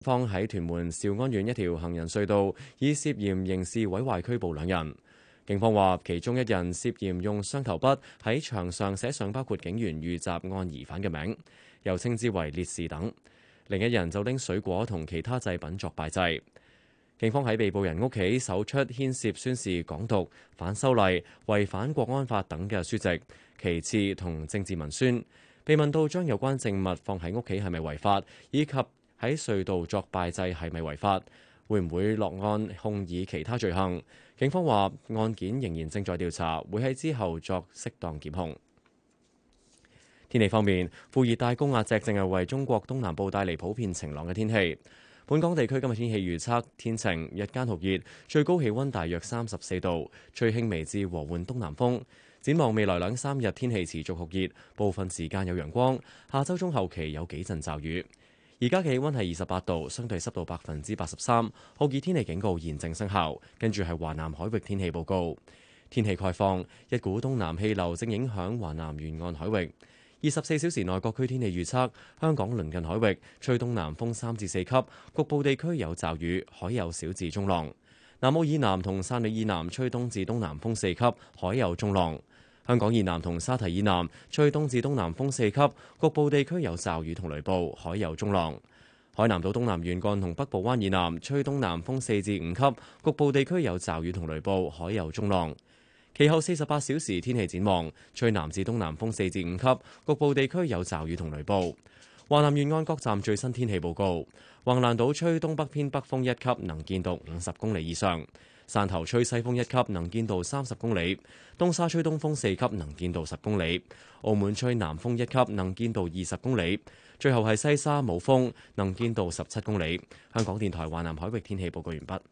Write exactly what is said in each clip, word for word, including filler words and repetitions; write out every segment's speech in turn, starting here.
方喺屯門兆安苑一條行人隧道以涉嫌刑事毀壞拘捕兩人。警方話，其中一人涉嫌用雙頭筆喺牆上寫上包括警員遇襲案疑犯嘅名，又稱之為烈士等。另一人就拎水果同其他祭品作拜祭。警方喺被捕人屋企搜出牽涉宣示港獨、反修例、違反國安法等嘅書籍、旗幟同政治文宣。被問到將有關證物放喺屋企係咪違法，以及喺隧道作拜祭係咪違法，會唔會落案控以其他罪行？警方話案件仍然正在調查，會喺之後作適當檢控。天氣方面，副熱帶高壓脊正係為中國東南部帶嚟普遍晴朗嘅天氣。本港地區今日天氣預測天晴，日間酷熱，最高氣溫大約三十四度，吹輕微至和緩東南風。展望未來兩三日天氣持續酷熱，部分時間有陽光。下周中後期有幾陣驟雨。而家氣溫係二十八度，相對濕度百分之八十三，酷熱天氣警告現正生效。跟住係華南海域天氣報告。天氣概況，一股東南氣流正影響華南沿岸海域。二十四小時內各區天氣預測：香港鄰近海域吹東南風三至四級，局部地區有驟雨，海有小至中浪。南澳以南同汕尾以南吹東至東南風四級，海有中浪。香港以南同沙堤以南吹東至東南風四級，局部地區有驟雨同雷暴，海有中浪。海南島東南沿岸同北部灣以南吹東南風四至五級，局部地區有驟雨同雷暴，海有中浪。其後四十八小時天氣展望，吹南至東南風四至五級，局部地區有驟雨同雷暴。華南沿岸各站最新天氣報告：橫瀾島吹東北偏北風一級，能見度五十公里以上；汕頭吹西風一級，能見度三十公里；東沙吹東風四級，能見度十公里；澳門吹南風一級，能見度二十公里；最後係西沙冇風，能見度十七公里。香港電台華南海域天氣報告完畢。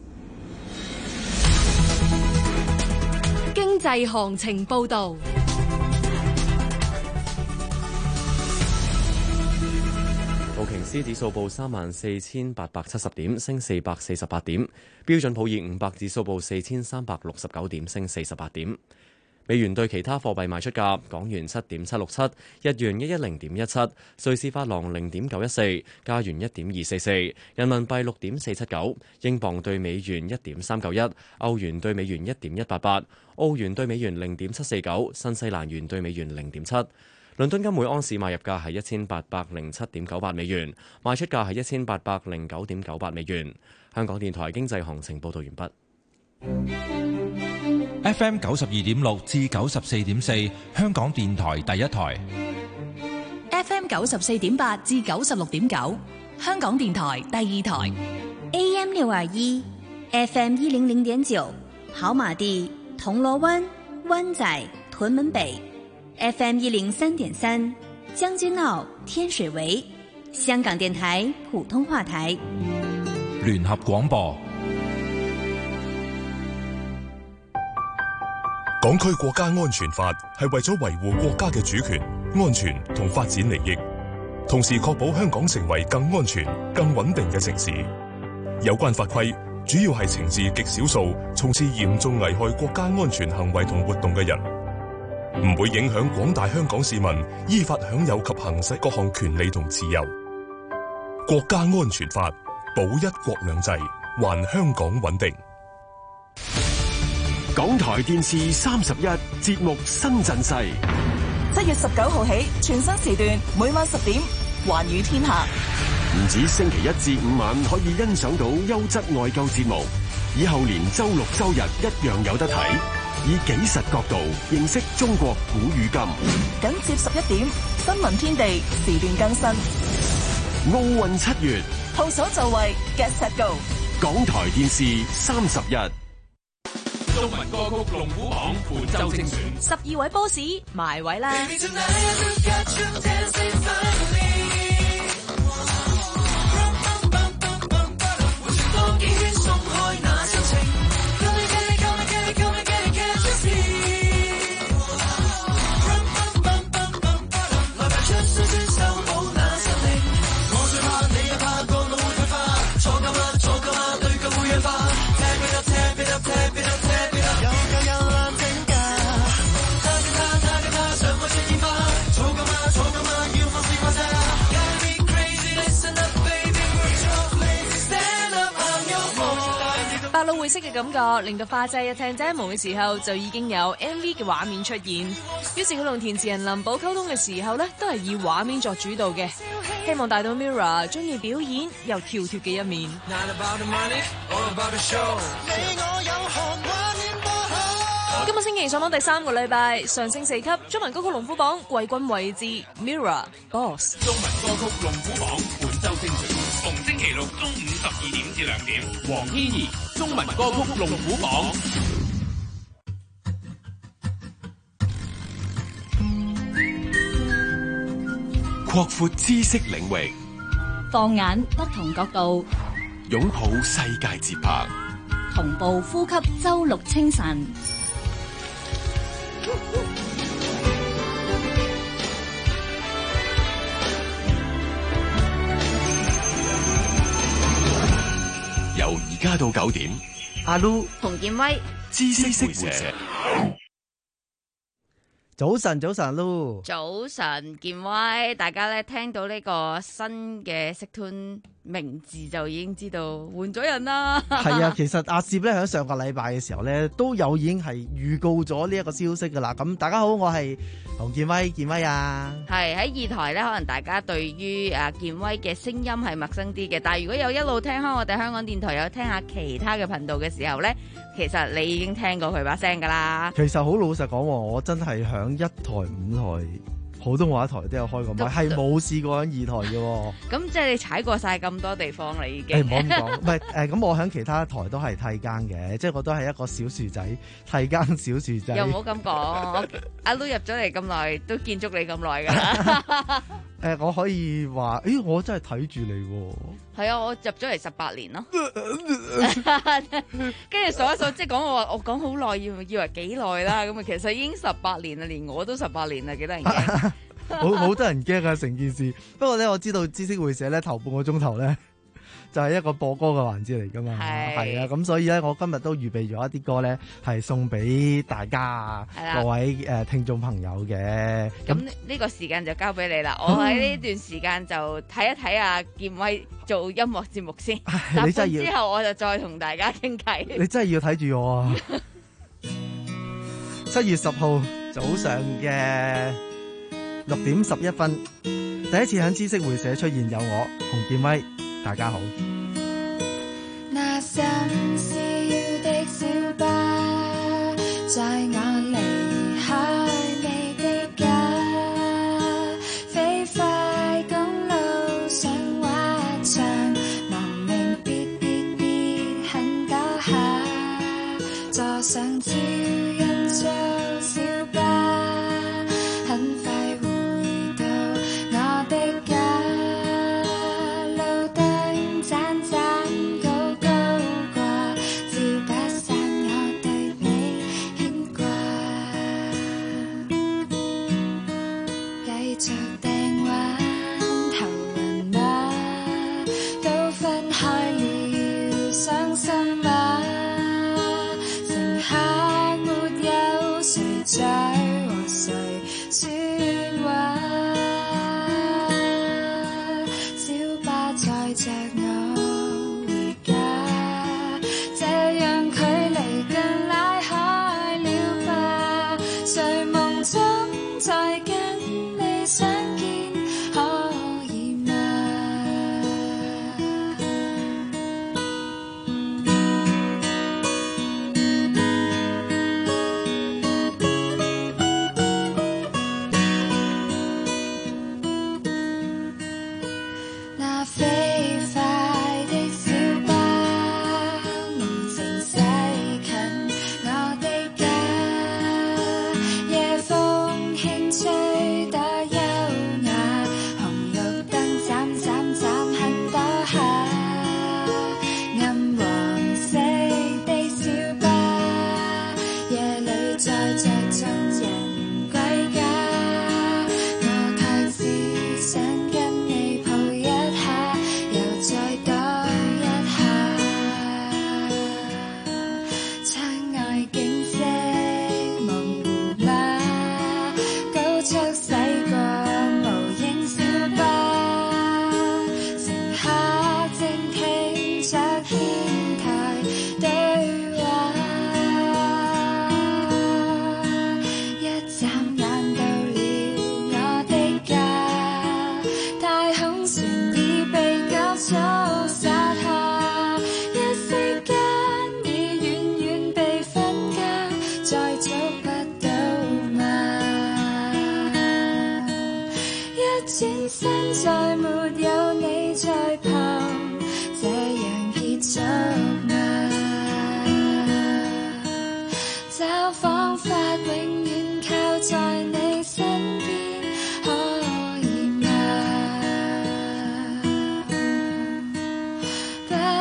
經濟行情報導。 道瓊斯指數報三萬四千八百七十點，升四百四十八點；標準普爾五百指數報四千三百六十九點，升四十八點。美元對其他貨幣賣出價：港元七點七六七，日元一一零點一七，瑞士法郎零點九一四，加元一點二四四，人民幣六點四七九，英鎊對美元一點三九一，歐元對美元一點一八八，澳元對美元零點七四九，新西蘭元對美元零點七。倫敦金每安士買入價係一千八百零七點九八美元，賣出價係一千八百零九點九八美元。香港電台經濟行情報道完畢。 F M 九十二點六至九十四點四，香港電台第一台。 F M 九十四點八至九十六點九，香港電台第二台。 A M 六二一，F M 一零零點九，跑馬地、銅鑼灣、灣仔、屯門北。F M 一零三點三，將軍澳、天水圍，香港電台普通話台。 聯合廣播。 港區國家安全法係為咗維護國家嘅主權、安全同發展利益，同時確保香港成為更安全、更穩定嘅城市。有關法規主要係懲治極少數從事嚴重危害國家安全行為同活動嘅人。唔會影響廣大香港市民依法享有及行使各項權利同自由。國家安全法保一國兩制，還香港穩定。 港台電視三十一節目新陣勢， 七月十九號起，全新時段每晚十點，寰宇天下。 唔止星期一至五晚可以欣賞到優質外購節目，以後連周六周日一樣有得睇。以紀實角度認識中國古與今， 緊接十一點新聞天地時段更新。 奧運七月， 號手就位 Get Set Go。 港台電視三十一。 中文歌曲龍虎榜本周精選， 十二位 boss 埋位啦！ 會式嘅感覺，令到花姐一聽 demo 嘅時候就已經有 M V 嘅畫面出現。於是佢同填詞人林寶溝通嘅時候咧，都係以畫面作主導嘅，希望帶到 Mirror 中意表演又跳脫嘅一面。今個星期上榜第三個禮拜，上升四級，中文歌曲龍虎榜季軍位置 Mirror Boss。 中文歌曲龍虎榜本周精選，逢星期六中午十二點至兩點，黃軒怡中文歌曲龍虎榜。 擴闊知識領域， 放眼不同角度， 擁抱世界節拍， 同步呼吸周六清晨。 由而家到九點， 阿 Lu 洪建威， 知識會社。 早晨，早晨，Lu。 早晨，建威，大家咧聽到呢個新嘅色吞名字就已經知道換咗人啦。 係啊，其實阿攝咧喺上個禮拜嘅時候咧都有已經係預告咗呢一個消息噶啦。咁大家好，我係洪建威，建威啊。 係喺二台咧，可能大家對於阿建威嘅聲音係陌生啲嘅，但係如果有一路聽開我哋香港電台，有聽下其他嘅頻道嘅時候咧，其實你已經聽過佢把聲噶啦。 其實好老實講，我真係響一台、五台、普通話台都有開過麥，係冇試過喺二台嘅。 咁即係你踩過晒咁多地方啦，已經。 誒唔好咁講，唔係誒咁我喺其他台都係替更嘅，即係我都係一個小樹仔，替更小樹仔。 又唔好咁講，阿 Lu 入咗嚟咁耐，都見足你咁耐㗎啦。 誒，我可以話，誒，我真係睇住你喎。 係啊，我入咗嚟十八年咯。跟住數一數，即係講我話，我講好耐，以以為幾耐啦。咁啊，其實已經十八年啦，連我都十八年啦，幾得人驚。 好好得人驚啊！成件事。不過咧，我知道知識會社咧頭半個鐘頭咧就係一個播歌嘅環節嚟噶嘛。係係啊，咁所以咧，我今日都預備咗一啲歌咧，係送俾大家啊，各位誒、呃、聽眾朋友嘅。 咁呢個時間就交俾你啦。我喺呢段時間就睇一睇阿建威做音樂節目先。 你真係要之後我就再同大家傾偈。 你真係要睇住我啊！七月十號早上嘅六點十一分，第一次喺知識會社出現，有我洪建威，大家好。 那深宵的小巴載我離開你的家，飛快公路上滑翔，亡命別別別很高下，坐上超音速小巴，很快回到我的家，路燈盞盞高高掛，照不散我對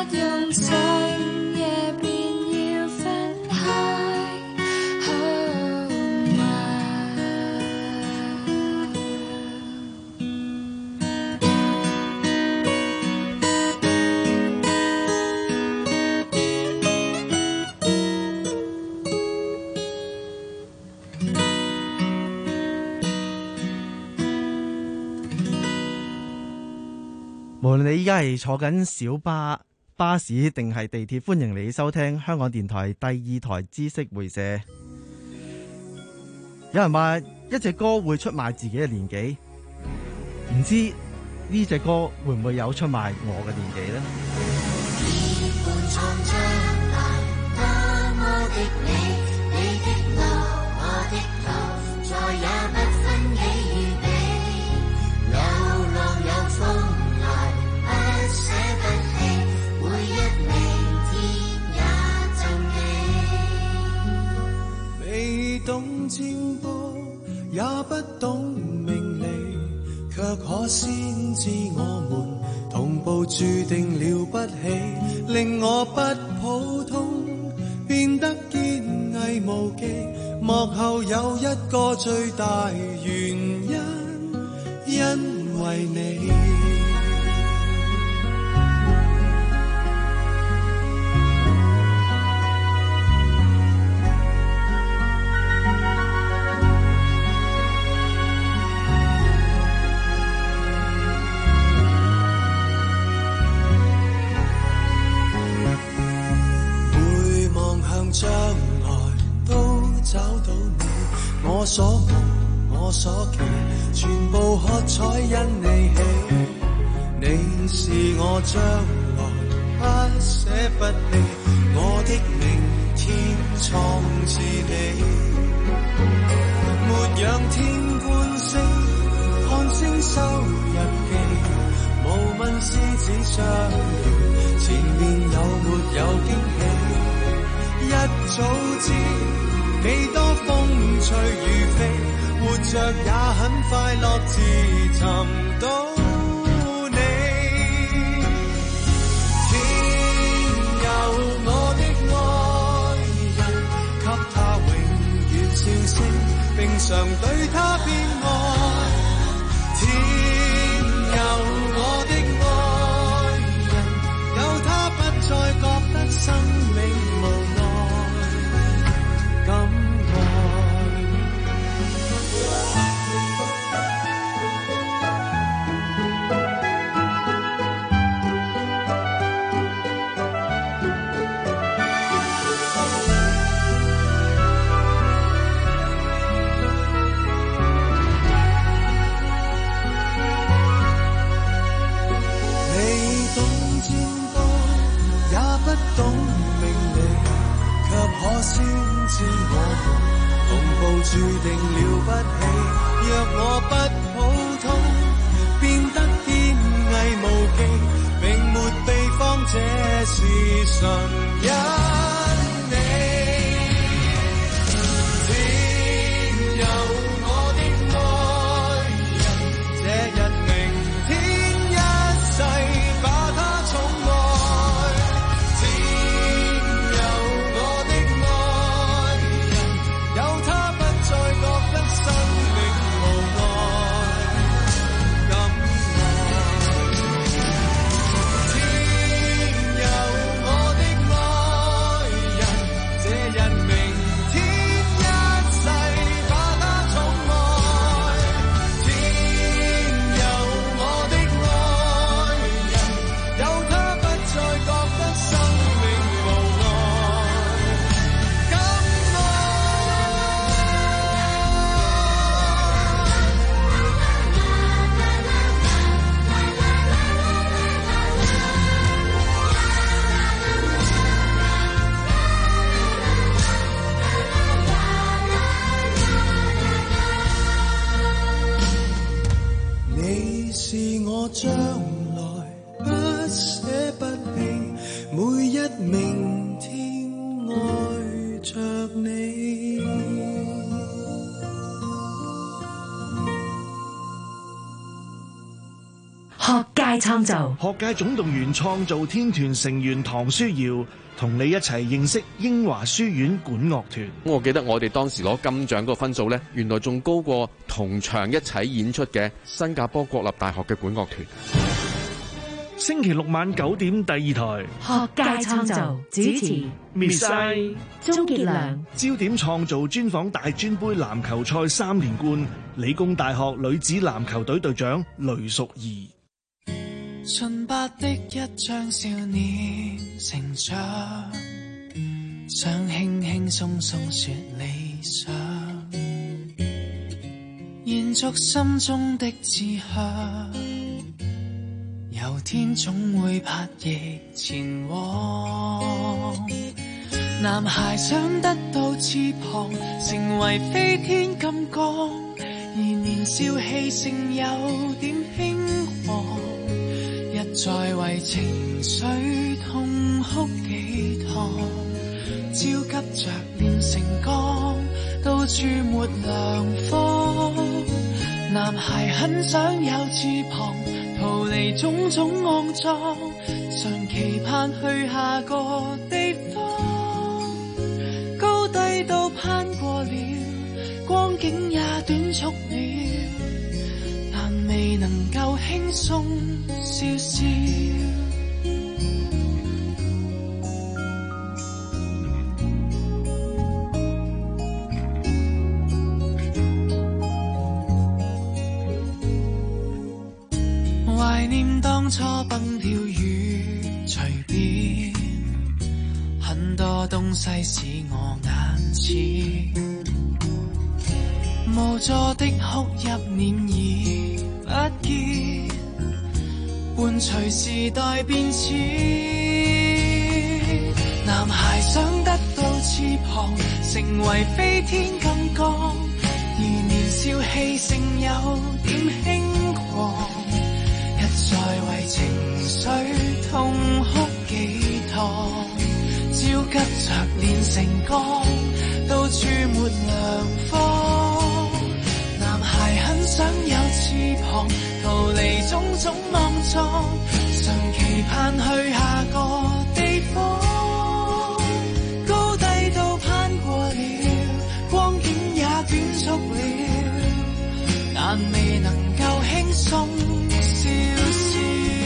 用盡，夜便要分開。 無論你依家係坐緊小巴、巴士定係地鐵，歡迎你收聽香港電台第二台知識會社。有人話一隻歌會出賣自己嘅年紀，唔知呢隻歌會唔會有出賣我嘅年紀呢？ 未懂占卜，也不懂命理，卻可先知我們同步注定了不起，令我不普通，變得堅毅無忌。幕後有一個最大原因，因為你。將來都找到你，我所夢我所期，全部喝彩因你起。你是我將來不捨不棄，我的明天創自你。沒仰天觀星，看星收日記，無問獅子相遇，前面有沒有驚喜。一早知幾多風吹雨飛，活着也很快樂，自尋到你。天佑我的愛人，給他永遠笑聲，並常對他偏愛。天佑我的愛人，有他不再覺得生命無奈。懂命理，卻可先知我們同步注定了不起。若我不普通，變得堅毅無忌，並沒秘方，這是純因你。天佑我的愛人，這日明天一世把他寵愛。 創造。 學界總動員創造天團成員唐書瑤同你一齊認識英華書院管樂團。 我記得我哋當時攞金獎嗰個分數呢，原來仲高過同場一齊演出嘅新加坡國立大學嘅管樂團。 星期六晚九點第二台學界創造，主持 Miss I 鍾傑良。 焦點創造專訪大專杯籃球賽三連冠理工大學女子籃球隊隊長雷淑儀。 純白的一張少年成長，想輕輕鬆鬆說理想，延續心中的志向，有天總會拍翼前往。男孩想得到翅膀，成為飛天金剛，而年少氣盛有點輕狂，一再為情緒痛哭幾趟，焦急着練成鋼，到處沒良方。男孩很想有翅膀，逃離種種骯髒，常期盼去下個地方，高低都攀過了，光景也短促了，但未能夠輕鬆笑笑。懷念當初蹦跳與隨便，很多東西使我眼前，無助的哭泣漣漪不見，伴隨時代變遷。男孩想得到翅膀，成為飛天金剛，而年少氣盛有點輕狂，一再為情緒痛哭幾趟，焦急着練成鋼，到處沒良方。男孩很想有翅膀，逃離種種骯髒，常期盼去下個地方，高低都攀過了，光景也短促了，但未能夠輕鬆笑笑。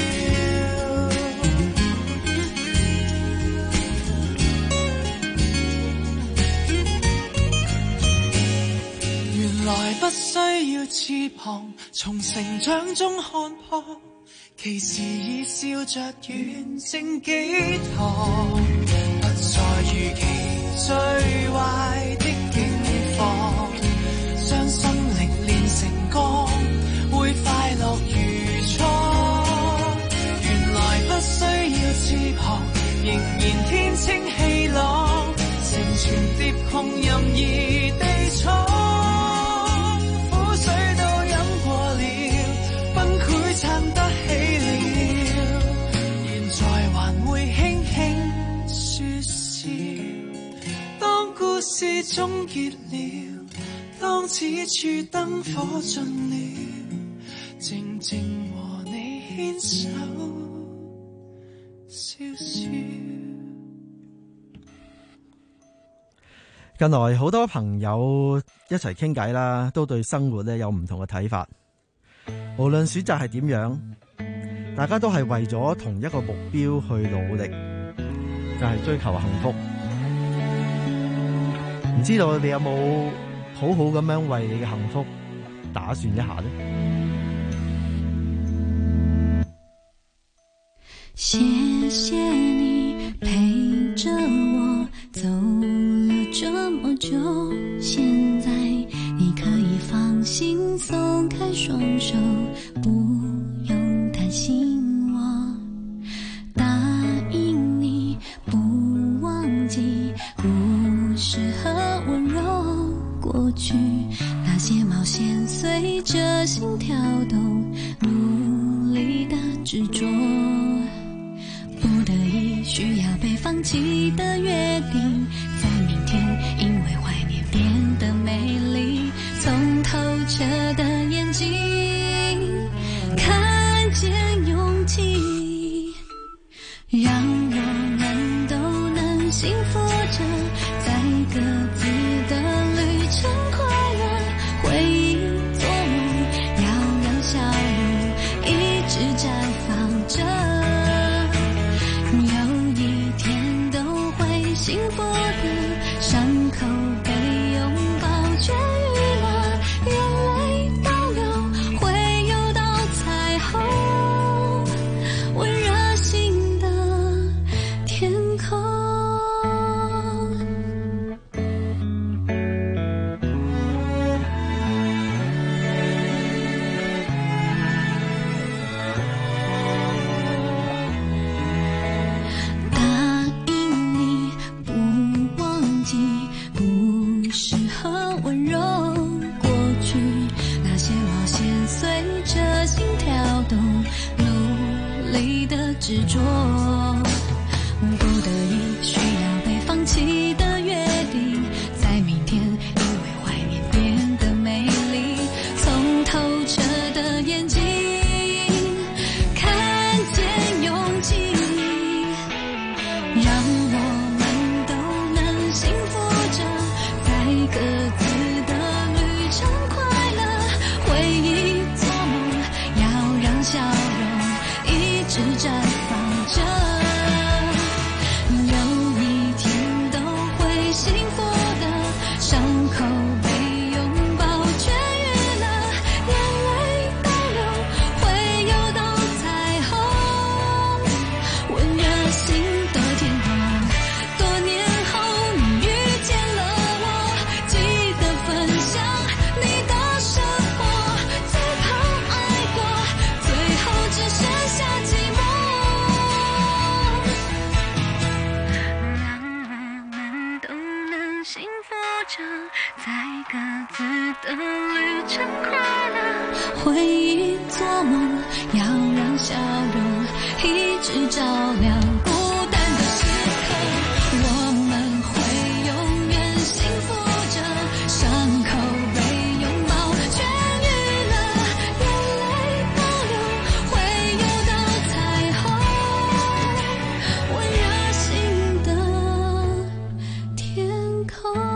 原來不需要翅膀，從成長中看破，其時已笑着完成幾堂，不再預期最壞的境況，將心力練成鋼，會快樂如初。原來不需要翅膀，仍然天清氣朗，成全跌碰任意地闖，苦水都飲過了，崩潰撐得起了，現在還會輕輕說笑。當故事終結了，當此處燈火盡了，靜靜和你牽手笑笑。 近來好多朋友一齊傾偈啦，都對生活咧有唔同嘅睇法。無論選擇係點樣，大家都係為咗同一個目標去努力，就係追求幸福。唔知道你有冇好好咁樣為你嘅幸福打算一下呢？ 謝謝你陪着我走了這麼久，現在你可以放心鬆開雙手，不用擔心我，答應你不忘記故事和溫柔，過去那些冒險隨着心跳動，努力的執着，不得已需要被放棄的約定，在明天因為懷念變得美麗，從透徹的眼睛看見勇氣。 我們都能幸福着，在各自的旅程快樂，回憶做夢，要讓笑容一直綻放着，有一天都會幸福的，傷口被擁抱痊癒了，眼淚倒流，會有道彩虹，溫熱性的天空。答應你不忘記，不適合溫柔過去，那些冒險隨着心跳動，努力的執着，不得已需要被放棄的約定，在明天因為懷念變得美麗，從透徹的眼睛看見勇氣，讓我們都能幸福着，在各自的旅程快樂，回憶做夢，要讓笑容一直綻放着，有一天都會幸福的，傷口被擁抱痊癒了，眼淚倒流，會有道彩虹，溫熱性的天空。多年後你遇見了我，記得分享你的生活，最怕愛過，最後只剩下寂寞，讓我們都能幸福着，在各自的旅程快樂，回憶做夢，要讓笑容一直照亮孤單的時刻，我們會永遠幸福着，傷口被擁抱痊癒了，眼淚倒流，會有道彩虹，溫熱性的天空。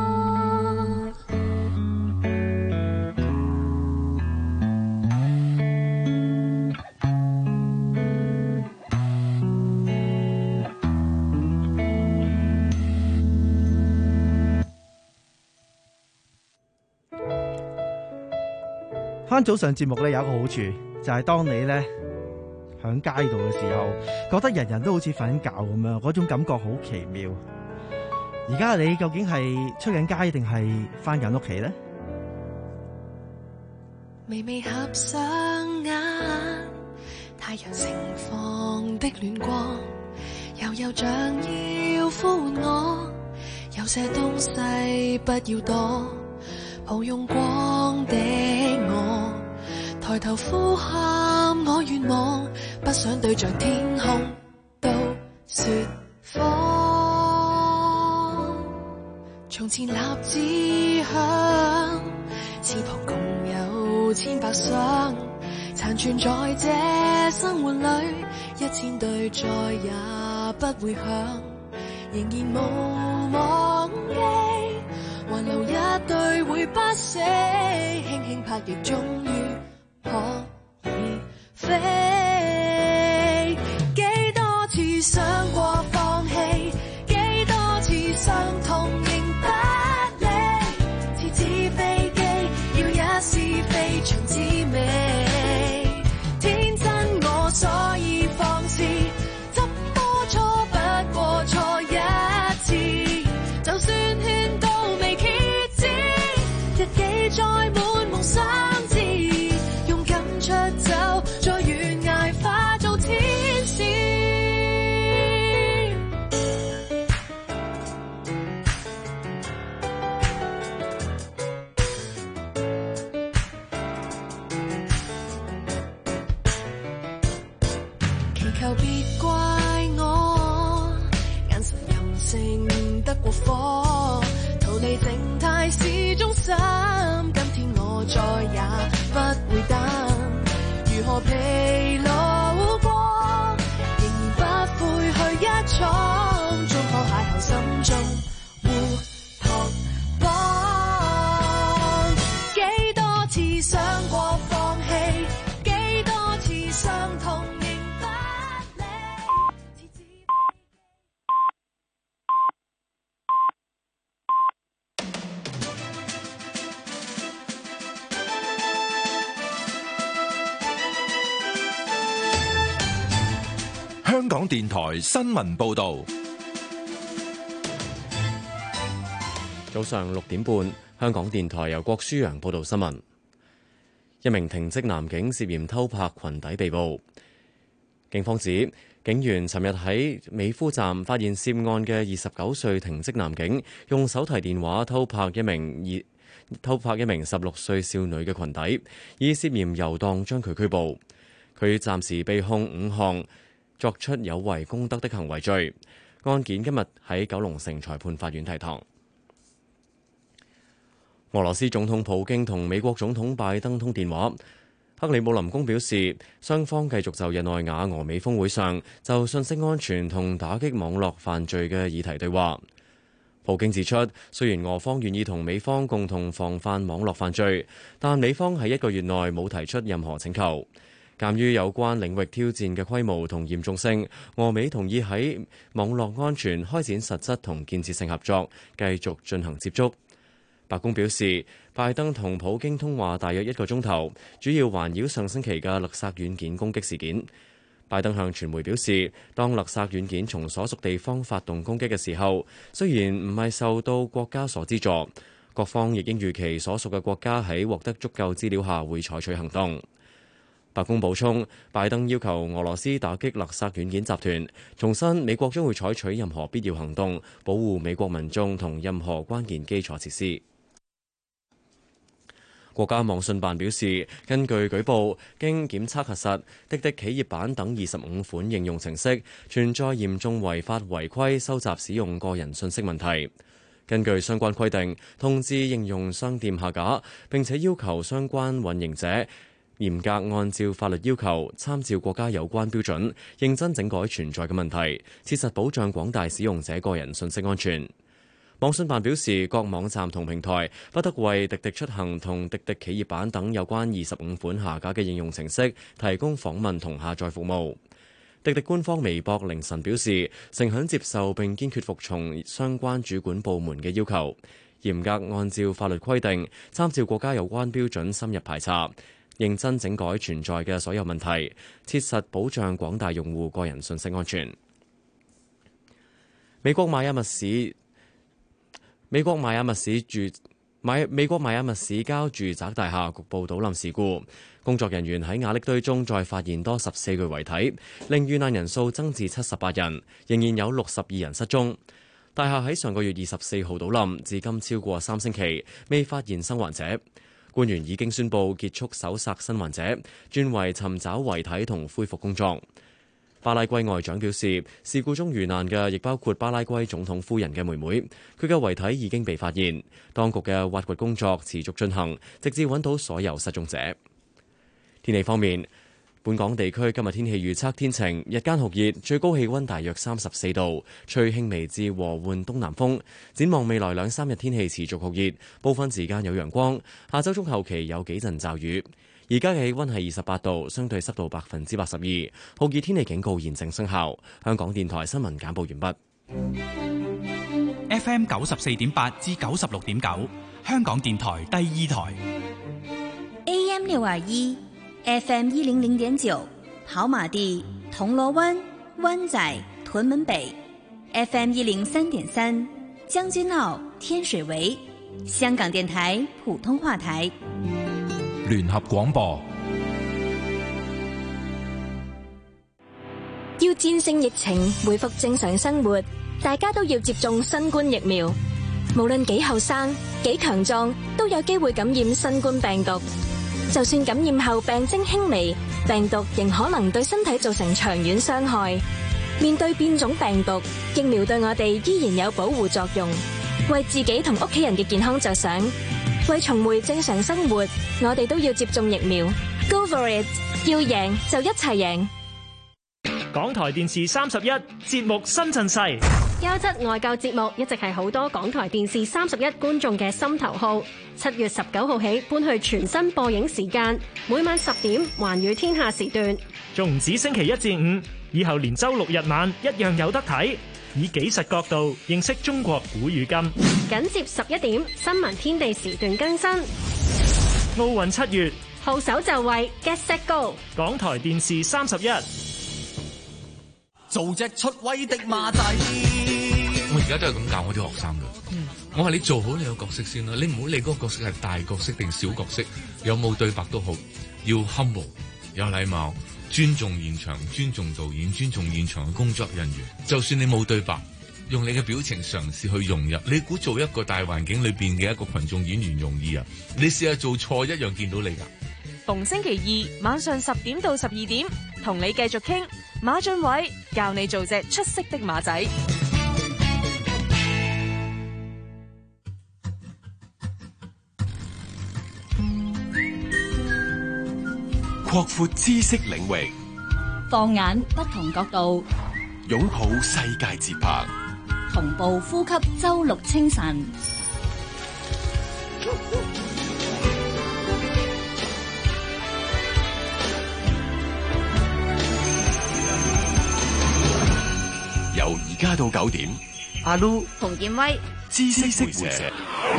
翻早上節目咧有一個好處，就係、是、當你咧響街度嘅時候，覺得人人都好似瞓緊覺咁樣，嗰種感覺好奇妙。而家你究竟係出緊街定係翻緊屋企咧？ 微微合上眼，太陽盛放的暖光，悠悠像要呼喚我，有些東西不要躲，抱擁光的我，抬頭呼喊我願望，不想對着天空都說謊。從前立志向，翅膀共有千百雙，殘存在這生活裏，一千對再也不會響，仍然無忘記，還留一對會不死，輕輕拍翼終於可以飛。幾多次想過放棄，幾多次傷痛仍不離，次次飛機要一試飛翔滋味，天真我所以放肆，執波錯不過錯一次，就算勸都未揭止，日記載滿夢想字，勇敢出走，在懸崖化做天使。祈求別怪我，眼神任性得過火，逃離靜態是中心，今天我再也不會等，如何疲勞過，仍然不悔去港電台新聞報道。 早上六點半，香港電台由郭舒揚報道新聞。一名停職男警涉嫌偷拍裙底被捕。警方指，警員尋日喺美孚站發現涉案嘅二十九歲停職男警用手提電話偷拍一名二偷拍一名十六歲少女嘅裙底，以涉嫌遊蕩將佢拘捕。佢暫時被控五項作出有違公德的行為罪。案件今日喺九龍城裁判法院提堂。俄羅斯總統普京同美國總統拜登通電話。克里姆林宮表示，雙方繼續就日內瓦俄美峰會上就信息安全同打擊網絡犯罪嘅議題對話。普京指出，雖然俄方願意同美方共同防範網絡犯罪，但美方喺一個月內冇提出任何請求。鑑於有關領域挑戰嘅規模同嚴重性，俄美同意喺網絡安全開展實質同建設性合作，繼續進行接觸。白宮表示，拜登同普京通話大約一個鐘頭，主要環繞上星期嘅勒索軟件攻擊事件。拜登向傳媒表示，當勒索軟件從所屬地方發動攻擊嘅時候，雖然唔係受到國家所資助，各方亦應預期所屬嘅國家喺獲得足夠資料下會採取行動。白宮補充，拜登要求俄羅斯打擊勒索軟件集團，重申美國將會採取任何必要行動，保護美國民眾同任何關鍵基礎設施。國家網信辦表示，根據舉報，經檢測核實，滴滴企業版等二十五款應用程式存在嚴重違法違規收集使用個人信息問題。根據相關規定，通知應用商店下架，並且要求相關運營者嚴格按照法律要求，參照國家有關標準，認真整改存在嘅問題，切實保障廣大使用者個人信息安全。網信辦表示，各網站同平台不得為滴滴出行同滴滴企業版等有關二十五款下架嘅應用程式提供訪問同下載服務。滴滴官方微博凌晨表示，誠懇接受並堅決服從相關主管部門嘅要求，嚴格按照法律規定，參照國家有關標準深入排查，認真整改存在嘅所有問題，切實保障廣大用戶個人信息安全。美國邁阿密市美國邁阿密市住美美國邁阿密市郊住宅大廈局部倒冧事故，工作人員喺瓦礫堆中再發現多十四具遺體，令遇難人數增至七十八人，仍然有六十二人失蹤。大廈喺上個月二十四號倒冧，至今超過三星期未發現生還者。官員已經宣布結束搜索生還者，轉為尋找遺體同恢復工作。巴拉圭外長表示，事故中遇難嘅亦包括巴拉圭總統夫人嘅妹妹，佢嘅遺體已經被發現，當局嘅挖掘工作持續進行，直至揾到所有失蹤者。天氣方面，本港地區今日天氣預測天晴，日間酷熱，最高氣溫大約三十四度，吹輕微至和緩東南風。展望未來兩三日天氣持續酷熱，部分時間有陽光，下周中後期有幾陣驟雨。而家嘅氣溫係二十八度，相對濕度百分之八十二，酷熱天氣警告現正生效。香港電台新聞簡報完畢。 F M 九十四點八至九十六點九，香港電台第二台。 A M 六二一，F M 一零零點九，跑馬地、銅鑼灣、灣仔、屯門北；F M 一零三點三，將軍澳、天水圍。香港電台普通話台。 聯合廣播。 要戰勝疫情，恢復正常生活，大家都要接種新冠疫苗。無論幾後生、幾強壯，都有機會感染新冠病毒。就算感染後病徵輕微，病毒仍可能對身體造成長遠傷害。面對變種病毒，疫苗對我哋依然有保護作用。為自己同屋企人嘅健康着想，為重回正常生活，我哋都要接種疫苗。Go for it！ 要贏就一齊贏。 港台電視三十一節目新陣勢， 優質外購節目一直係好多港台電視三十一觀眾嘅心頭號。七月十九號起搬去全新播映時間，每晚十點環宇天下時段， 仲唔止星期一至五，以後連周六日晚一樣有得睇。以紀實角度認識中國古與今。 緊接十一點新聞天地時段更新。 奧運七月， 號手就位 Get Set Go。 港台電視三十一。 做隻出威的馬仔。 我而家都係咁教我啲學生嘅。嗯、我話你做好你個角色先啦，你唔好理嗰個角色係大角色定小角色，有冇對白都好，要 humble 有禮貌，尊重現場，尊重導演，尊重現場嘅工作人員。就算你冇對白，用你嘅表情嘗試去融入。你估做一個大環境裏邊嘅一個群眾演員容易啊？你試下做錯一樣見到你㗎。 逢星期二晚上十點到十二點，同你繼續傾。馬俊偉教你做隻出色的馬仔。 擴闊知識領域， 放眼不同角度， 擁抱世界節拍， 同步呼吸周六清晨。 由而家到九點， 阿 Lu 馮建威， 知識會社。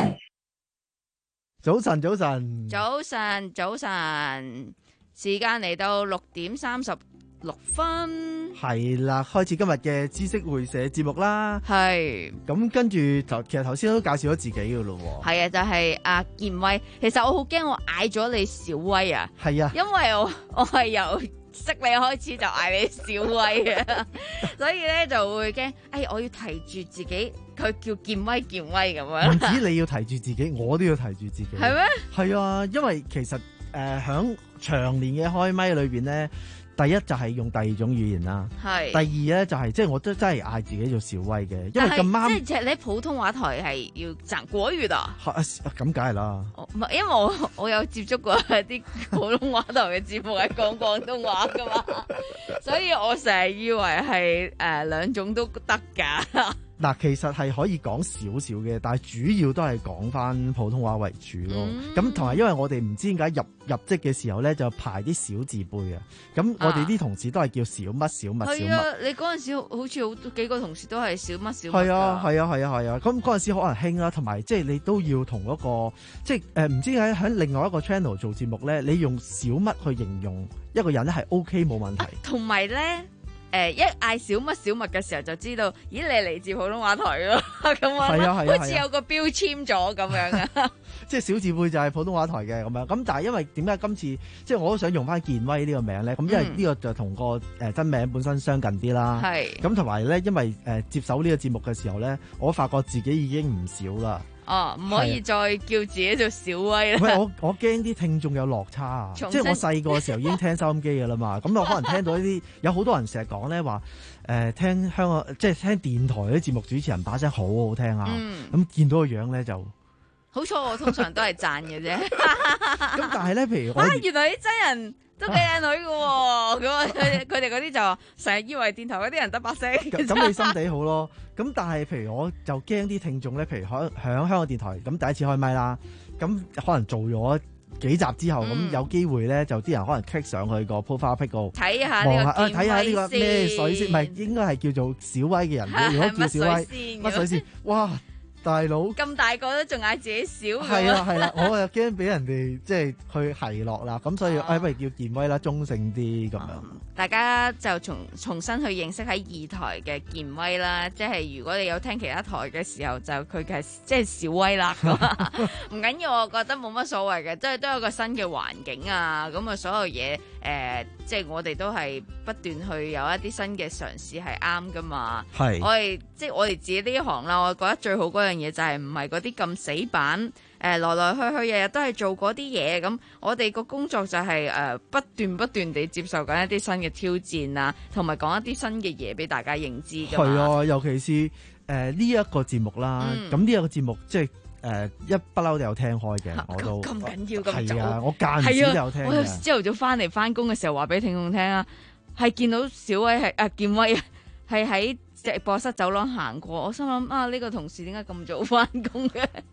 早晨，早晨， 早晨，早晨。時間嚟到六點三十六分， 係啦，開始今日嘅知識會社節目啦。 係咁跟住頭，其實頭先都介紹咗自己噶咯。 係啊，就係、是、阿建威。其實我好驚我嗌咗你小威啊。係啊，因為我我係由識你開始就嗌你小威啊，所以咧就會驚。哎，我要提住自己，佢叫建威，建威咁樣。 唔止你要提住自己，我都要提住自己。 係咩？ 係啊，因為其實誒響、呃、長年嘅開咪裏邊咧，第一就係用第二種語言啦，係。第二咧就係即係我都真係嗌自己做小威嘅，因為咁啱。 即係你喺普通話台係要賺國語啊？ 咁梗係啦。 唔係，因為我我有接觸過啲普通話台嘅節目係講廣東話噶嘛，所以我成日以為係誒兩種都得㗎。 嗱，其實係可以講少少嘅，但係主要都係講翻普通話為主咯。咁同埋因為我哋唔知點解入入職嘅時候咧，就排啲小字輩啊。咁我哋啲同事都係叫小乜小乜小乜。係啊， 你嗰陣時好似好幾個同事都係小乜小乜。 係啊，係啊，係啊，係啊。咁嗰陣時可能興啦，同埋即係你都要同嗰個即係誒唔知點解喺另外一個 channel 做節目咧，你用小乜去形容一個人咧係 OK 冇問題。 同埋咧。誒，一嗌小乜小乜嘅時候就知道，咦，你嚟自普通話台咯，咁啊，啊好似有個標籤咗咁樣啊。 即係小字輩就係普通話台嘅咁樣，咁但係因為點解今次即係我都想用翻建威呢個名咧？咁因為呢個就同個誒真名本身相近啲啦。係、嗯。咁同埋咧，因為誒、呃、接手呢個節目嘅時候咧，我發覺自己已經唔少啦。 哦，唔可以再叫自己做小威啦。 唔係，我我驚啲聽眾有落差啊！即係我細個嘅時候已經聽收音機㗎啦嘛，咁我可能聽到一啲有好多人成日講咧話誒聽香港即係聽電台啲節目主持人把聲好好聽啊！咁、嗯、見到個樣咧就好彩，我通常都係讚嘅啫。 咁但係咧，譬如我、啊、 原來啲真人都幾靚女嘅喎，咁啊佢佢哋嗰啲就成日以為電台嗰啲人得把聲。 咁你心地好咯。咁但係譬如我就驚啲聽眾咧，譬如響響香港電台咁第一次開咪啦，咁可能做咗幾集之後，咁、嗯、有機會咧就啲人可能 click 上去個 profile pic 度睇下呢個睇下呢個咩水先，唔係應該係叫做小威嘅人。如果叫小威乜水先？哇！大佬咁大個都仲嗌自己小， 係啦係啦，我又驚俾人哋即係去奚落啦，咁所以誒、哎、不如叫建威啦，中性啲咁樣。 大家就重重新去認識喺二台嘅建威啦，即係如果你有聽其他台嘅時候，就佢嘅即係小威啦。唔緊要，我覺得冇乜所謂嘅，即係都有個新嘅環境啊，咁啊所有嘢誒、呃，即係我哋都係不斷去有一啲新嘅嘗試係啱噶嘛。係我哋即係我哋自己呢一行啦，我覺得最好嗰樣嘢就係唔係嗰啲咁死板，誒、呃、來來去去日日都係做嗰啲嘢，咁我哋個工作就係、是、誒、呃、不斷不斷地接受緊一啲新嘅挑戰啊，同埋講一啲新嘅嘢俾大家認知㗎嘛。 係啊，尤其是誒呢一個節目啦，咁呢一個節目即係誒、呃、一不嬲都有聽開嘅，我都咁緊要咁早。係啊， 我間唔時都有聽嘅。 我朝頭早翻嚟翻工嘅時候話俾聽眾聽啊，係見到小威係啊建威係喺直播室走廊行過，我心諗啊呢、這個同事點解咁早翻工嘅？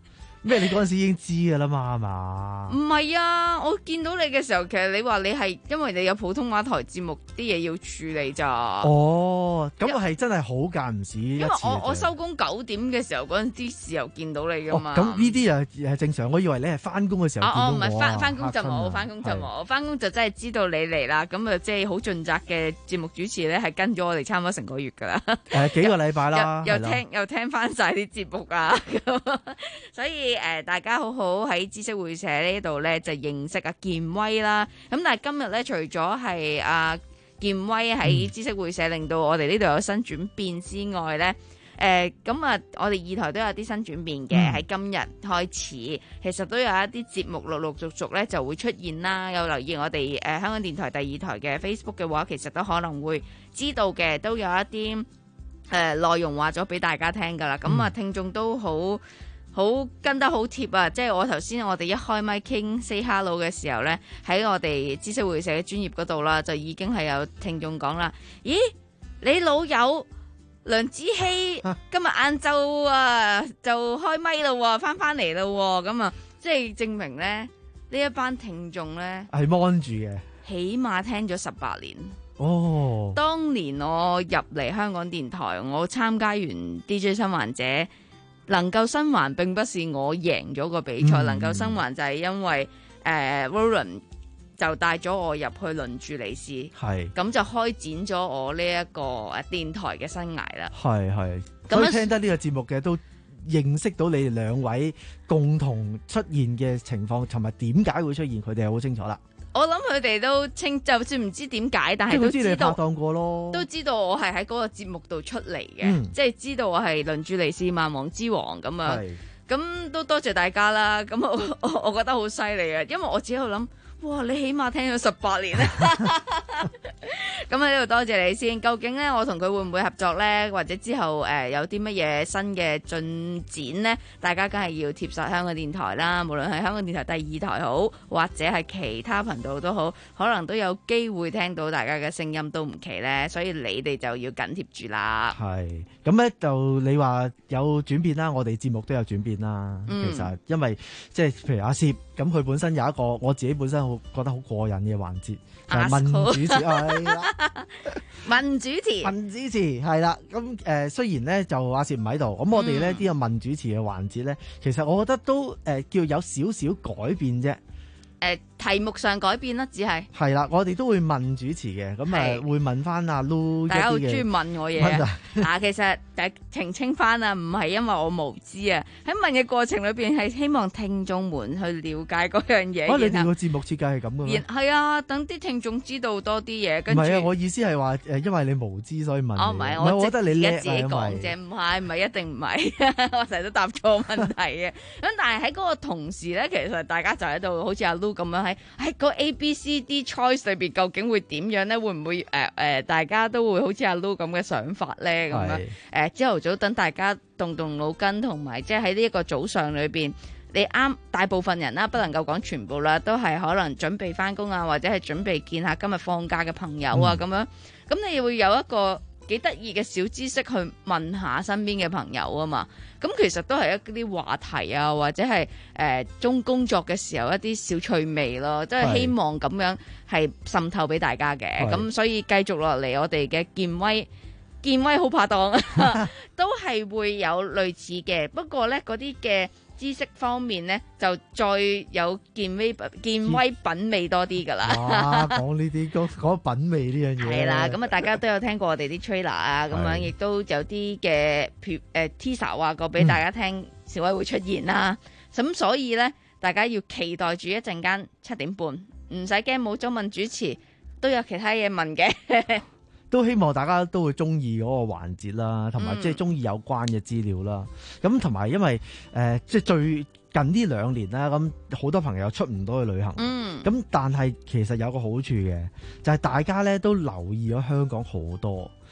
咩？你嗰陣時已經知噶啦嘛，係嘛？ 唔係啊，我見到你嘅時候，其實你話你係因為你有普通話台節目啲嘢要處理咋。 哦，咁我係真係好間唔時一次。 因為我我收工九點嘅時候嗰陣啲時候見到你噶嘛。 咁呢啲又係正常，我以為你係翻工嘅時候見到我。 哦，唔係翻翻工就冇， 嚇親啊翻工就冇，翻工就真係知道你嚟啦。咁啊，即係好盡責嘅節目主持咧，係跟咗我哋差唔多成個月噶啦。 誒幾個禮拜啦， 又又係啦聽又聽翻晒啲節目啊，咁所以誒、呃、大家好好喺知識會社呢度咧就認識阿健威啦。咁但係今日咧除咗係阿健威喺知識會社令到我哋呢度有新轉變之外咧，誒咁啊我哋二台都有啲新轉變嘅。喺、嗯、今日開始，其實都有一啲節目陸陸續續咧就會出現啦。有留意我哋誒、呃、香港電台第二台嘅 Facebook 嘅話，其實都可能會知道嘅，都有一啲誒、呃、內容話咗俾大家聽㗎啦。咁啊、嗯、聽眾都好好跟得好貼啊！即係我頭先我哋一開麥傾 say hello 嘅時候咧，喺我哋知識會社嘅專頁嗰度啦，就已經係有聽眾講啦。咦，你老友梁子希今日晏晝啊就開咪咯，翻翻嚟咯，咁啊，即係證明咧呢一班聽眾咧係 mon 住嘅， 起碼聽咗十八年。 哦， 當年我入嚟香港電台，我參加完 D J 生還者，能夠生還並不是我贏咗個比賽，嗯、能夠生還就係因為誒 Roland 就帶咗我入去輪住嚟試，係咁就開展咗我呢一個誒電台嘅生涯啦。係係，咁聽得呢個節目嘅都認識到你哋兩位共同出現嘅情況，同埋點解會出現，佢哋係好清楚啦。我諗佢哋都清，就算唔知點解，但係都知道，知你拍檔過咯，都知道我係喺嗰個節目度出嚟嘅，嗯、即係知道我係輪住嚟試萬王之王咁啊。咁都多謝大家啦。咁我我我覺得好犀利啊，因為我自己喺度諗，哇！你起碼聽咗十八年啊！咁喺呢度多謝你先。究竟咧，我同佢會唔會合作咧？或者之後誒、呃、有啲乜嘢新嘅進展咧？大家梗係要貼實香港電台啦。無論係香港電台第二台好，或者係其他頻道都好，可能都有機會聽到大家嘅聲音都唔奇咧。所以你哋就要緊貼住啦。係咁咧，就你話有轉變啦，我哋節目都有轉變啦。嗯、其實因為即係譬如阿攝咁，佢本身有一個我自己本身好覺得好過癮嘅環節，就係、問主持係啦。問主持，問主持係啦。咁誒、呃，雖然咧就阿攝唔喺度，咁我哋咧啲個問主持嘅環節咧，其實我覺得都誒、呃、叫有少少改變啫。誒、呃，題目上改變啦，只係係啦，我哋都會問主持嘅，咁誒會問翻阿 Lu，大家好中意問我嘢啊。啊，其實誒澄清翻啊，唔係因為我無知啊，喺問嘅過程裏邊係希望聽眾們去了解嗰樣嘢。哦，你哋個節目設計係咁嘅咩？係啊，等啲聽眾知道多啲嘢。唔係啊，我意思係話誒，因為你無知所以問。哦，唔係，我覺得你叻自己講啫，唔係唔係一定唔係，我成日都答錯問題嘅。咁但係喺嗰個同時咧，其實大家就喺度好似阿 Lu 咁樣喺喺個 A B C D choice 裏邊究竟會點樣咧？會唔會誒誒、呃呃、大家都會好似阿 Lu 咁嘅想法咧？咁樣誒朝頭早等大家動動腦筋，同埋即係喺呢一個早上裏邊，你啱大部分人啦，不能夠講全部啦，都係可能準備翻工啊，或者係準備見下今日放假嘅朋友啊咁、嗯、樣，咁你會有一個幾得意嘅小知識去問下身邊嘅朋友啊嘛。咁其實都係一啲話題啊，或者係誒中工作嘅時候一啲小趣味咯，即係希望咁樣係滲透俾大家嘅。咁所以繼續落嚟，我哋嘅健威健威好拍檔都係會有類似嘅，不過咧嗰啲嘅知識方面咧就再有健威健威品味多啲噶啦。哇，講呢啲講講品味呢樣嘢係啦。咁啊，大家都有聽過我哋啲 trailer 啊，咁樣亦都有啲嘅誒 teaser 話過俾大家聽，小威會出現啦。咁、嗯、所以咧，大家要期待住一陣間七點半，唔使驚冇咗問主持，都有其他嘢問嘅。都希望大家都會中意嗰個環節啦，同埋即係中意有關嘅資料啦。咁同埋因為誒、呃，即係最近呢兩年啦，咁好多朋友出唔到去旅行。嗯。咁但係其實有個好處嘅，就係、是、大家咧都留意咗香港好多。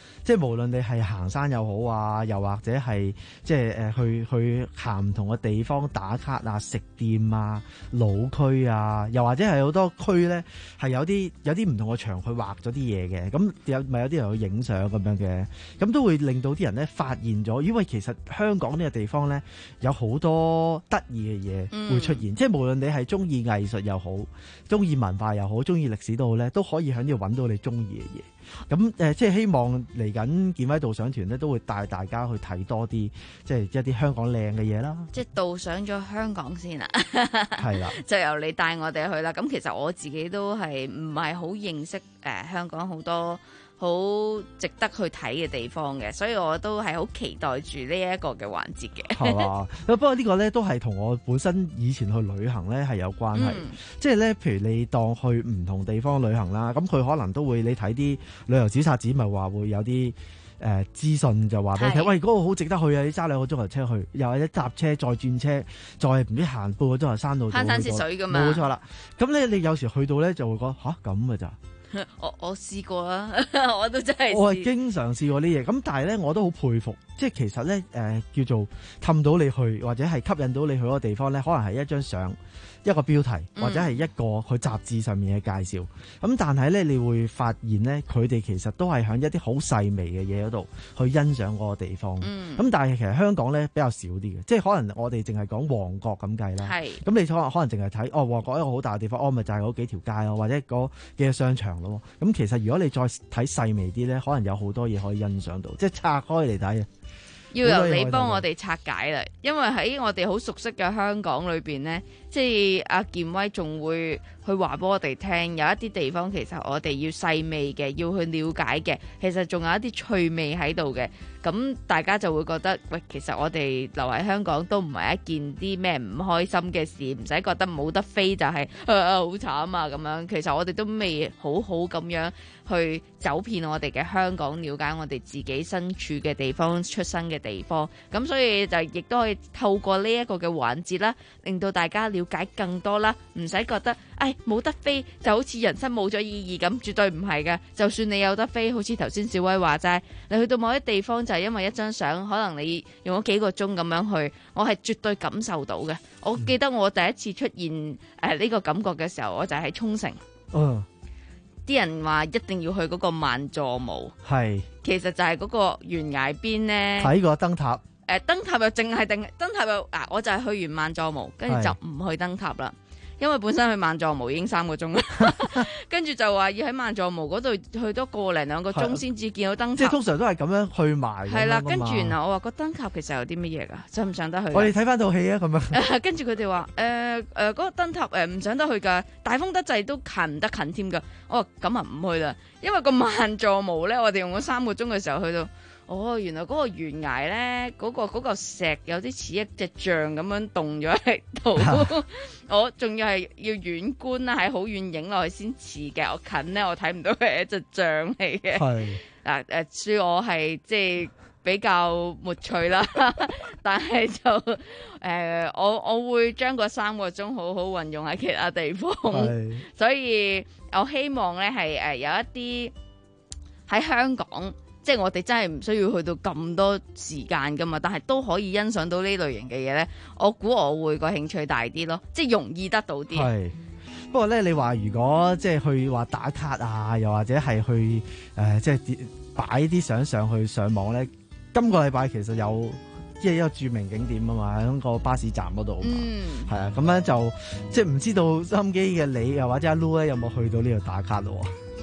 即係無論你係行山又好啊，又或者係即係誒去去行唔同嘅地方打卡啊、食店啊、老區啊，又或者係好多區咧係有啲有啲唔同嘅牆去畫咗啲嘢嘅，咁有咪有啲人去影相咁樣嘅，咁都會令到啲人咧發現咗，因為其實香港呢個地方咧有好多得意嘅嘢會出現，嗯、即係無論你係中意藝術又好，中意文化又好，中意歷史都好咧，都可以喺呢度揾到你中意嘅嘢。咁誒、呃，即係希望嚟緊健威導賞團咧，都會帶大家去睇多啲，即係一啲香港靚嘅嘢啦。即係導賞咗香港先啦， 係啦， 就由你帶我哋去啦。咁其實我自己都係唔係好認識誒、呃、香港好多好值得去睇嘅地方嘅，所以我都係好期待住呢一個嘅環節嘅。 係嘛？不過呢個咧都係同我本身以前去旅行咧係有關係，嗯、即係咧，譬如你當去唔同地方旅行啦，咁佢可能都會你睇啲旅遊小冊子，咪話會有啲誒資訊就話俾你聽，喂，嗰、嗰個好值得去啊！你揸兩個鐘頭車去，又或者搭車再轉車，再唔知行半個鐘頭山路， 攀山涉水㗎嘛。 冇錯啦。咁咧，你有時去到咧就會講吓咁嘅咋？ 我我試過啊，我都真係我係經常試過呢嘢，咁但係咧我都好佩服，即係其實咧誒、呃、叫做氹到你去，或者係吸引到你去嗰個地方咧，可能係一張相、一個標題，或者係一個佢雜誌上面嘅介紹。咁、嗯、但係咧，你會發現咧，佢哋其實都係喺一啲好細微嘅嘢嗰度去欣賞嗰個地方。咁、嗯、但係其實香港咧比較少啲嘅，即係可能我哋淨係講旺角咁計啦。係。咁你可能可能淨係睇哦旺角一個好大嘅地方，哦咪就係嗰幾條街咯，或者嗰幾個商場。咁其實如果你再睇細微啲咧，可能有好多嘢可以欣賞到，即係拆開嚟睇。 要由你幫我哋拆解啦，因為喺我哋好熟悉嘅香港裏邊呢，即係阿健威仲會去話俾我哋聽，有一啲地方其實我哋要細味嘅，要去了解嘅，其實仲有一啲趣味喺度嘅。咁大家就會覺得，喂，其實我哋留喺香港都唔係一件啲咩唔開心嘅事，唔使覺得冇得飛就係啊好慘啊咁樣。其實我哋都未好好咁樣去走遍我哋嘅香港，了解我哋自己身處嘅地方、出生嘅地方。咁所以就亦都可以透過呢一個嘅環節啦，令到大家了解更多啦，唔使覺得，唉，冇得飛就好似人生冇咗意義咁，絕對唔係㗎。就算你有得飛，好似頭先小威話齋，你去到某啲地方就係因為一張相，可能你用咗幾個鐘咁樣去，我係絕對感受到嘅。我記得我第一次出現誒呢、呃這個感覺嘅時候，我就係喺沖繩。嗯，啲人話一定要去嗰個萬座毛，係，其實就係嗰個懸崖邊咧睇個燈塔。誒、 呃，燈塔又淨係定燈塔又啊，我就係去完萬座毛，跟住就唔去燈塔啦。因為本身去萬座毛已經三個鐘啦，跟住就話要喺萬座毛嗰度去多個零兩個鐘先至見到燈塔。即係通常都係咁樣去埋。 係啦，跟住然後我話個燈塔其實有啲乜嘢㗎？上唔上得去？ 我哋睇翻套戲啊，咁樣。 跟住佢哋話誒誒嗰個燈塔誒唔上得去㗎，大風得滯都近唔得近添㗎。我話咁啊唔去啦，因為個萬座毛咧，我哋用咗三個鐘嘅時候去到。哦，原來嗰個懸崖咧，嗰、嗰個嗰嚿石有啲似一隻象咁樣凍咗喺度。我仲要係要遠觀啦，喺好遠影落去先似嘅。我近咧，我睇唔到佢係一隻象嚟嘅。係嗱誒，所以我係即係比較沒趣啦。但係就誒、呃，我我會將嗰三個鐘好好運用喺其他地方。所以我希望咧係誒有一啲喺香港。即係我哋真係唔需要去到咁多時間噶嘛，但係都可以欣賞到呢類型嘅嘢咧。我估我會個興趣大啲咯，即係容易得到啲。係， 不過咧，你話如果即係去話打卡啊，又或者係去誒、呃，即係擺啲相上去上網咧。今個禮拜其實有即係一個著名景點啊嘛，喺個巴士站嗰度。嗯，係啊，咁樣就即係唔知道收音機嘅你又或者阿 Lu 咧有冇去到呢度打卡咯？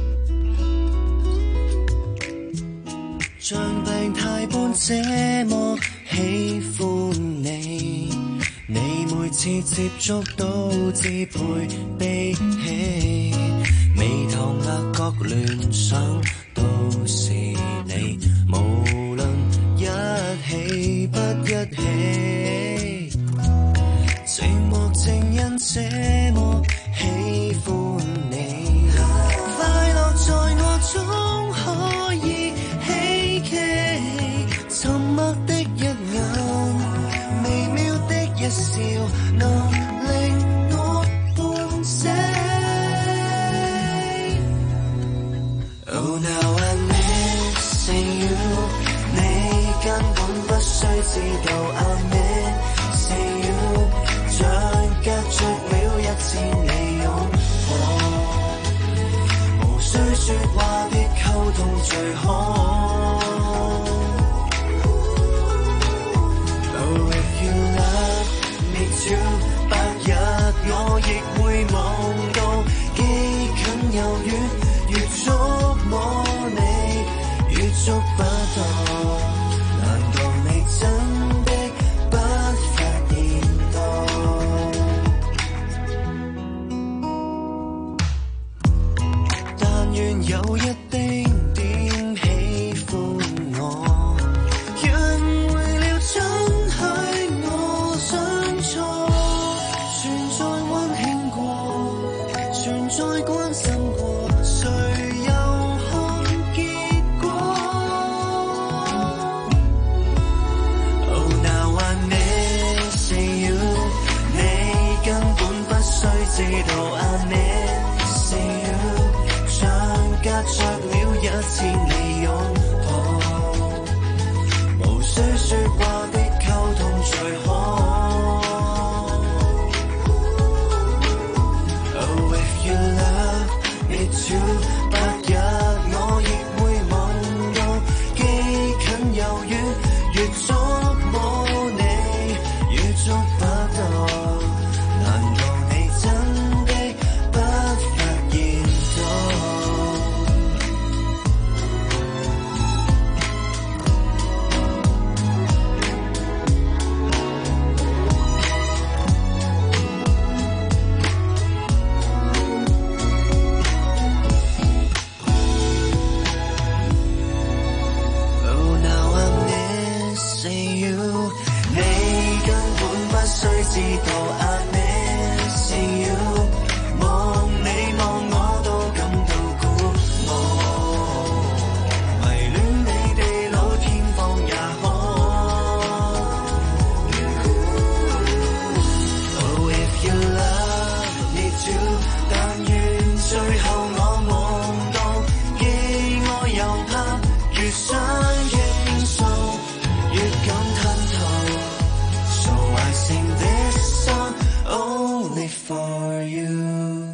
像病態般這麼喜歡你，你每次接觸都自配悲喜，眉頭額角聯想都是你，無論一起不一起，寂寞正因這麼喜歡你，快樂在我中可以沉默的一眼，微妙的一笑，能令我半醒。Oh now I'm missing 需知道 I miss you， 像隔着了一千里擁抱，無需說話的溝通最好。Oh if you love me too， 白日我亦會望到，既近又遠，越觸摸你越觸不到。難道你真的不發現到？但願有一丁點喜歡我，因為了准許我想錯，存在溫馨過，存在關心過，誰又看結果？Oh now I miss you， 你根本不需知道 I miss you， 像隔着了一千里擁抱，無需說話的溝通最好。Oh if you love me too， 白日我亦會望到，既近又遠，越觸摸你越觸不到。難道你真的不發現到？Oh now I miss you， 你根本不需知道 I miss you， 望你望我都感到鼓舞，迷戀你地老天荒也好。Oh if you love me too， 但願最後我望到，既愛又怕，越想傾訴越感吞吐。So I sing this song only for you。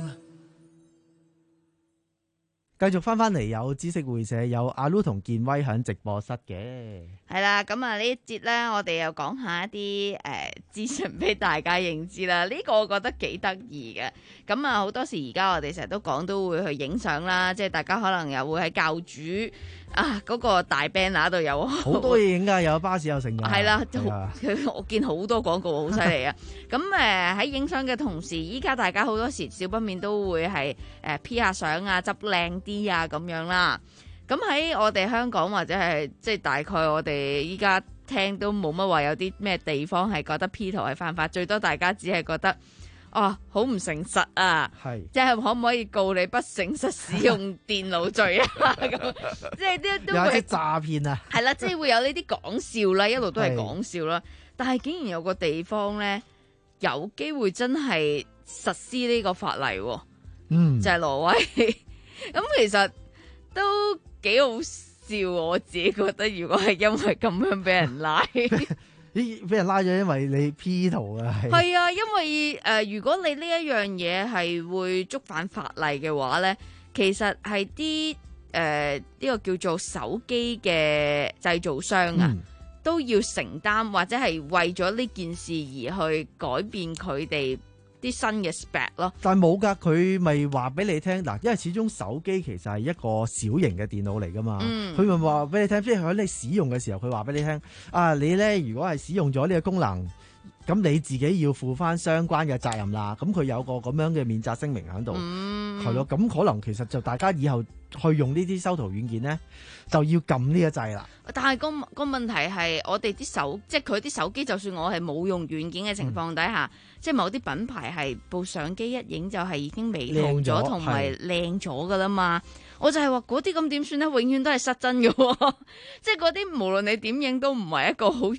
繼續翻翻嚟有知識會社，有阿 Lu 同健威喺直播室嘅。 係啦，咁啊呢一節咧，我哋又講下一啲誒資訊俾大家認知啦。呢、個我覺得幾得意嘅。咁啊好多時而家我哋成日都講都會去影相啦，即係大家可能又會喺教主啊嗰、個大 banner 度有好多嘢影㗎，有巴士有成㗎。 係啦， 係啊我見好多廣告好犀利啊！咁誒喺影相嘅同時，依家大家好多時少不免都會係誒 P 下相啊，執靚啲啊咁樣啦。咁喺我哋香港或者係即係大概我哋依家聽都冇乜話有啲咩地方係覺得 P 圖係犯法，最多大家只係覺得哦好唔誠實啊， 係即係可唔可以告你不誠實使用電腦罪啊？咁即係啲都有會啲詐騙啊， 係啦，即係會有呢啲講笑啦，一路都係講笑啦。但係竟然有個地方咧，有機會真係實施呢個法例喎， 嗯， 就係挪威。咁其實都幾好笑，我自己覺得，如果係因為咁樣俾人拉， 咦，俾人拉咗，因為你 P 圖啊，係係啊，因為誒、呃，如果你呢一樣嘢係會觸犯法例嘅話咧，其實係啲誒呢個叫做手機嘅製造商啊。 嗯都要承擔或者係為咗呢件事而去改變佢哋啲新嘅 spec 咯。 但係冇㗎，佢咪話俾你聽嗱，因為始終手機其實係一個小型嘅電腦嚟㗎嘛，佢咪話俾你聽，即係喺你使用嘅時候，佢話俾你聽啊，你咧如果係使用咗呢個功能，咁你自己要負翻相關嘅責任啦。咁佢有個咁樣嘅免責聲明喺度，係咯、嗯。咁可能其實就大家以後去用呢啲修圖軟件咧，就要撳呢一掣啦。 但係個個問題係，我哋啲手即係佢啲手機，就算我係冇用軟件嘅情況底下，嗯、即係某啲品牌係部相機一影就係已經美圖咗同埋靚咗噶啦嘛。我就係話嗰啲咁點算咧？永遠都係失真嘅喎，即係嗰啲無論你點影都唔係一個好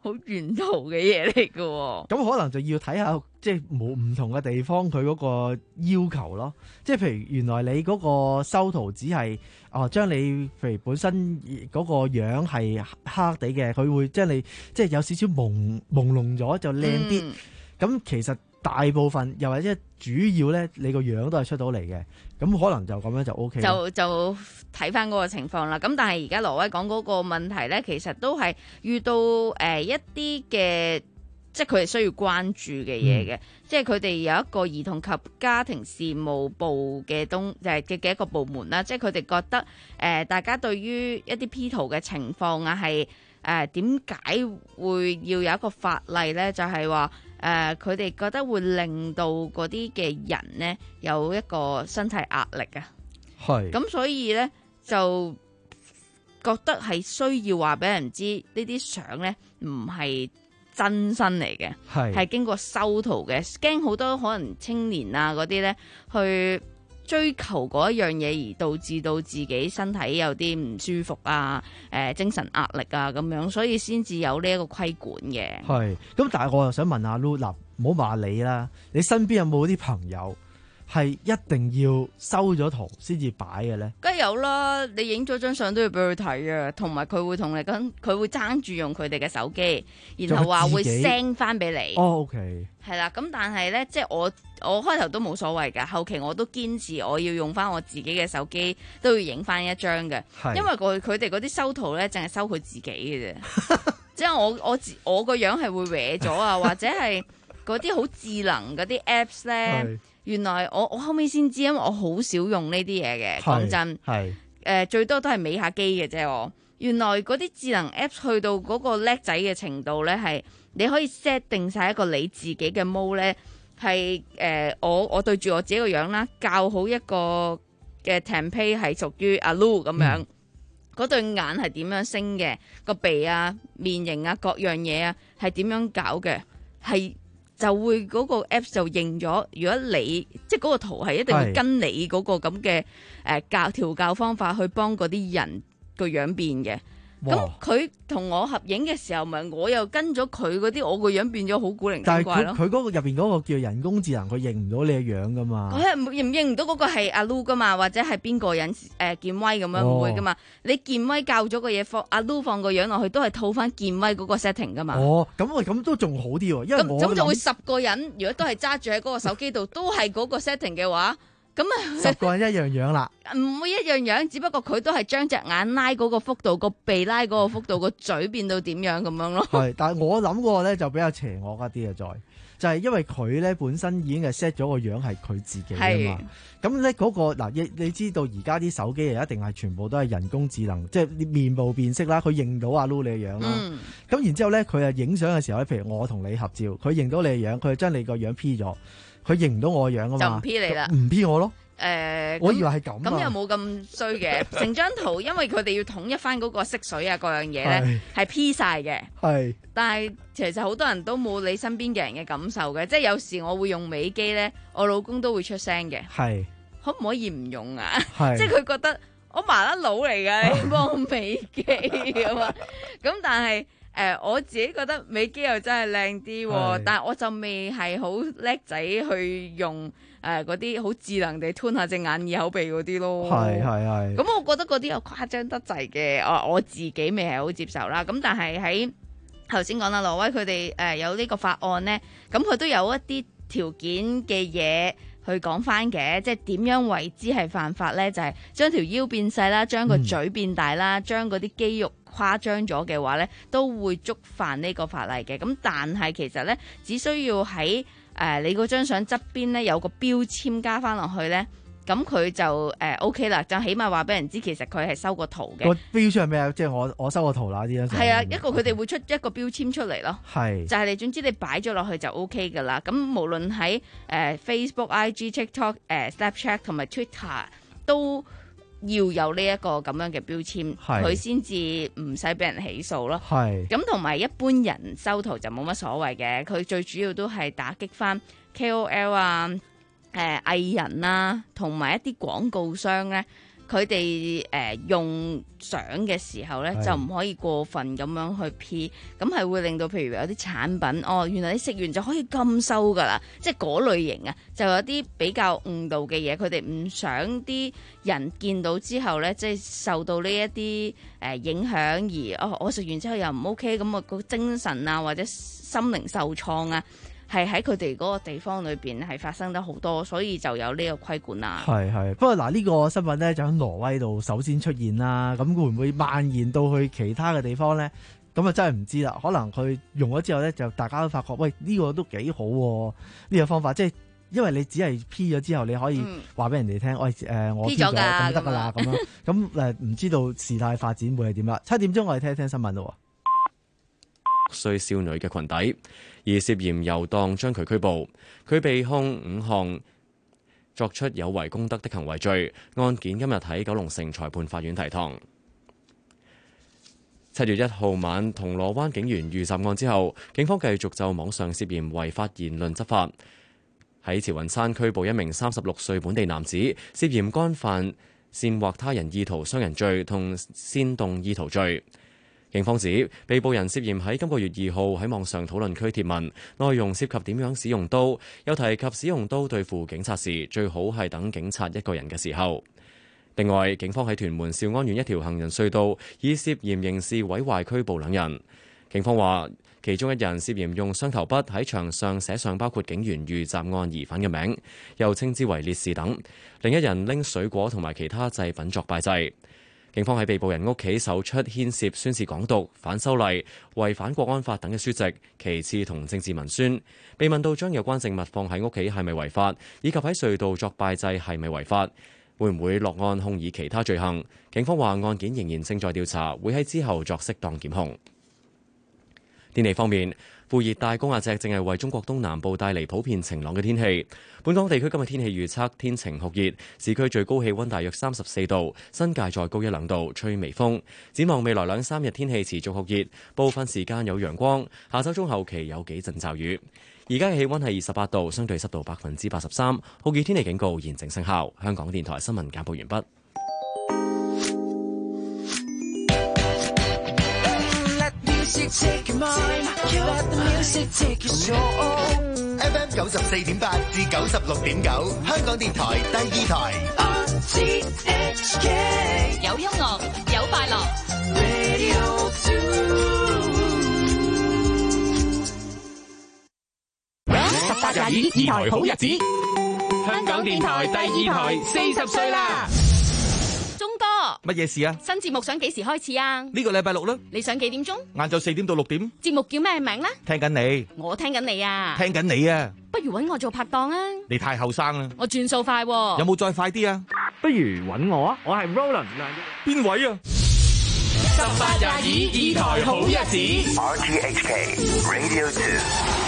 好沿途嘅嘢嚟嘅喎。 咁可能就要睇下即係冇唔同嘅地方佢嗰個要求咯。即係譬如原來你嗰個修圖只係哦將你譬如本身嗰個樣係黑黑地嘅，佢會將你即係有少少朦朦朧咗就靚啲。咁、嗯、其實大部分又或者主要咧，你個樣都係出到嚟嘅。咁可能就咁樣就 O K。 就就睇翻嗰個情況啦。咁但係而家羅威講嗰個問題咧，其實都係遇到誒、呃、一啲嘅，即係佢哋需要關注嘅嘢嘅。嗯、即係佢哋有一個兒童及家庭事務部嘅東誒嘅嘅一個部門啦。即係佢哋覺得誒、呃、大家對於一啲 P 圖嘅情況啊，係誒點解會要有一個法例咧？就係話。誒佢哋覺得會令到嗰啲嘅人呢有一個身體壓力啊，係咁所以呢，就覺得係需要話俾人知呢啲相呢唔係真身嚟嘅，係係經過修圖嘅，驚好多可能青年啊嗰啲呢去追求嗰一樣嘢而導致到自己身體有啲唔舒服啊，誒、呃、精神壓力啊咁樣，所以先至有呢一個規管嘅。係，咁但係我又想問下 Lu， 嗱，唔好話你啦，你身邊有冇啲朋友係一定要收咗圖先至擺嘅咧？梗係有啦，你影咗張相都要俾佢睇啊，同埋佢會同你講，佢會爭住用佢哋嘅手機，然後話會 send 翻俾你。 哦 ，OK。 係啦，咁但係咧，即係我我開頭都冇所謂㗎，後期我都堅持我要用翻我自己嘅手機，都要影翻一張嘅，因為佢佢哋嗰啲修圖咧，淨係收佢自己嘅啫，即係我我我個樣係會歪咗啊，或者係嗰啲好智能嗰啲 apps 咧，原來我我後尾先知，因為我好少用呢啲嘢嘅，講真，係誒、呃、最多都係美下機嘅啫，我原來嗰啲智能 apps 去到嗰個叻仔嘅程度咧係。你可以 set 定晒一個你自己嘅 mode 咧，係、呃、誒我我對住我自己個樣啦，校好一個嘅 template 係屬於阿 Lu 咁樣，嗰、嗯、對眼係點樣升嘅，個鼻啊、面型啊、各樣嘢啊係點樣搞嘅，係就會嗰個 app 就認咗。如果你即係嗰個圖係一定會跟你嗰個咁嘅誒教調教方法去幫嗰啲人個樣變嘅。咁佢同我合影嘅時候，咪我又跟咗佢嗰啲，我個樣變咗好古靈精怪咯。 但係佢佢嗰個入邊嗰個叫人工智能，佢認唔到你嘅樣噶嘛？ 佢係認唔認唔到嗰個係阿 Lu 噶嘛？或者係邊個人誒、呃、健威咁樣唔、哦、會噶嘛？你健威教咗個嘢放阿 Lu 放個樣落去，都係套翻健威嗰個 setting 噶嘛？哦，咁啊咁都仲好啲喎，因為我咁就會十個人，如果都係揸住喺嗰個手機度，都係嗰個 setting 嘅話。咁啊， 十個人一樣樣啦， 唔會一樣樣，只不過佢都係將隻眼拉嗰個幅度，個鼻拉嗰個幅度，個嘴變到點樣咁樣咯。係，但係我諗過咧就比較邪惡一啲啊，再就係、是、因為佢咧本身已經係 set 咗個樣係佢自己啊嘛。咁咧嗰個嗱，你你知道而家啲手機啊一定係全部都係人工智能，即係面部辨識啦，佢認到阿 Lu 你嘅樣啦。咁、嗯、然之後咧，佢啊影相嘅時候咧，譬如我同你合照，佢認到你嘅樣，佢就將你個樣 P 咗。佢認唔到我個樣啊嘛， 就唔 P 你啦， 唔 P 我咯。 誒、呃， 我以為係咁， 咁又冇咁衰嘅。成張圖，因為佢哋要統一翻嗰個色水啊，各樣嘢咧係 P 晒嘅。係，但係其實好多人都冇你身邊嘅人嘅感受嘅，即係有時我會用美肌咧，我老公都會出聲嘅。係，可唔可以唔用啊？係，即係佢覺得我麻甩佬嚟㗎，你幫我美肌咁啊。咁但係。誒、呃、我自己覺得美肌又真係靚啲，但係我就未係好叻仔去用誒嗰啲好智能地吞下隻眼耳口鼻嗰啲咯。係係係。咁我覺得嗰啲又誇張得滯嘅，我我自己未係好接受啦。咁但係喺頭先講啦，挪威佢哋誒有呢個法案呢，咁佢都有一啲條件嘅嘢去講翻嘅，即係點樣為之係犯法呢？就係、是、將條腰變細啦，將個嘴變大啦，將嗰啲肌肉誇張咗嘅話呢，都會觸犯呢個法例嘅。咁但係其實呢，只需要喺誒、呃、你嗰張相側邊呢，有個標籤加翻落去呢，咁佢就誒、呃、OK 啦，就起碼話俾人知其實佢係收過圖嘅。個標籤係咩啊？即係我我收過圖啦，呢張相。 係啊，一個佢哋會出一個標籤出嚟咯。係，就係、是、你總之你擺咗落去就 OK 噶啦。咁無論喺誒、呃、Facebook、I G、TikTok、誒 Snapchat 同埋 Twitter 都要有呢一個咁樣嘅標籤，佢先至唔使俾人起訴咯。係，咁同埋一般人修圖就冇乜所謂嘅，佢最主要都係打擊翻 K O L 啊、誒、呃、藝人啊，同埋一啲廣告商咧， 佢哋誒用相嘅時候咧， 係就唔可以過分咁樣去 P， 咁係會令到譬如有啲產品，哦，原來你食完就可以咁收噶啦，即係嗰類型啊，就有啲比較誤導嘅嘢，佢哋唔想啲人見到之後咧，即係受到呢一啲誒影響而哦，我食完之後又唔 OK，咁我個精神啊或者心靈受創啊。係喺佢哋嗰個地方裏邊係發生得好多，所以就有呢個規管啦。 係係，不過嗱呢個新聞咧就喺挪威度首先出現啦，咁會唔會蔓延到去其他嘅地方咧？咁啊真係唔知啦。可能佢用咗之後咧，就大家都發覺，喂呢個都幾好喎，呢個方法即係因為你只係 P 咗之後，你可以話俾人哋聽，喂誒我 P 咗咁得㗎啦，咁樣咁誒唔知道事態發展會係點啦？七點鐘我哋聽一聽新聞咯。 歲少女嘅裙底，而涉嫌遊蕩將佢拘捕，佢被控五項作出有違公德的行為罪，案件今日喺九龍城裁判法院提堂。七月一號晚銅鑼灣警員遇襲案之後，警方繼續就網上涉嫌違法言論執法，喺慈雲山拘捕一名三十六歲本地男子，涉嫌干犯煽惑他人意圖傷人罪同煽動意圖罪。警方指被捕人涉嫌喺今個月二號喺網上討論區貼文，內容涉及點樣使用刀，有提及使用刀對付警察時，最好係等警察一個人嘅時候。另外，警方喺屯門兆安苑一條行人隧道以涉嫌刑事毀壞拘捕兩人。警方話，其中一人涉嫌用雙頭筆喺牆上寫上包括警員遇襲案疑犯嘅名，又稱之為烈士等；另一人拎水果同埋其他祭品作拜祭。警方喺被捕人屋企搜出牽涉宣示港獨、反修例、違反國安法等嘅書籍、旗幟同政治文宣。被問到將有關證物放喺屋企係咪違法，以及喺隧道作拜祭係咪違法，會唔會落案控以其他罪行？警方話案件仍然正在調查，會喺之後作適當檢控。天氣方面，副熱帶高壓脊正係為中國東南部帶嚟普遍晴朗嘅天氣。本港地區今日天氣預測天晴酷熱，市區最高氣溫大約三十四度，新界再高一兩度，吹微風。展望未來兩三日天氣持續酷熱，部分時間有陽光。下週中後期有幾陣驟雨。而家嘅氣溫係二十八度，相對濕度百分之八十三，酷熱天氣警告現正生效。香港電台新聞簡報完畢。 F M 九十四點八至九十六點九，香港電台第二台。 有音樂，有快樂。 十八廿二，二台好日子。香港電台第二台四十歲啦。 鐘哥， 乜嘢事啊？ 新節目想幾時開始啊？ 呢個禮拜六啦。 你想幾點鐘？ 晏晝四點到六點。 節目叫咩名呢？ 聽緊你。 我聽緊你啊。 聽緊你啊。 不如搵我做拍檔啊。 你太後生啦。 我轉數快。有冇再快啲啊？ 不如搵我啊，我係 Roland。 邊位啊？ 十八廿二，二台好日子。 R T H K Radio Two。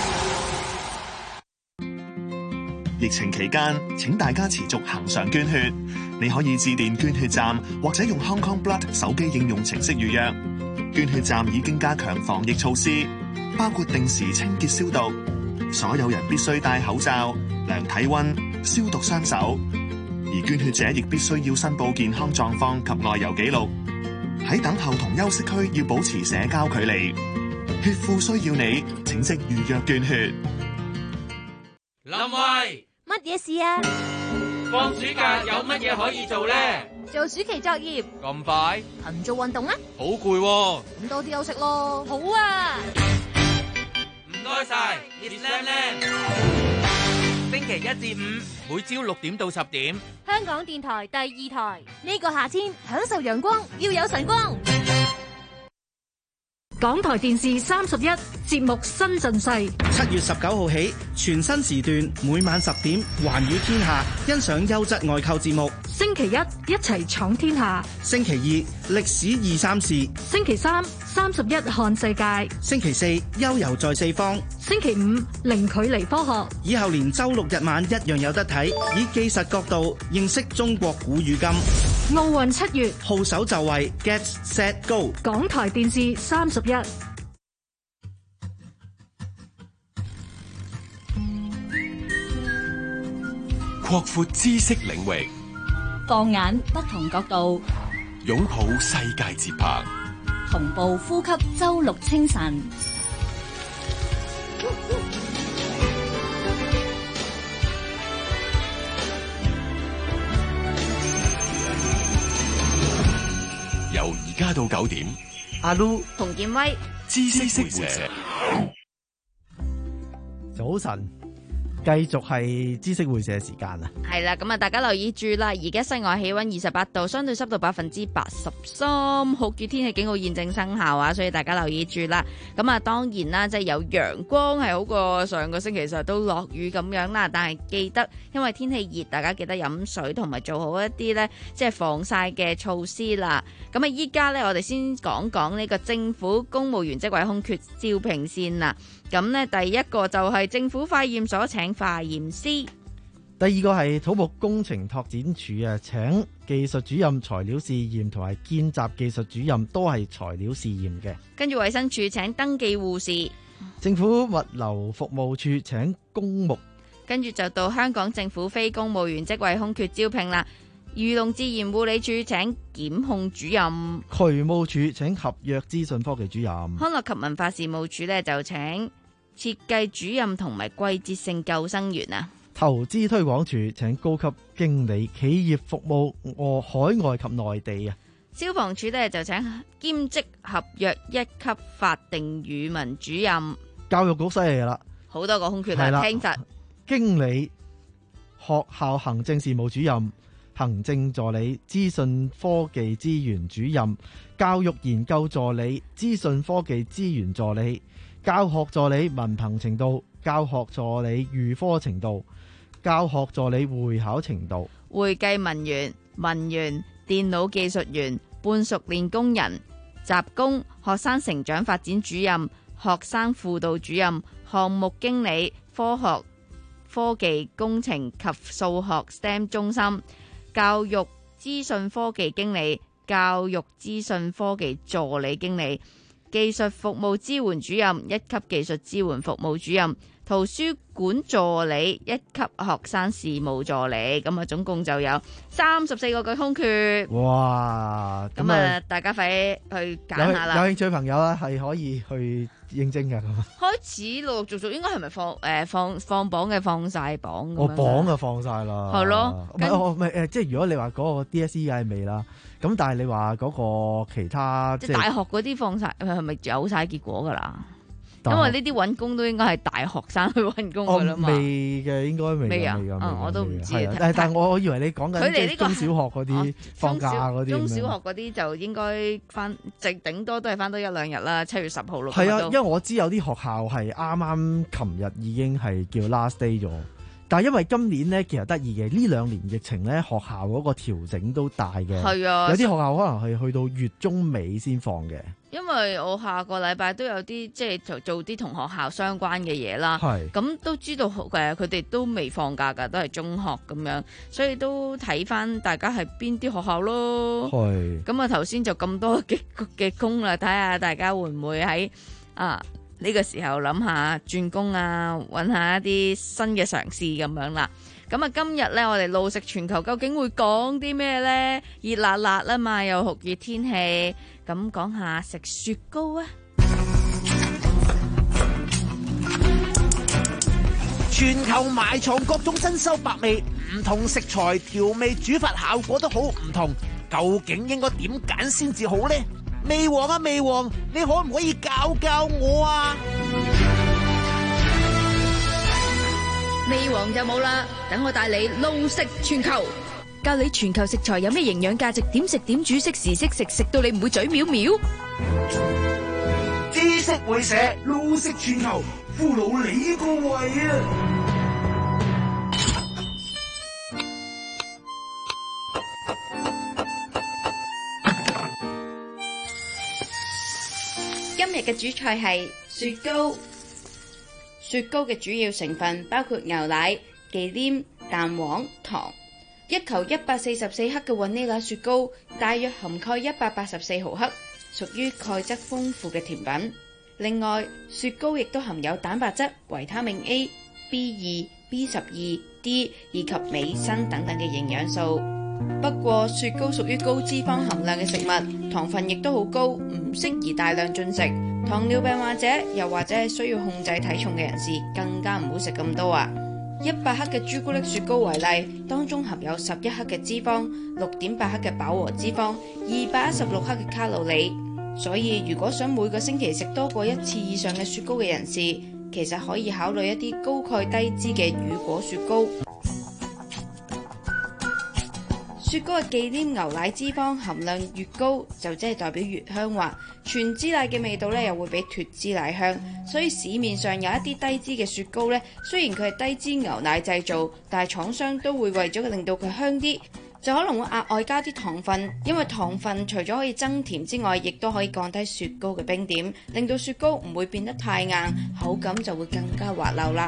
疫情期間，請大家持續恒常捐血。你可以致電捐血站，或者用 Hong Kong Blood 手機應用程式預約。捐血站已經加強防疫措施，包括定時清潔消毒，所有人必須戴口罩、量體溫、消毒雙手。而捐血者亦必須要申報健康狀況及外遊記錄。喺等候同休息區要保持社交距離。血庫需要你，請即預約捐血。 林慧， 乜嘢事啊？ 放暑假有乜嘢可以做呢？ 做暑期作業。 咁快？ 勤做運動啊！ 好攰喎。 咁多啲休息咯。好啊。 唔該晒 ，It's Lam Lam。星期一至五，每朝六點到十點。 香港電台第二台，呢個夏天享受陽光，要有晨光。 港台電視三十一節目新陣勢， 七月十九號起，全新時段每晚十點，環宇天下欣賞優質外購節目。 星期一一齊闖天下， 星期二歷史二三事， 星期三三十一看世界， 星期四悠遊在四方， 星期五零距離科學。 以後連周六日晚一樣有得睇，以技術角度認識中國古語今。 奧運七月， 號手就位 ，Get Set Go。 港台電視三十一。 擴闊知識領域， 放眼不同角度， 擁抱世界節拍， 同步呼吸周六清晨。 由而家到九點， 阿 Lu 洪建威， 知識會社， 早晨。繼續係知識會社時間啊！ 係啦，咁啊，大家留意住啦！而家室外氣溫二十八度，相對濕度百分之八十三，酷熱天氣警告現正生效啊！所以大家留意住啦。咁啊，當然啦，即係有陽光係好過上個星期實都落雨咁樣啦。但係記得，因為天氣熱，大家記得飲水同埋做好一啲呢，即係防曬嘅措施啦。咁啊，依家呢，我哋先講講呢個政府公務員職位空缺招聘先啦。咁呢，第一個就係政府化驗所請化驗師， 第二個係土木工程拓展署啊，請技術主任材料試驗同埋見習技術主任都係材料試驗嘅。 跟住衛生署請登記護士， 政府物流服務處請公務， 跟住就到香港政府非公務員職位空缺招聘啦。漁農自然護理署請檢控主任， 渠務署請合約資訊科技主任， 康樂及文化事務署呢就請設計主任同埋季節性救生員啊。 投資推廣署請高級經理企業服務外海外及內地啊。 消防處呢就請兼職合約一級法定語文主任。 教育局犀利啦， 好多個空缺啊，聽實經理、學校行政事務主任、行政助理、資訊科技資源主任、教育研究助理、資訊科技資源助理、教學助理文憑程度、教學助理預科程度、教學助理會考程度、 會計文員、文員、電腦技術員、半熟練工人、雜工、學生成長發展主任、學生輔導主任、項目經理、科學、科技、工程及數學 S T E M 中心、教育資訊科技經理、教育資訊科技助理經理、技術服務支援主任、一級技術支援服務主任、圖書館助理、一級學生事務助理，咁啊總共就有三十四個嘅空缺。 哇！ 咁啊，大家快去揀下啦。 有興趣朋友咧係可以去應徵嘅。咁開始陸陸續續，應該係咪放誒、呃、放放榜嘅放晒榜？ 我榜就放晒啦。 係咯， 唔係我唔係誒，即係如果你話嗰個 D S E 係未啦，咁但係你話嗰個其他即係大學嗰啲放晒，係咪有晒結果噶啦？因為呢啲揾工都應該係大學生去揾工噶啦嘛。 未嘅，應該未。 未啊， 嗯， 我都唔知。 但係我我以為你講緊佢哋呢個中小學嗰啲放假嗰啲。 中小學嗰啲就應該翻，即係頂多都係翻多一兩日啦。七月十號咯。 係啊，因為我知有啲學校係啱啱琴日已經係叫 last day 咗。但係因為今年咧，其實得意嘅呢兩年疫情咧，學校嗰個調整都大嘅。係啊，有啲學校可能係去到月中尾先放嘅。 因為我下個禮拜都有啲即係做做啲同學校相關嘅嘢啦，咁都知道誒佢哋都未放假㗎，都係中學咁樣，所以都睇翻大家係邊啲學校咯。咁啊頭先就咁多嘅嘅工啦，睇下大家會唔會喺啊呢個時候諗下轉工啊，揾下一啲新嘅嘗試咁樣啦。咁啊今日咧我哋路食全球究竟會講啲咩呢？熱辣辣啊嘛，又酷熱天氣。咁講下食雪糕啊！ 全球埋藏各種珍饈百味，唔同食材調味煮法效果都好唔同，究竟應該點揀先至好呢？味王啊味王，你可唔可以教教我啊？ 味王就冇啦，等我帶你路食全球。教你全球食材有咩營養價值，點食點煮，適時適食，食到你唔會嘴藐藐。 知識會社路食全球，俘虜你個胃啊！ 今日嘅主菜係雪糕。雪糕嘅主要成分包括牛奶、忌廉、蛋黃、糖。一球一百四十四克嘅雲呢拿雪糕，大約含鈣一百八十四毫克，屬於鈣質豐富嘅甜品。另外，雪糕亦都含有蛋白質、維他命 A、B 二、B 十二、D 以及鎂砷等等嘅營養素。 不過雪糕屬於高脂肪含量嘅食物，糖分亦都好高，唔適宜大量進食。糖尿病患者又或者係需要控制體重嘅人士，更加唔好食咁多啊！一百克嘅朱古力雪糕為例，當中含有十一克嘅脂肪，六點八克嘅飽和脂肪，二百一十六克嘅卡路里。所以如果想每個星期食多過一次以上嘅雪糕嘅人士，其實可以考慮一啲高鈣低脂嘅乳果雪糕。雪糕嘅忌廉牛奶脂肪含量越高，就即係代表越香滑。全脂奶嘅味道咧，又會比脫脂奶香。所以市面上有一啲低脂嘅雪糕咧，雖然佢係低脂牛奶製造，但係廠商都會為咗令到佢香啲，就可能會額外加啲糖分。因為糖分除咗可以增甜之外，亦都可以降低雪糕嘅冰點，令到雪糕唔會變得太硬，口感就會更加滑溜啦。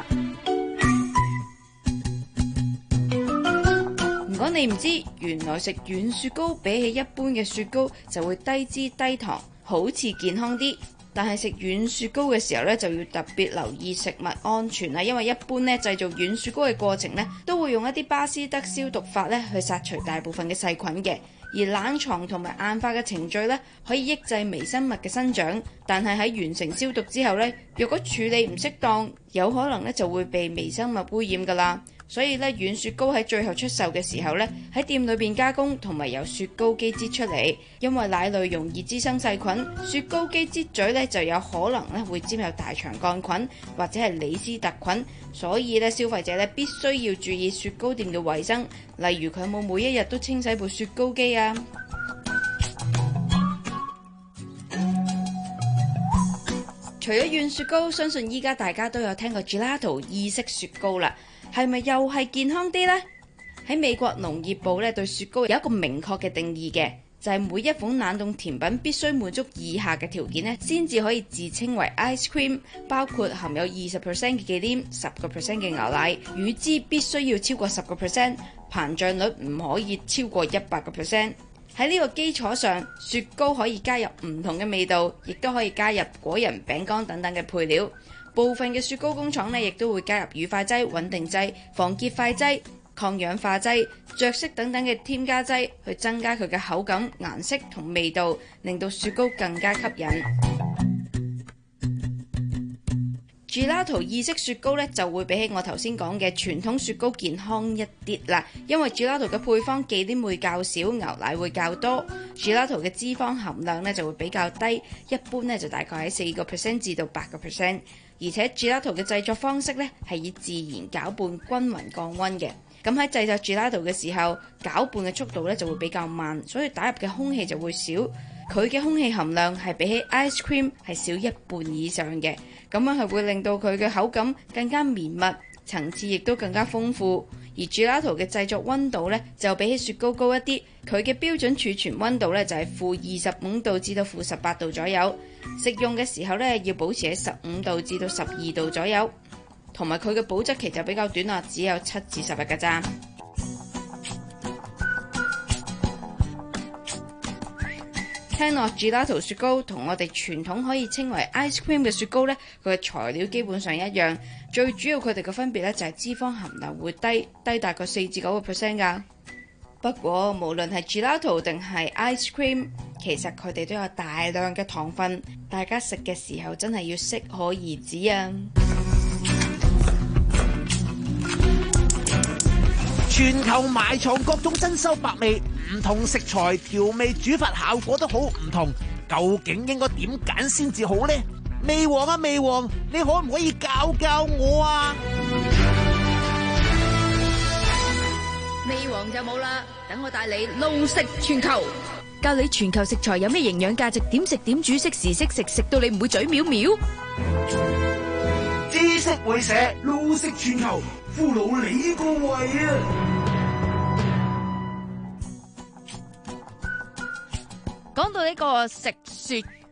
如果你唔知，原來食軟雪糕比起一般嘅雪糕就會低脂低糖，好似健康啲。但係食軟雪糕嘅時候咧，就要特別留意食物安全啦。因為一般咧製造軟雪糕嘅過程咧，都會用一啲巴斯德消毒法咧去殺除大部分嘅細菌嘅。而冷藏同埋硬化嘅程序咧，可以抑制微生物嘅生長。但係喺完成消毒之後咧，若果處理唔適當，有可能咧就會被微生物污染㗎啦。所以咧，軟雪糕喺最後出售嘅時候咧，喺店裏邊加工同埋由雪糕機擠出嚟。因為奶類容易滋生細菌，雪糕機擠嘴咧就有可能咧會沾有大腸桿菌或者係李斯特菌。所以咧，消費者咧必須要注意雪糕店嘅衛生，例如佢有冇每一日都清洗部雪糕機啊。除咗軟雪糕，相信依家大家都有聽過 Gelato 意式雪糕啦。係咪又係健康啲呢？喺美國農業部咧對雪糕有一個明確嘅定義嘅，就係每一款冷凍甜品必須滿足以下嘅條件咧，先至可以自稱為 ice cream， 包括含有二十 percent 嘅忌廉、十個 percent 嘅牛奶，乳脂必須要超過十個 percent， 膨脹率唔可以超過一百個 percent。喺呢個基礎上，雪糕可以加入唔同嘅味道，亦都可以加入果仁、餅乾等等嘅配料。部分嘅雪糕工廠呢，亦都會加入乳化劑、穩定劑、防結塊劑、抗氧化劑、着色等等嘅添加劑，去增加佢嘅口感、顏色同味道，令到雪糕更加吸引。Gelato 意式雪糕咧就會比起我頭先講嘅傳統雪糕健康一啲啦，因為 Gelato 嘅配方忌廉會較少，牛奶會較多 ，Gelato 嘅脂肪含量咧就會比較低，一般咧就大概喺四個 percent 至到八個 percent， 而且 Gelato 嘅製作方式咧係以自然攪拌均勻降溫嘅。咁喺製作 Gelato 嘅時候，攪拌嘅速度咧就會比較慢，所以打入嘅空氣就會少。佢嘅空氣含量係比起 ice cream 係少一半以上嘅，咁樣係會令到佢嘅口感更加綿密，層次亦都更加豐富。而 Gelato 嘅製作溫度咧就比起雪糕高一啲，佢嘅標準儲存溫度咧就係負二十五度至到負十八度左右，食用嘅時候咧要保持喺十五度至到十二度左右，同埋佢嘅保質期就比較短啦，只有七至十日㗎咋。聽落 Gelato 雪糕同我哋傳統可以稱為 ice cream 嘅雪糕呢，佢嘅材料基本上一樣，最主要佢哋嘅分別呢就係脂肪含量會低，低大概四至九個 percent 㗎。不過無論係 Gelato 定係 ice cream，其實佢哋都有大量嘅糖分，大家食嘅時候真係要適可而止啊！ 全球埋藏各種珍饈百味，唔同食材調味煮法效果都好唔同，究竟應該點揀先至好呢？味王啊味王，你可唔可以教教我啊？ 味王就冇啦，等我帶你路食全球，教你全球食材有咩營養價值，點食點煮，識時識食，食到你唔會嘴藐藐。 知識會社路食全球，俘虜你個胃啊！ 講到呢個食雪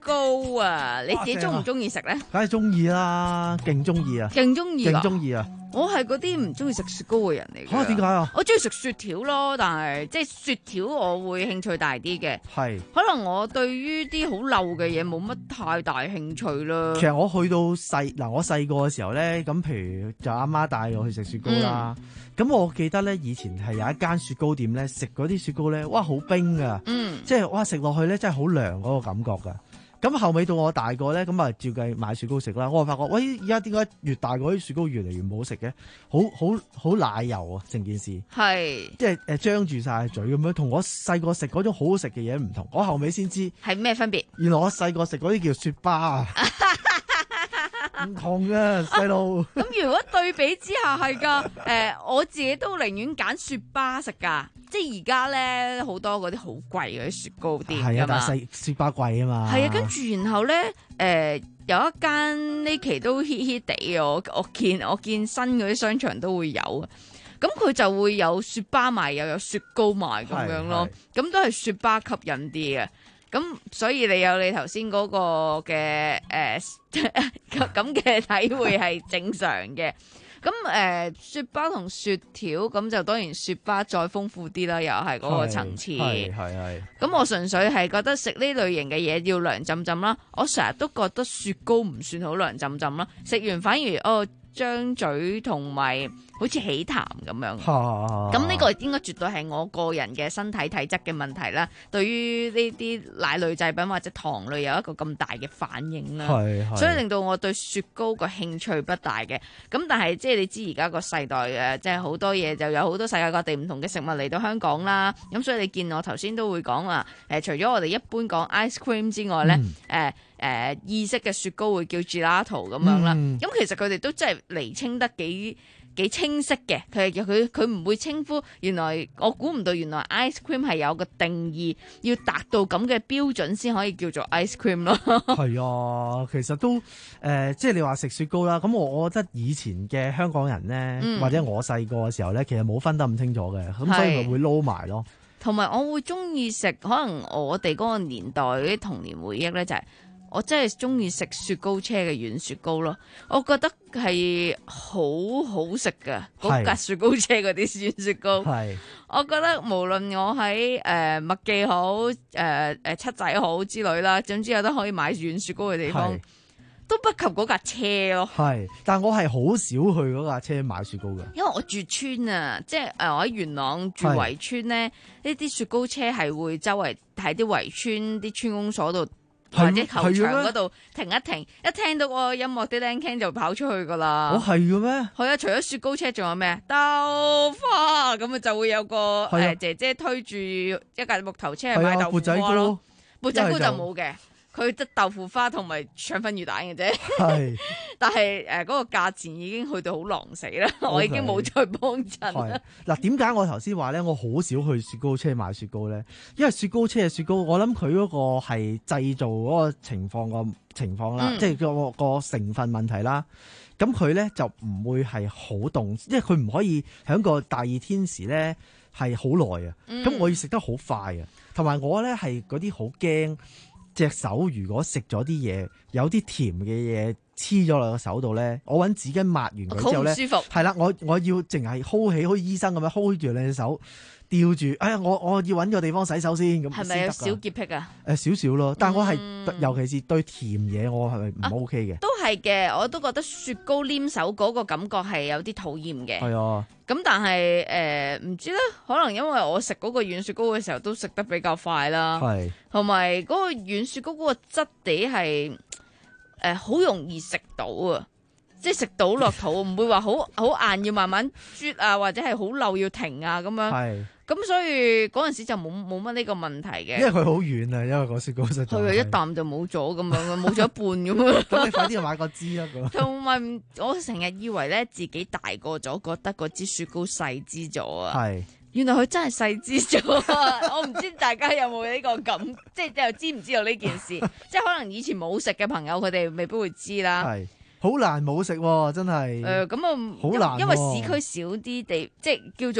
糕啊！你自己中唔中意食咧？ 梗係中意啦，勁中意啊！ 勁中意， 勁中意啊！ 我係嗰啲唔中意食雪糕嘅人嚟嘅。 嚇點解啊？ 我中意食雪條咯，但係即係雪條我會興趣大啲嘅。 係。 可能我對於啲好漏嘅嘢冇乜太大興趣啦。 其實我去到細嗱，我細個嘅時候咧，咁譬如就阿媽帶我去食雪糕啦。咁、嗯、我記得咧，以前係有一間雪糕店咧，食嗰啲雪糕咧，哇好冰噶， 嗯， 即係哇食落去咧真係好涼嗰個感覺噶。咁後尾到我大個咧，咁啊照計買雪糕食啦。我就發覺，喂，而家點解越大個啲雪糕越嚟越唔好食嘅？好好好奶油啊，成件事係即係誒張住晒嘴咁樣，同我細個食嗰種好好食嘅嘢唔同。我後尾先知係咩分別？ 原來我細個食嗰啲叫雪巴啊。唔同嘅細路， 咁如果對比之下係噶，誒、呃，我自己都寧願揀雪巴食噶，即係而家咧好多嗰啲好貴嗰啲雪糕店係啊，但係係雪巴貴啊嘛。 係啊，跟住然後咧，誒、呃，有一間呢期都 hit hit 地，我我見我見新嗰啲商場都會有啊，咁佢就會有雪巴賣，又有雪糕賣咁樣咯，咁都係雪巴吸引啲嘅。咁所以你有你頭先嗰個嘅誒咁嘅體會係正常嘅。咁誒、呃、雪巴同雪條咁就當然雪巴再豐富啲啦，又係嗰個層次。 係係係。 咁我純粹係覺得食呢類型嘅嘢要涼浸浸啦。我成日都覺得雪糕唔算好涼浸浸啦，食完反而哦張嘴同埋好似起痰咁樣。咁呢個應該絕對係我個人嘅身體體質嘅問題啦。對於呢啲奶類製品或者糖類有一個咁大嘅反應啦，所以令到我對雪糕個興趣不大嘅。咁但係即係你知而家個世代嘅，即係好多嘢就有好多世界各地唔同嘅食物嚟到香港啦。咁所以你見我頭先都會講話，誒、呃、除咗我哋一般講 ice cream 之外咧，誒、嗯。誒、呃、意式嘅雪糕會叫 gelato 咁樣啦，咁、嗯、其實佢哋都真係釐清得幾幾清晰嘅。佢係佢佢唔會稱呼，原來我估唔到原來 ice cream 係有個定義，要達到咁嘅標準先可以叫做 ice cream 咯。 係啊，其實都誒、呃，即係你話食雪糕啦。咁我我覺得以前嘅香港人咧、嗯，或者我細個嘅時候咧，其實冇分得咁清楚嘅，咁所以咪會撈埋咯。同埋我會中意食，可能我哋嗰個年代嗰啲童年回憶咧就係、是。我真係中意食雪糕車嘅軟雪糕咯，我覺得係好好食㗎，嗰格雪糕車嗰啲軟雪糕。係，我覺得無論我喺誒麥記好，誒、呃、誒七仔好之類啦，總之有得可以買軟雪糕嘅地方，都不及嗰架車咯。係，但我係好少去嗰架車買雪糕㗎，因為我住村啊，即係誒我喺元朗住圍村咧，呢啲雪糕車係會周圍喺啲圍村啲村公所度。或者球場嗰度停一停，一聽到個音樂啲靚聽就跑出去噶啦。哦，係嘅咩？係啊，除咗雪糕車，仲有咩？豆花咁啊，就會有個誒、呃、姐姐推住一架木頭車去買豆腐花咯。缽仔糕就冇嘅。佢得豆腐花同埋腸粉魚蛋嘅啫，係，但係誒嗰個價錢已經去到好狼死啦，okay. 我已經冇再幫襯啦。嗱，點解我頭先話咧，我好少去雪糕車買雪糕咧？因為雪糕車嘅雪糕，我諗佢嗰個係製造嗰個情況個情況啦，嗯、即係個個成分問題啦。咁佢咧就唔會係好凍，因為佢唔可以喺個大熱天時咧係好耐啊。咁、嗯、我要食得好快啊，同埋我咧係嗰啲好驚。隻手如果食咗啲嘢，有啲甜嘅嘢黐咗落個手度咧，我揾紙巾抹完佢之後咧，好唔舒服。係啦，我我要淨係 hold 起，好似醫生咁樣 hold 住兩隻手，吊住。哎呀，我我要揾個地方洗手先咁。係咪有小潔癖啊？誒少少咯，但係我係、嗯、尤其是對甜嘢，我係咪唔 OK 嘅、啊？都係嘅，我都覺得雪糕黏手嗰個感覺係有啲討厭嘅。係啊。咁但係誒唔知咧，可能因為我食嗰個軟雪糕嘅時候都食得比較快啦，係，同埋嗰個軟雪糕嗰個質地係誒好容易食到啊，即係食到落肚，唔會話好好硬要慢慢啜啊，或者係好漏要停啊咁樣。係。咁所以嗰陣時就冇冇乜呢個問題嘅，因為佢好軟啊，因為個雪糕實在係一啖就冇咗咁樣，冇咗一半咁樣。咁你快啲去買個支啊！同埋我成日以為咧自己大個咗，覺得嗰支雪糕細支咗啊。係，原來佢真係細支咗啊！我唔知大家有冇呢個感，即係又知唔知道呢件事？即係可能以前冇食嘅朋友，佢哋未必會知啦。係，好難冇食喎，真係。誒、呃，咁啊，好難，因為市區少啲地，即係叫做。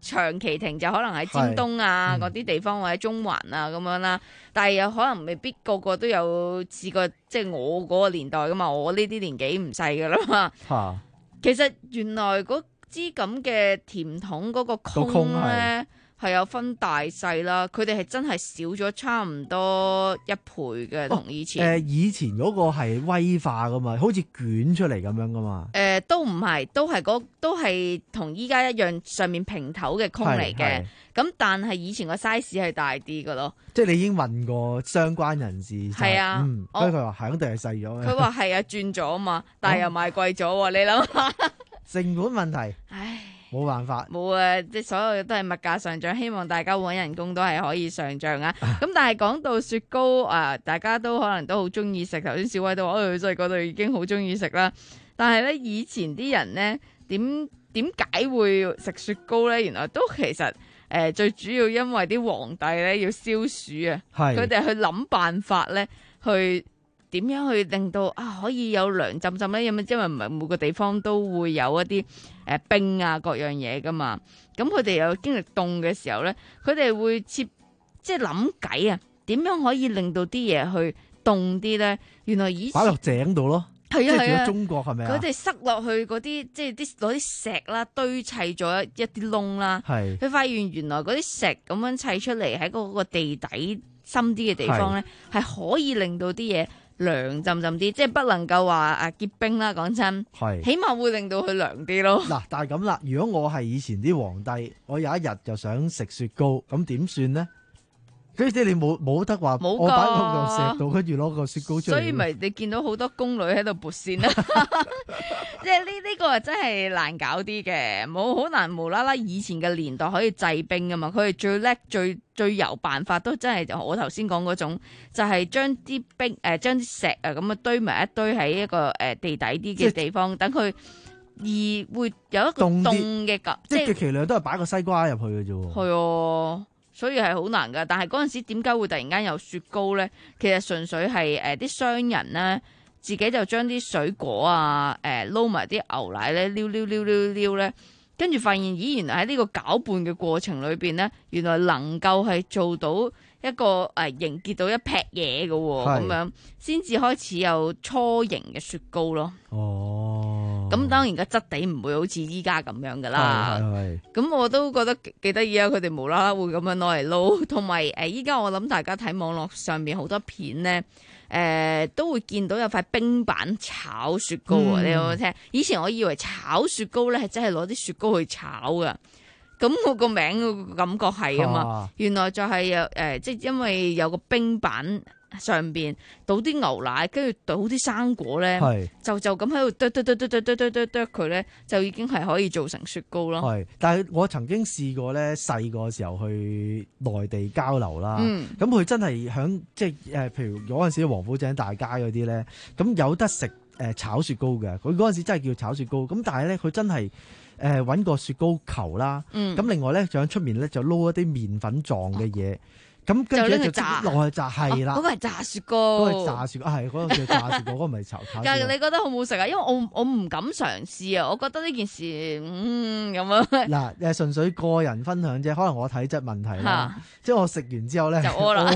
長期停就可能喺尖東啊嗰啲地方或者中環啊咁樣啦，但係有可能未必個個都有試過，即係我嗰個年代噶嘛，我呢啲年紀唔細噶啦嘛。 嚇， 其實原來嗰支咁嘅甜筒嗰個空咧係有分大細啦，佢哋係真係少咗差唔多一倍嘅，同以前。 誒、呃、以前嗰個係威化噶嘛，好似捲出嚟咁樣噶嘛。 誒、呃、都唔係，都係嗰都係同依家一樣，上面平頭嘅空嚟嘅。咁但係以前個 size 係大啲嘅咯。 即係你已經問過相關人士。 係啊， 嗯，所以佢話肯定係細咗。 佢話係啊，轉咗啊嘛，但係又賣貴咗喎，你諗下。 成本問題。 唉。 冇辦法， 冇啊！即係所有都係物價上漲，希望大家揾人工都係可以上漲啊！咁但係講到雪糕啊，大家都可能都好中意食。頭先小威都話，誒真係嗰度已經好中意食啦。但係咧，以前啲人咧點點解會食雪糕咧？原來都其實誒、呃、最主要因為啲皇帝咧要消暑啊，佢哋去諗辦法咧去。點樣去令到啊可以有涼浸浸咧？因為因為唔係每個地方都會有一啲誒、呃、冰啊各樣嘢噶嘛。咁佢哋有經歷凍嘅時候咧，佢哋會設即係諗計啊，點樣可以令到啲嘢去凍啲咧？原來以前擺落井度咯， 係啊係啊， 中國係咪啊？ 佢哋塞落去嗰啲即係啲攞啲石啦堆砌咗一啲窿啦，係佢發現原來嗰啲石咁樣砌出嚟喺嗰個地底深啲嘅地方咧，係可以令到啲嘢涼浸浸啲，即係不能夠話啊結冰啦。講真，係起碼會令到佢涼啲咯。 嗱，但係咁啦，如果我係以前啲皇帝，我有一日就想食雪糕，咁點算呢？跟住你冇冇得話，我擺落個石度，跟住攞個雪糕出嚟。 所以咪你見到好多宮女喺度撥扇啦。即係呢呢個真係難搞啲嘅，冇好難無啦啦。以前嘅年代可以製冰噶嘛，佢哋最叻最最有辦法都真係我頭先講嗰種，就係將啲冰誒將啲石啊咁啊堆埋一堆喺一個誒地底啲嘅地方，等佢而會有一個凍嘅感。 即係極其量都係擺個西瓜入去嘅啫。 係啊。所以係好難噶，但係嗰陣時點解會突然間有雪糕咧？其實純粹係誒啲商人咧自己就將啲水果啊誒撈埋啲牛奶咧撩撩撩撩撩咧，跟住發現咦原來喺呢個攪拌嘅過程裏邊咧，原來能夠係做到一個誒凝結到一劈嘢嘅喎，咁樣先至開始有初型嘅雪糕咯。哦，咁當然個質地唔會好似依家咁樣噶啦。係係。咁我都覺得幾得意啊！佢哋無啦啦會咁樣攞嚟撈，同埋誒依家我諗大家睇網絡上面好多片咧，誒、呃、都會見到有塊冰板炒雪糕啊！嗯、你有冇聽？以前我以為炒雪糕咧係真係攞啲雪糕去炒噶。咁我個名個感覺係啊嘛，啊原來就係有誒，即係因為有個冰板上邊倒啲牛奶，跟住倒啲生果咧，就就咁喺度剁剁剁剁剁剁剁剁剁佢咧，就已經係可以做成雪糕咯。係， 但係我曾經試過咧，細個時候去內地交流啦，咁佢、嗯、真係響即係誒，譬如嗰陣時黃埔井大街嗰啲咧，咁有得食誒炒雪糕嘅，佢嗰陣時真係叫炒雪糕，咁但係咧佢真係。誒揾、呃、個雪糕球啦，咁、嗯、另外咧就喺出面咧就撈一啲麵粉狀嘅嘢，咁跟住咧就炸落去炸，係啦， 嗰、哦那個係炸雪糕， 嗰個係炸雪糕，係嗰、那個叫炸雪糕，嗰個唔係炒炒。 但係你覺得好唔好食啊？因為我我唔敢嘗試啊，我覺得呢件事嗯咁樣。嗱誒，純粹個人分享啫，可能我體質問題啦，即係我食完之後咧就屙啦。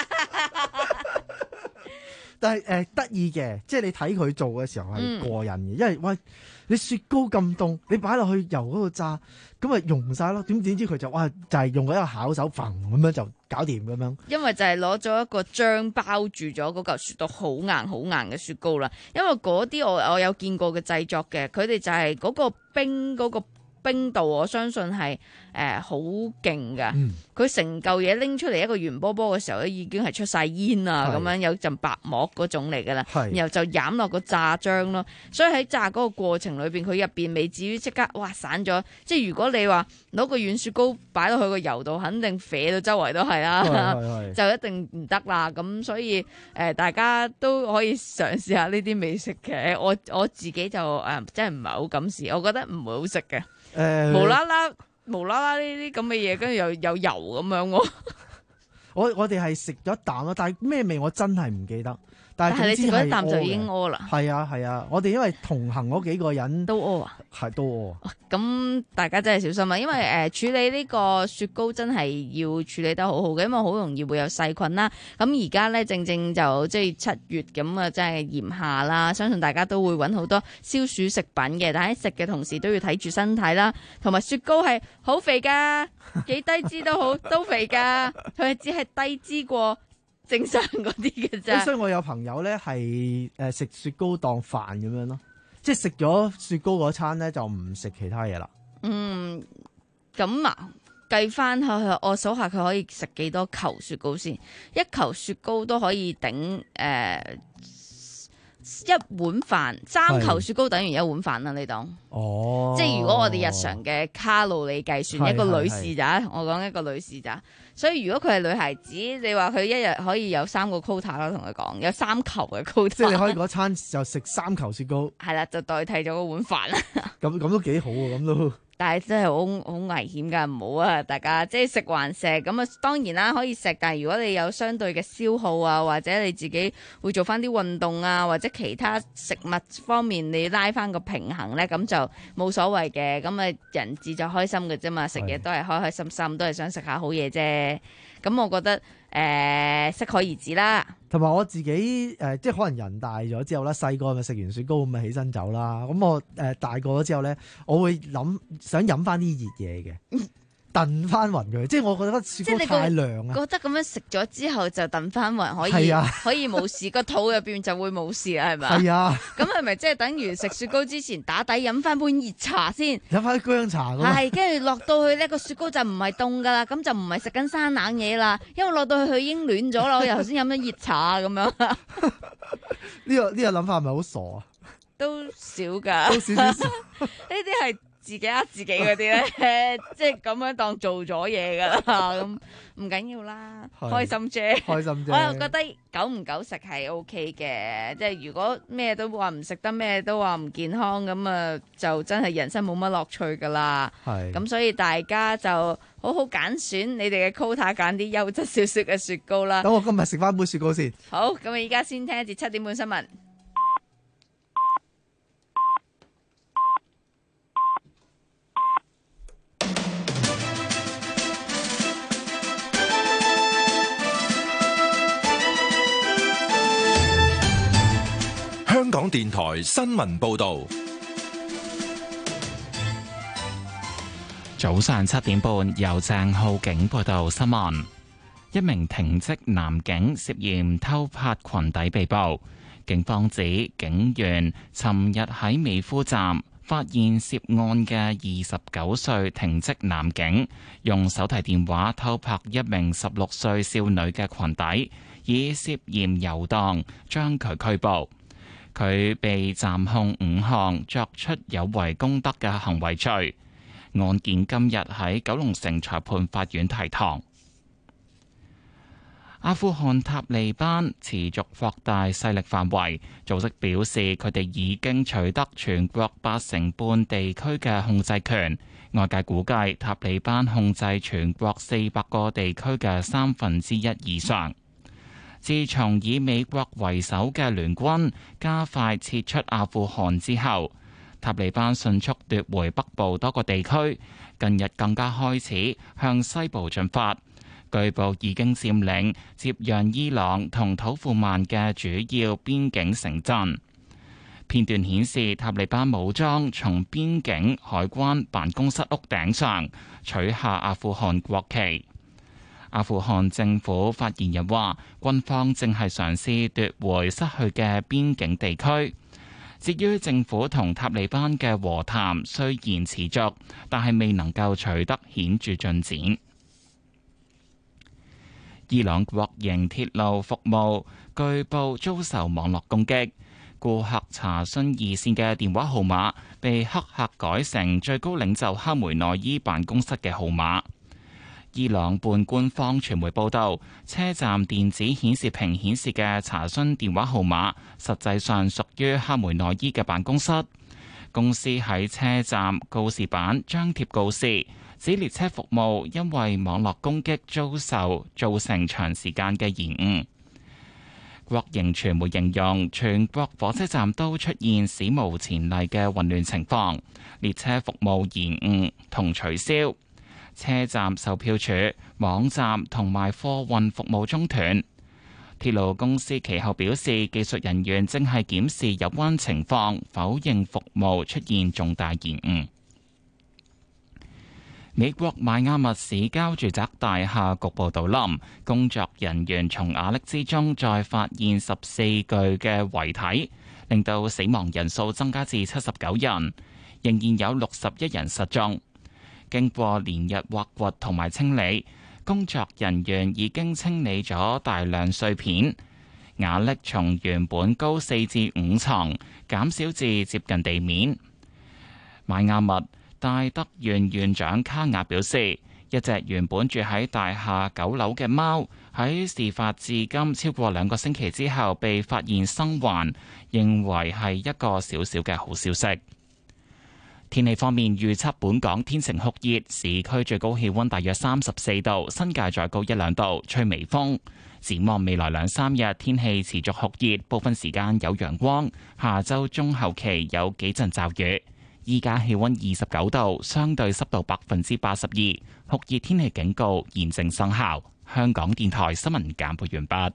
但係誒得意嘅，即係你睇佢做嘅時候係過癮嘅，嗯、因為喂你雪糕咁凍，你擺落去油嗰度炸，咁咪溶晒咯。點點知佢就哇就係、是、用嗰一個巧手，嘭咁樣就搞掂咁樣。 因為就係攞咗一個漿包住咗嗰嚿雪到好硬好硬嘅雪糕啦。因為嗰啲我我有見過嘅製作嘅，佢哋就係嗰個冰嗰、嗰個。冰度我相信係誒好勁㗎，佢成嚿嘢拎出嚟一個圓波波嘅時候咧，已經係出晒煙啊，咁樣有陣白膜嗰種嚟㗎啦，然後就飲落個炸漿咯，所以喺炸嗰個過程裏邊，佢入邊未至於即刻哇散咗，即係如果你話攞個軟雪糕擺落去個油度，肯定瀉到周圍都係啦，就一定唔得啦。咁所以誒、呃，大家都可以嘗試下呢啲美食嘅，我我自己就誒、呃、真係唔係好敢試，我覺得唔會好食嘅。誒、呃，無啦啦，無啦啦呢啲咁嘅嘢，跟住又有油咁樣喎。 我我哋係食咗一啖咯，但係咩味我真係唔記得。 但係但係你食嗰一啖就已經屙啦。 係啊係啊，我哋因為同行嗰幾個人都屙啊， 係都屙。 咁大家真係小心啊，因為誒、呃、處理呢個雪糕真係要處理得好好嘅，因為好容易會有細菌啦。咁而家咧正正就即係七月咁啊，真係炎夏啦，相信大家都會揾好多消暑食品嘅，但喺食嘅同時都要睇住身體啦。同埋雪糕係好肥㗎，幾低脂都好都肥㗎，佢係只係低脂過正常嗰啲嘅啫。 所以我有朋友咧係誒食雪糕當飯咁樣咯，即係食咗雪糕嗰餐咧就唔食其他嘢啦。 嗯，咁啊，計翻去，我數下佢可以食幾多球雪糕先。一球雪糕都可以頂誒、呃、一碗飯，三球雪糕等於一碗飯啦。你當哦， 即係如果我哋日常嘅卡路里計算，一個女士咋，我講一個女士咋。所以如果佢係女孩子，你話佢一日可以有三個 quota 啦，同佢講有三球嘅 quota， 即係你可以嗰餐就食三球雪糕， 係啦，就代替咗嗰碗飯啦。 咁咁都幾好喎，咁都。 但係真係好好危險㗎，唔好啊！大家即係食還食咁啊，當然啦可以食，但係如果你有相對嘅消耗啊，或者你自己會做翻啲運動啊，或者其他食物方面你拉翻個平衡咧，咁就冇所謂嘅。咁啊人至就開心嘅啫嘛，食嘢都係開開心心，都係想食下好嘢啫。咁我覺得誒適可而止啦。 同埋我自己誒、呃，即係可能人大咗之後啦，細個咪食完雪糕咁咪起身走啦。咁我誒、呃、大個咗之後咧，我會諗想飲翻啲熱嘢嘅，燉翻暈佢。即係我覺得雪糕太涼啊。 覺得咁樣食咗之後就燉翻暈可以， 啊、 可以冇事，個肚入邊就會冇事啦，係咪？ 係啊。 咁係咪即係等於食雪糕之前打底飲翻杯熱茶先？ 飲翻薑茶咁。 係，跟住落到去呢個雪糕就唔係凍噶啦，咁就唔係食緊生冷嘢啦，因為落到去佢已經暖咗啦。我又頭先飲咗熱茶咁樣。呢、 呢個呢、呢個諗法係咪好傻啊？ 都少噶， 都少少少。 呢啲係自己呃自己嗰啲咧，即係咁樣當做咗嘢噶啦，咁唔緊要啦，開心啫， 開心啫。 我又覺得久唔久食係 O K 嘅，即係如果咩都話唔食得，咩都話唔健康，咁啊就真係人生冇乜樂趣噶啦。係，咁所以大家就好好揀選你哋嘅 quota，揀啲優質少少嘅雪糕啦。 等我今日食翻杯雪糕先。 好，咁啊而家先聽一節七點半新聞。 香港電台新聞報道， 早上七點半由鄭浩景報道新聞。一名停職男警涉嫌偷拍裙底被捕，警方指警員尋日喺美孚站發現涉案嘅二十九歲停職男警用手提電話偷拍一名十六歲少女嘅裙底，以涉嫌遊蕩將佢拘捕。佢被暫控五項作出有違公德嘅行為罪，案件今日喺九龍城裁判法院提堂。阿富汗塔利班持續擴大勢力範圍，組織表示佢哋已經取得全國八成半地區嘅控制權，外界估計塔利班控制全國四百個地區嘅三分之一以上。自從以美國為首嘅聯軍加快撤出阿富汗之後，塔利班迅速奪回北部多個地區，近日更加開始向西部進發，據報已經佔領接壤伊朗同土庫曼嘅主要邊境城鎮。片段顯示塔利班武裝從邊境海關辦公室屋頂上取下阿富汗國旗。阿富汗政府發言人話，軍方正係嘗試奪回失去嘅邊境地區。至於政府同塔利班嘅和談雖然持續，但係未能夠取得顯著進展。伊朗國營鐵路服務據報遭受網絡攻擊，顧客查詢熱線嘅電話號碼被黑客改成最高領袖哈梅內伊辦公室嘅號碼。伊朗半官方傳媒報道，車站電子顯示屏顯示嘅查詢電話號碼，實際上屬於哈梅內伊嘅辦公室。公司喺車站告示板張貼告示，指列車服務因為網絡攻擊遭受造成長時間嘅延誤。 國營傳媒形容全國火車站都出現史無前例嘅混亂情況，列車服務延誤同取消，車站售票處、網站同埋貨運服務中斷。鐵路公司其後表示，技術人員正係檢視有關情況，否認服務出現重大延誤。美國邁阿密市郊住宅大廈局部倒冧，工作人員從瓦礫之中再發現十四具嘅遺體，令到死亡人數增加至七十九人，仍然有六十一人失蹤。經過連日挖掘同埋清理，工作人員已經清理咗大量碎片，瓦礫從原本高四至五層減少至接近地面。邁阿密戴德縣縣長卡亞表示，一隻原本住喺大廈九樓嘅貓喺事發至今超過兩個星期之後被發現生還，認為係一個小小嘅好消息。天氣方面預測，本港天晴酷熱，市區最高氣溫大約三十四度，新界再高一兩度，吹微風。展望未來兩三日，天氣持續酷熱，部分時間有陽光。下周中後期有幾陣驟雨。依家氣溫二十九度，相對濕度百分之八十二，酷熱天氣警告現正生效。香港電台新聞簡報完畢。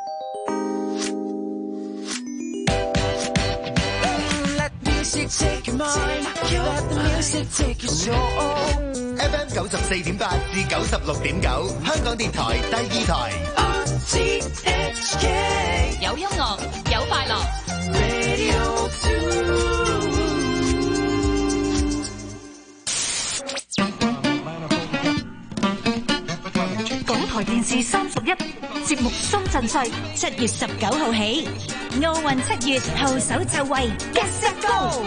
F M 九十四點八至九十六點九，香港電台第二台。 有音樂，有快樂。 港台電視三十一節目新陣勢， 七月十九號起，奧運七月號手就位 ，Get Set Go！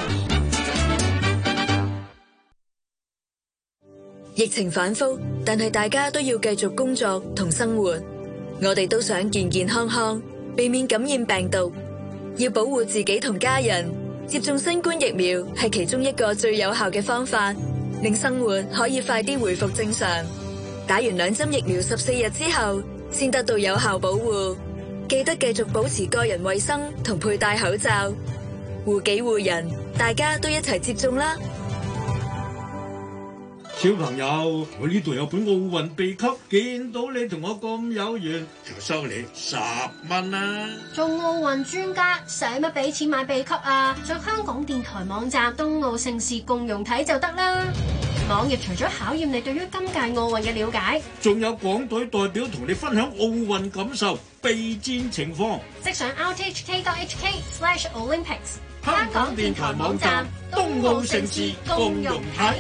疫情反覆，但係大家都要繼續工作同生活。我哋都想健健康康，避免感染病毒。要保護自己同家人，接種新冠疫苗係其中一個最有效嘅方法，令生活可以快啲回復正常。打完兩針疫苗十四日之後，先得到有效保護。記得繼續保持個人衛生同佩戴口罩，護己護人，大家都一齊接種啦！ 小朋友，我呢度有本奧運秘笈，見到你同我咁有緣，就收你十蚊啦。 做奧運專家，使乜俾錢買秘笈啊？上香港電台網站東奧盛事共融睇就得啦。網頁除咗考驗你對於今屆奧運嘅了解， 仲有港隊代表同你分享奧運感受、備戰情況。 即上 r t h k dot h k slash olympics。 香港電台網站東奧盛事共融睇。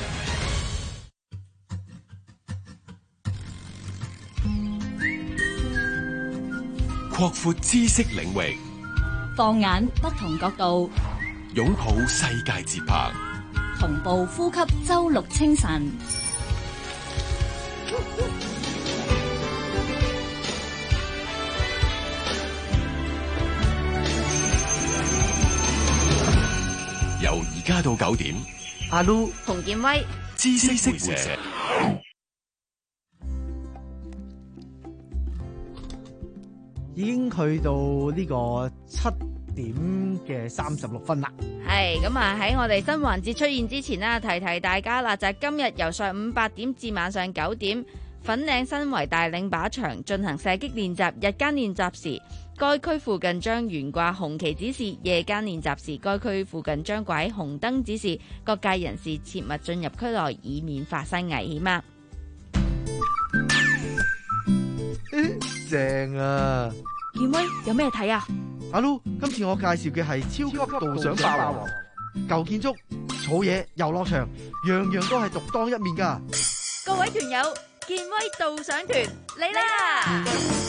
擴闊知識領域， 放眼不同角度， 擁抱世界節拍， 同步呼吸周六清晨。 由而家到九點， 阿 Lu 洪建威， 知識會社。 已經去到呢個七點嘅三十六分啦。 係咁啊！喺我哋新環節出現之前啦，提提大家啦，就係、是、今日由上午八點至晚上九點，粉嶺新圍大嶺靶場進行射擊練習。日間練習時，該區附近將懸掛紅旗指示；夜間練習時，該區附近將掛喺紅燈指示。各界人士切勿進入區內，以免發生危險啊！ 正啊！ 建威有咩睇啊？ 阿 Lu，今次我介紹嘅係超級導賞霸王，舊建築、草野、遊樂場，樣樣都係獨當一面噶。 各位團友，建威導賞團嚟啦！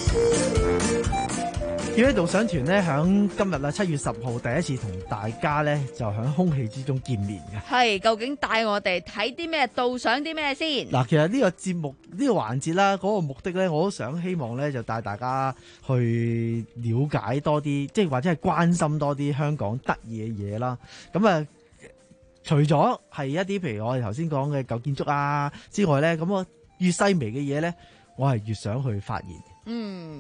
建威導賞團咧，響今日啦，七月十號第一次同大家咧就響空氣之中見面嘅。 係，究竟帶我哋睇啲咩，導賞啲咩先？ 嗱，其實呢個節目呢、呢個環節啦，嗰、嗰個目的咧，我都想希望咧就帶大家去了解多啲，即係或者係關心多啲香港得意嘅嘢啦。咁啊，除咗係一啲譬如我哋頭先講嘅舊建築啊之外咧，咁我越細微嘅嘢咧，我係越想去發現。 嗯。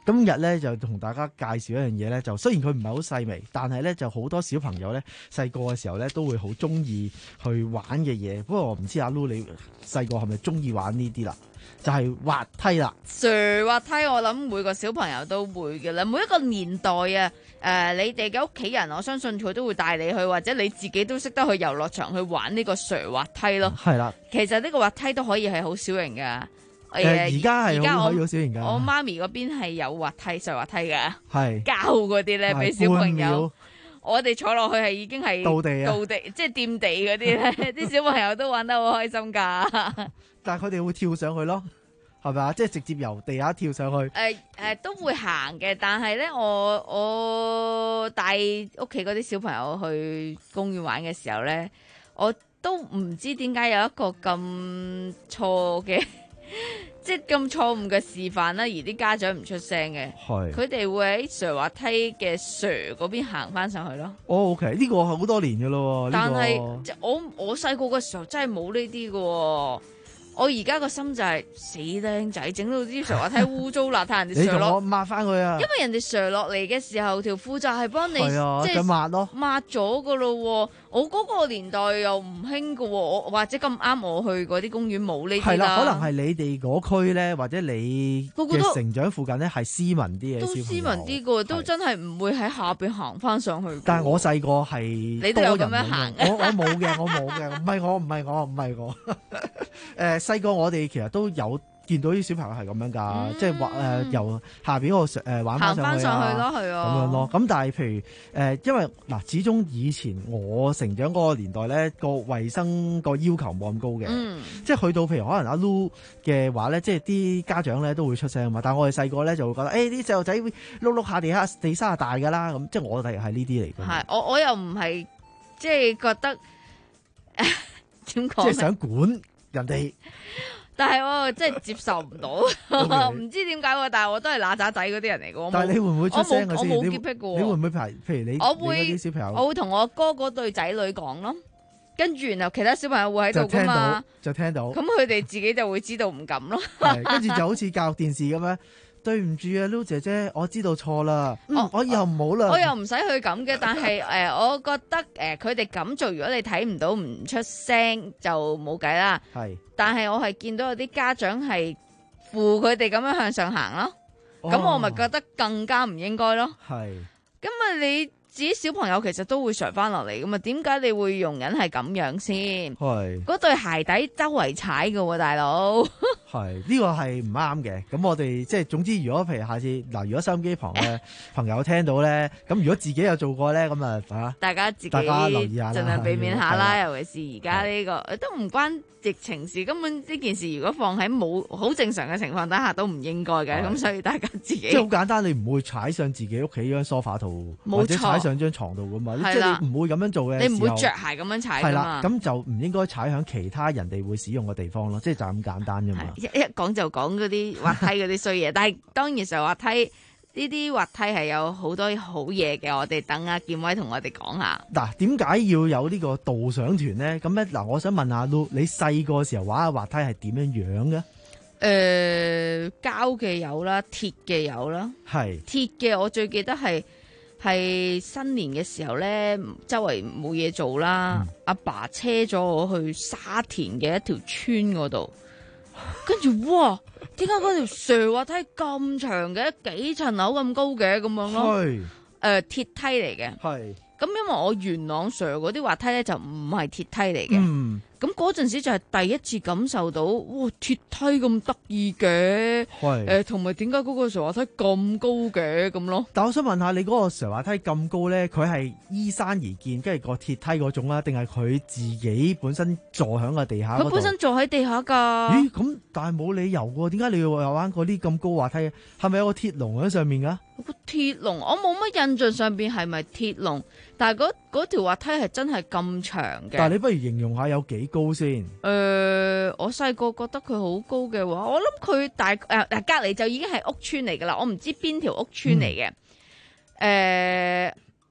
今日咧就同大家介紹一樣嘢咧，就雖然佢唔係好細微，但係咧就好多小朋友咧細個嘅時候咧都會好中意去玩嘅嘢。不過我唔知阿 Lu 你細個係咪中意玩呢啲啦？就係、是、滑梯啦， 斜滑梯我諗每個小朋友都會嘅啦，每一個年代啊，誒、呃，你哋嘅屋企人，我相信佢都會帶你去，或者你自己都識得去遊樂場去玩呢個斜滑梯咯。係啦，其實呢個滑梯都可以係好小型噶。誒、呃，而家係好小型噶。我媽咪嗰邊係有滑梯斜滑梯嘅，係膠嗰啲咧俾小朋友。我哋坐落去係已經係到地啊，到地即係掂地嗰啲咧，啲小朋友都玩得好開心噶。 但係佢哋會跳上去咯，係咪啊？即係直接由地下跳上去。誒、 呃、誒、呃，都會行嘅，但係咧，我我帶屋企嗰啲小朋友去公園玩嘅時候咧，我都唔知點解有一個咁錯嘅。即係咁錯誤嘅示範啦，而啲家長唔出聲嘅，佢哋會喺斜滑梯嘅斜嗰邊行翻上去咯。 哦 OK， 呢個係好多年嘅咯。 但係、 這個、 即我我細個嘅時候真係冇呢啲嘅。我而家個心就係死靚仔，整到啲斜滑梯污糟邋遢，人哋斜落， 你同我抹翻佢啊！ 因為人哋斜落嚟嘅時候，條褲就係幫你啊、 即係抹咯， 抹咗噶咯。我嗰個年代又唔興噶，我或者咁啱我去嗰啲公園冇呢啲啦。 係啦，可能係你哋嗰區咧，或者你嘅成長附近咧係斯文啲嘅， 都斯文啲噶，都真係唔會喺下邊行翻上去。 但係我細個係你都有咁樣行， 我我冇嘅，我冇嘅，唔係我唔係我唔係我。誒，細個我哋其實都有見到啲小朋友係咁樣噶、嗯，即係話誒由下邊嗰個誒玩翻上去啊， 咯，係啊， 咁樣咯。咁但係譬如誒、呃，因為嗱，始終以前我成長嗰個年代咧，個衛生個要求冇咁高嘅、嗯，即係去到譬如可能阿 Lu 嘅話咧，即係啲家長咧都會出聲啊嘛。但係我哋細個咧就會覺得，誒啲細路仔會碌碌下地下地沙大噶啦，咁即係我哋係呢啲嚟嘅。 係，我我又唔係即係覺得點講， 即係想管人哋。 但係我真係接受唔到，唔、okay. 知點解喎。但係我都係乸渣仔嗰啲人嚟嘅。 但係你會唔會出聲嘅先？ 我冇潔癖嘅。 你會唔會譬如你我會啲小朋友？ 我會同我哥嗰對仔女講咯，跟住然後其他小朋友會喺度噶嘛， 就聽到。 咁佢哋自己就會知道唔敢咯。 跟住就好似教育電視咁樣。對唔住啊 Lu 姐姐，我知道錯啦、嗯，我以後唔好啦。 我又唔使去咁嘅，但係誒、呃，我覺得誒，佢哋咁做，如果你睇唔到唔出聲就冇計啦。係，但係我係見到有啲家長係扶佢哋咁樣向上行咯，咁、哦、我咪覺得更加唔應該咯。係，咁啊你自己小朋友其實都會上翻落嚟噶嘛？點解你會容忍係咁樣先？係，嗰對鞋底周圍踩噶喎，大佬。 係呢、這個係唔啱嘅，咁我哋即係總之，如果譬如下次嗱，如果收音機旁嘅朋友聽到咧，咁如果自己有做過咧，咁啊嚇， 大家自己大家留意下啦， 盡量避免下啦。尤其是而家呢個都唔關疫情事，根本呢件事如果放喺冇好正常嘅情況底下，都唔應該嘅。咁所以大家自己即係好簡單，你唔會踩上自己屋企張梳化度，或者踩上張床度噶嘛，即係你唔會咁樣做嘅。 你唔會着鞋咁樣踩㗎嘛。 咁就唔應該踩響其他人哋會使用嘅地方咯，即係就咁簡單啫嘛。 一一講就講嗰啲滑梯嗰啲衰嘢，但係當然上滑梯呢啲滑梯係有好多好嘢嘅，我哋等阿建威同我哋講下。 嗱，點解要有呢個導賞團咧？咁咧嗱，我想問下 Lu，你細個時候玩下滑梯係點樣樣嘅？誒、 呃，膠嘅有啦，鐵嘅有啦。係鐵嘅，我最記得係係新年嘅時候咧，周圍冇嘢做啦，阿、嗯、爸車咗我去沙田嘅一條村嗰度。跟住哇，點解嗰條斜滑梯咁長嘅，幾層樓咁高嘅咁樣咯？係誒、呃、鐵梯嚟嘅。係咁，因為我元朗斜嗰啲滑梯咧就唔係鐵梯嚟嘅。嗯。咁嗰陣時就係第一次感受到，哇！鐵梯咁得意嘅，係誒，同埋點解嗰個斜滑梯咁高嘅咁咯？ 但我想問下，你嗰個斜滑梯咁高咧，佢係依山而建，跟住個鐵梯嗰種啦，定係佢自己本身坐喺個地下？ 佢本身坐喺地下㗎。咦？ 咁但係冇理由喎，點解你要玩嗰啲咁高滑梯？係咪有個鐵籠喺上面㗎？ 個鐵籠，我冇乜印象上邊係咪鐵籠，但係嗰嗰條滑梯係真係咁長嘅。 但係你不如形容下有幾高先？誒、 呃，我細個覺得佢好高嘅話，我諗佢大誒嗱隔籬就已經係屋村嚟噶啦，我唔知邊條屋村嚟嘅。誒、嗯呃，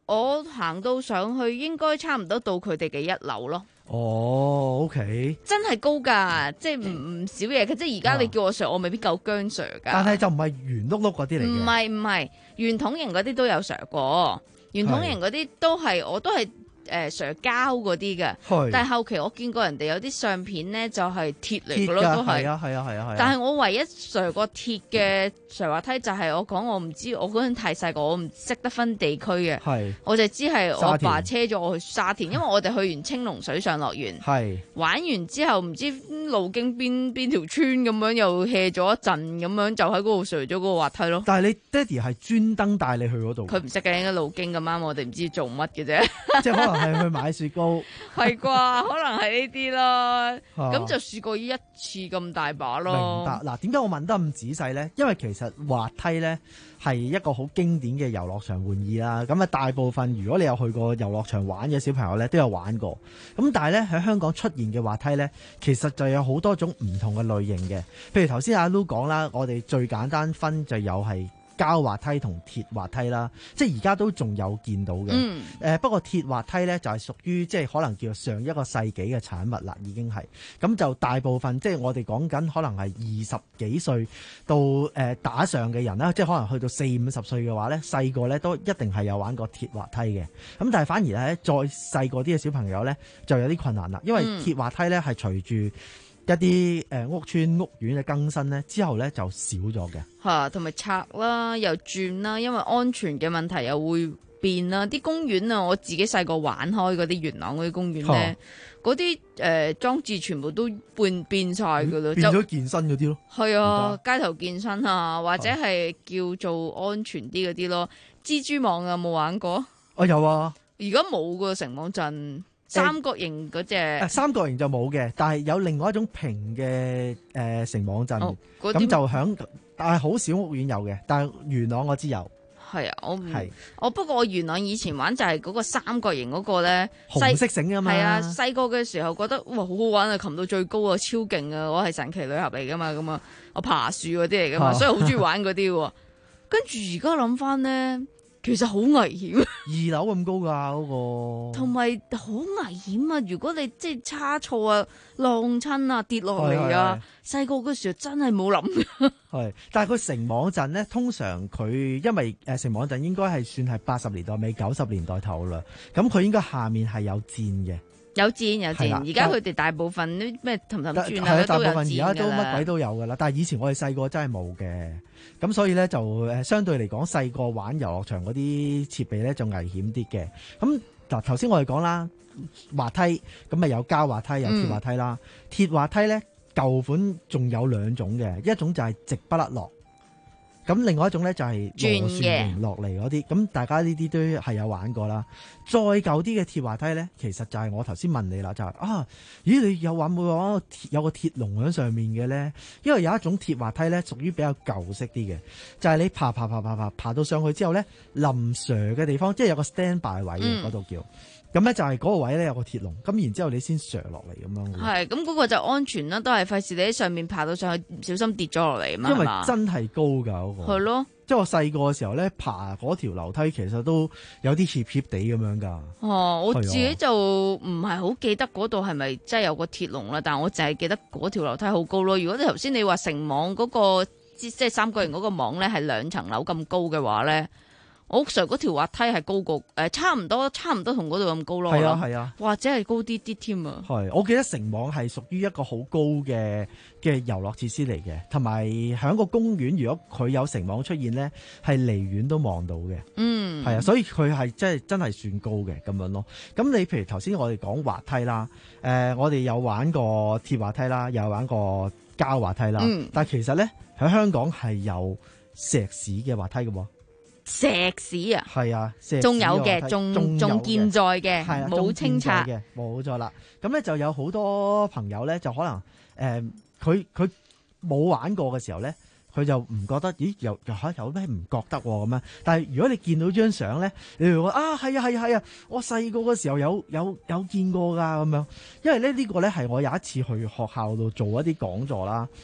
我行到上去應該差唔多到佢哋嘅一樓咯。 哦 ，OK， 真係高㗎，即係唔唔少嘢嘅。即係而家你叫我上，我未必夠姜 Sir 㗎。 但係就唔係圓碌碌嗰啲嚟嘅。 唔係唔係，圓筒形嗰啲都有上過，圓筒形嗰啲都係我都係。誒上膠嗰啲嘅，但係後期我見過人哋有啲相片咧，就係鐵嚟嘅咯，都係。 係啊係啊係啊係。 但係我唯一上過鐵嘅上滑梯就係我講我唔知，我嗰陣太細個，我唔識得分地區嘅。係。我就知係我阿爸車咗我去沙田，因為我哋去完青龍水上樂園，係玩完之後唔知路經邊邊條村咁樣又 hea 咗一陣咁樣，就喺嗰度上咗嗰個滑梯咯。但係你爹哋係專登帶你去嗰度？佢唔識嘅，應該路經咁啱，我哋唔知做乜嘅啫。即係可能。係去買雪糕，係啩？可能係呢啲啦。咁就試過一次咁大把咯。明白。嗱，點解我問得咁仔細咧？因為其實滑梯咧係一個好經典嘅遊樂場玩意啦。咁啊，大部分如果你有去過遊樂場玩嘅小朋友咧，都有玩過。咁但係咧喺香港出現嘅滑梯咧，其實就有好多種唔同嘅類型嘅。譬如頭先阿 Lu 講啦，我哋最簡單分就有係膠滑梯同鐵滑梯啦，即係而家都仲有見到嘅。誒、嗯呃、不過鐵滑梯咧就係、是、屬於即係可能叫做上一個世紀嘅產物啦，已經係咁就大部分即係我哋講緊可能係二十幾歲到誒、呃、打上嘅人啦，即係可能去到四五十歲嘅話咧，細個咧都一定係有玩過鐵滑梯嘅。咁但係反而咧再細個啲嘅小朋友咧就有啲困難啦，因為鐵滑梯咧係隨住一啲誒屋邨屋苑嘅更新咧，之後咧就少咗嘅嚇，同埋拆啦又轉啦，因為安全嘅問題又會變啦。啲公園啊，我自己細個玩開嗰啲元朗嗰啲公園咧，嗰啲誒裝置全部都變變曬噶啦，變咗健身嗰啲咯。係啊，街頭健身啊，或者係叫做安全啲嗰啲咯。蜘蛛網有冇玩過？我有啊，而家冇個城網鎮。三角形嗰隻、呃，三角形就冇嘅，但係有另外一種平嘅誒繩網陣，咁、哦、就響，但係好少屋苑有嘅，但係元朗我知有。係啊，我唔係，我不過我元朗以前玩就係嗰個三角形嗰個咧，紅色繩啊嘛。係啊，細個嘅時候覺得哇好好玩啊，擒到最高啊，超勁啊，我係神奇女俠嚟噶嘛，咁啊，我爬樹嗰啲嚟噶嘛，所以好中意玩嗰啲。跟住而家諗翻咧。其實好危險，二樓咁高㗎嗰、那個，同埋好危險啊！如果你即係差錯啊、浪親啊、跌落嚟啊，細個嗰時候真係冇諗嘅。係，但係佢繩網陣咧，通常佢因為誒繩網陣應該係算係八十年代尾九十年代頭啦，咁佢應該下面係有箭嘅。有箭有箭，而家佢哋大部分啲咩氹氹轉啊都有箭㗎啦。大部分而家都乜鬼都有㗎啦，但係以前我哋細個真係冇嘅，咁所以咧就誒相對嚟講細個玩遊樂場嗰啲設備咧就危險啲嘅。咁嗱頭先我哋講啦，滑梯咁咪有膠滑梯有鐵滑梯啦，嗯、鐵滑梯咧舊款仲有兩種嘅，一種就係直不甩落。咁另外一種咧就係螺旋形落嚟嗰啲，咁大家呢啲都係有玩過啦。再舊啲嘅鐵滑梯咧，其實就係我頭先問你啦，就係、是、啊，咦你有玩冇玩有個鐵籠喺上面嘅咧？因為有一種鐵滑梯咧，屬於比較舊式啲嘅，就係、是、你爬爬爬爬爬爬到上去之後咧，臨上嘅地方，即係有個 stand by 位嘅嗰度叫。咁咧就係嗰個位咧有個鐵籠，咁然之後你先上落嚟咁樣。係，咁嗰個就安全啦，都係費事你喺上面爬到上去，唔小心跌咗落嚟嘛。因為真係高㗎嗰、嗰個。係咯。即係我細個嘅時候咧，爬嗰條樓梯其實都有啲怯怯地咁樣㗎。哦，我自己就唔係好記得嗰度係咪真係有個鐵籠啦，但係我淨係記得嗰條樓梯好高咯。如果你頭先你話繩網嗰、嗰個即係三角形嗰個網咧係兩層樓咁高嘅話咧。我屋上嗰條滑梯係高過誒、呃，差唔多，差唔多同嗰度咁高咯。係啊，係啊，或者係高啲啲添啊。係，我記得繩網係屬於一個好高嘅嘅遊樂設施嚟嘅，同埋喺個公園，如果佢有繩網出現咧，係離遠都望到嘅。嗯，係啊，所以佢係真係真係算高嘅咁樣咯。咁你譬如頭先我哋講滑梯啦，誒、呃，我哋有玩過鐵滑梯啦，有玩過膠滑梯啦。嗯、但係其實咧喺香港係有石屎嘅滑梯嘅喎。石屎啊，係啊，仲有嘅，仲仲健在嘅，冇清拆嘅，冇錯啦。咁咧就有好多朋友咧，就可能誒，佢佢冇玩過嘅時候咧，佢就唔覺得，咦，有嚇有咩唔覺得喎咁樣。但係如果你見到張相咧，你會話啊，係啊係啊係啊，我細個嘅時候有有有見過㗎咁樣。因為咧呢個咧係我有一次去學校度做一啲講座啦。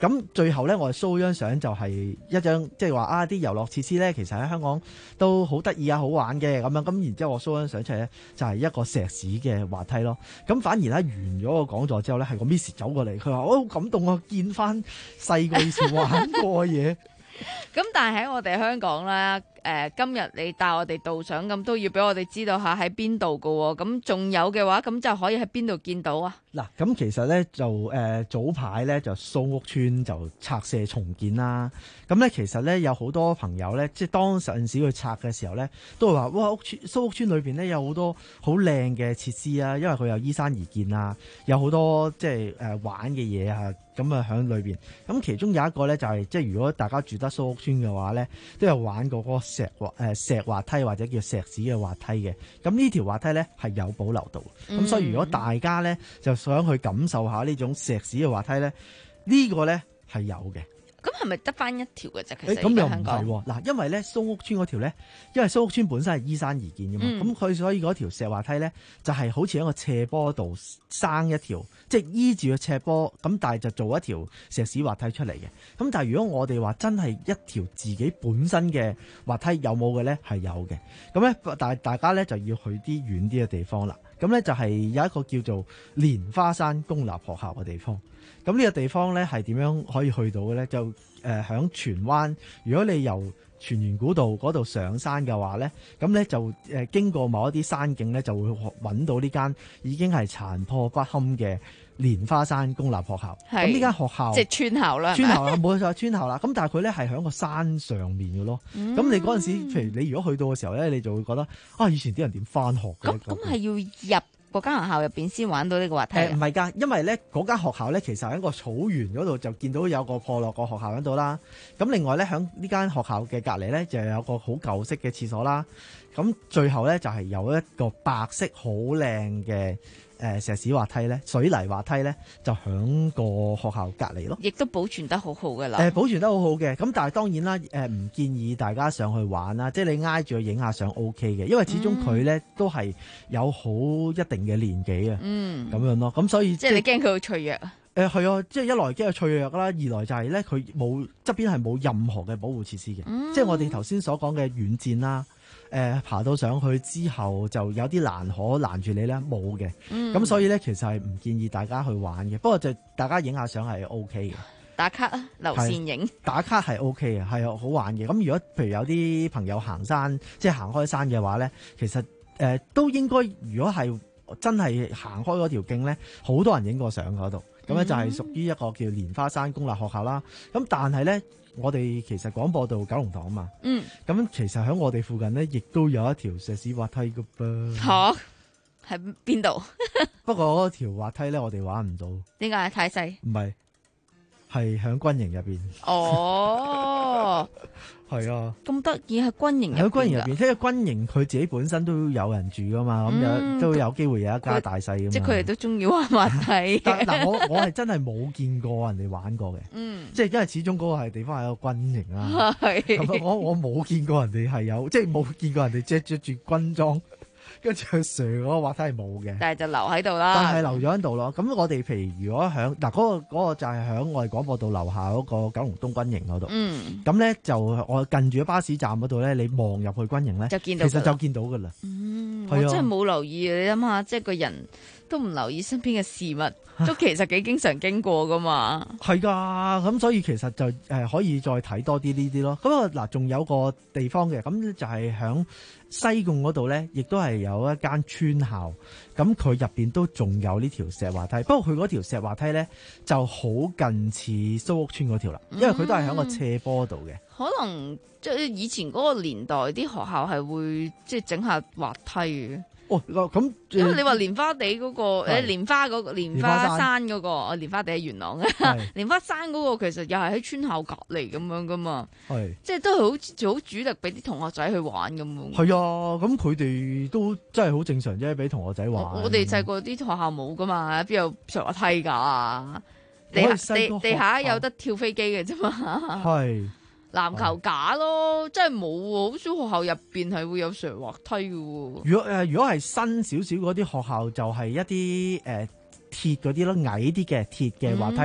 咁最後咧，我哋 show 張相就係一張，即係話啊啲遊樂設施咧，其實喺香港都好得意啊，好玩嘅咁樣。咁然之後我 show 張相出嚟咧，就係一個石屎嘅滑梯咯。咁反而咧完咗個講座之後咧，係個 Miss 走過嚟，佢話我好感動啊，見翻細個以前玩過嘅嘢。 咁但係喺我哋香港咧，誒、呃、今日你帶我哋導賞咁，都要俾我哋知道下喺邊度噶喎。咁仲有嘅話，咁就可以喺邊度見到啊？ 嗱，咁其實咧就誒、呃、早排咧就蘇屋村就拆卸重建啦。咁咧其實咧有好多朋友咧，即係當陣時去拆嘅時候咧，都會話哇屋村蘇屋村裏邊咧有好多好靚嘅設施啊，因為佢有依山而建啊，有好多即係誒玩嘅嘢啊，咁啊喺裏邊。咁其中有一個咧就係、是、即係如果大家住得蘇屋村嘅話咧，都有玩過嗰個石滑誒、呃、石滑梯或者叫石屎嘅滑梯嘅。咁呢條滑梯咧係有保留到。咁、嗯、所以如果大家咧就想去感受下呢種石屎嘅滑梯咧，呢、這個咧係有嘅。 咁係咪得翻一條嘅啫？其誒實咁又唔而家香港係喎，嗱，因為咧蘇屋村嗰條咧，因為蘇屋村本身係依山而建嘅嘛，咁佢、 嗯、 所以嗰條石滑梯咧就係、是、好似一個斜坡度生一條，即係依住個斜坡，咁但係就做一條石屎滑梯出嚟嘅。咁但係如果我哋話真係一條自己本身嘅滑梯有冇嘅咧，係有嘅。咁咧，但係大家咧就要去啲遠啲嘅地方啦。咁咧就係有一個叫做蓮花山公立學校嘅地方。咁呢個地方咧係點樣可以去到嘅咧？就誒響荃灣，如果你由荃園古道嗰度上山嘅話咧，咁咧就誒經過某一啲山徑咧，就會揾到呢間已經係殘破不堪嘅蓮花山公立學校。咁呢間學校即係村校啦， 村校啦，冇錯，村校啦。咁但係佢咧係喺個山上面嘅咯。咁、嗯、你嗰陣時，譬如你如果去到嘅時候咧，你就會覺得啊，以前啲人點返學嘅？ 咁咁係要入嗰間學校入邊先玩到呢個滑梯？ 誒唔係㗎，因為咧嗰間學校咧其實喺個草原嗰度就見到有個破落個學校喺度啦。咁另外咧喺呢間學校嘅隔離咧就有個好舊式嘅廁所啦。咁最後咧就係有一個白色好靚嘅誒石屎滑梯咧，水泥滑梯咧就喺個學校隔離咯。 亦都保存得好好㗎啦。 誒保存得好好嘅，咁但係當然啦，誒唔建議大家上去玩啦。即係你挨住去影下相 O K 嘅，因為始終佢咧、嗯、都係有好一定嘅年紀啊。嗯，咁樣咯。咁所以即係你驚佢好脆弱啊？ 誒係啊，即係一來驚佢脆弱啦，二來就係咧佢冇側邊係冇任何嘅保護設施嘅。嗯、即係我哋頭先所講嘅軟墊啦。誒、呃、爬到上去之後就有啲欄可攔住你咧，冇嘅。咁、嗯、所以咧其實係唔建議大家去玩嘅。不過就大家影下相係 O K 嘅。 打卡啊，留線影。打卡係 O K 嘅，係啊，好玩嘅。咁如果譬如有啲朋友行山，即係行開山嘅話咧，其實誒、呃、都應該，如果係真係行開嗰條徑咧，好多人影過相嗰度。咁咧就係屬於一個叫蓮花山公立學校啦。咁但係咧。我哋其實廣播道九龍塘啊嘛，嗯，咁其實喺我哋附近咧，亦都有一條石屎滑梯噶噃。嚇，喺邊度？不過嗰條滑梯咧，我哋玩唔到。點解？太細？唔係，係喺軍營入邊。哦，係啊，咁得意係軍營入邊。喺軍營入邊，因為軍營佢自己本身都有人住噶嘛，咁、嗯、有都有機會有一家大細噶嘛。即係佢哋都中意玩滑梯。嗱，我我係真係冇見過人哋玩過嘅。嗯，即係因為始終嗰個係地方係一個軍營啦。係。咁我我冇見過人哋係有，即係冇見過人哋着着住軍裝。跟住佢上嗰個滑梯係冇嘅，但係就留喺度啦。但係留咗喺度咯。咁我哋譬如如果響嗱嗰個嗰、嗰個就係響我哋廣播道樓下嗰個九龍東軍營嗰度。嗯。咁咧就我近住巴士站嗰度咧，你望入去軍營咧，就見到其實就見到㗎啦。嗯，我真係冇留意啊！你諗下，即係個人都唔留意身邊嘅事物，都其實幾經常經過㗎嘛。係㗎，咁所以其實就誒可以再睇多啲呢啲咯。咁啊嗱，仲有個地方嘅，咁就係響西貢嗰度咧，亦都係有一間村校，咁佢入邊都仲有呢條石滑梯。不過佢嗰條石滑梯咧就好近似蘇屋村嗰條啦，因為佢都係喺個斜坡度嘅。可能即係以前嗰個年代啲學校係會即係整下滑梯嘅。哦，咁因為你話蓮花地嗰、嗰個誒蓮花嗰個蓮花山嗰、嗰個，哦蓮花地喺元朗嘅，蓮花山嗰個其實又係喺村校隔離咁樣噶嘛，係即係都係好似好主力俾啲同學仔去玩咁喎。係啊，咁佢哋都真係好正常啫，俾同學仔玩。我哋細個啲學校冇噶嘛，邊有上滑梯㗎？地下地地下有得跳飛機嘅啫嘛。係。籃球架咯，真係冇喎，好少學校入邊係會有上滑梯嘅喎。如果誒、呃，如果係新少少嗰啲學校，就係一啲誒鐵嗰啲咯，矮啲嘅鐵嘅滑梯咯。嗯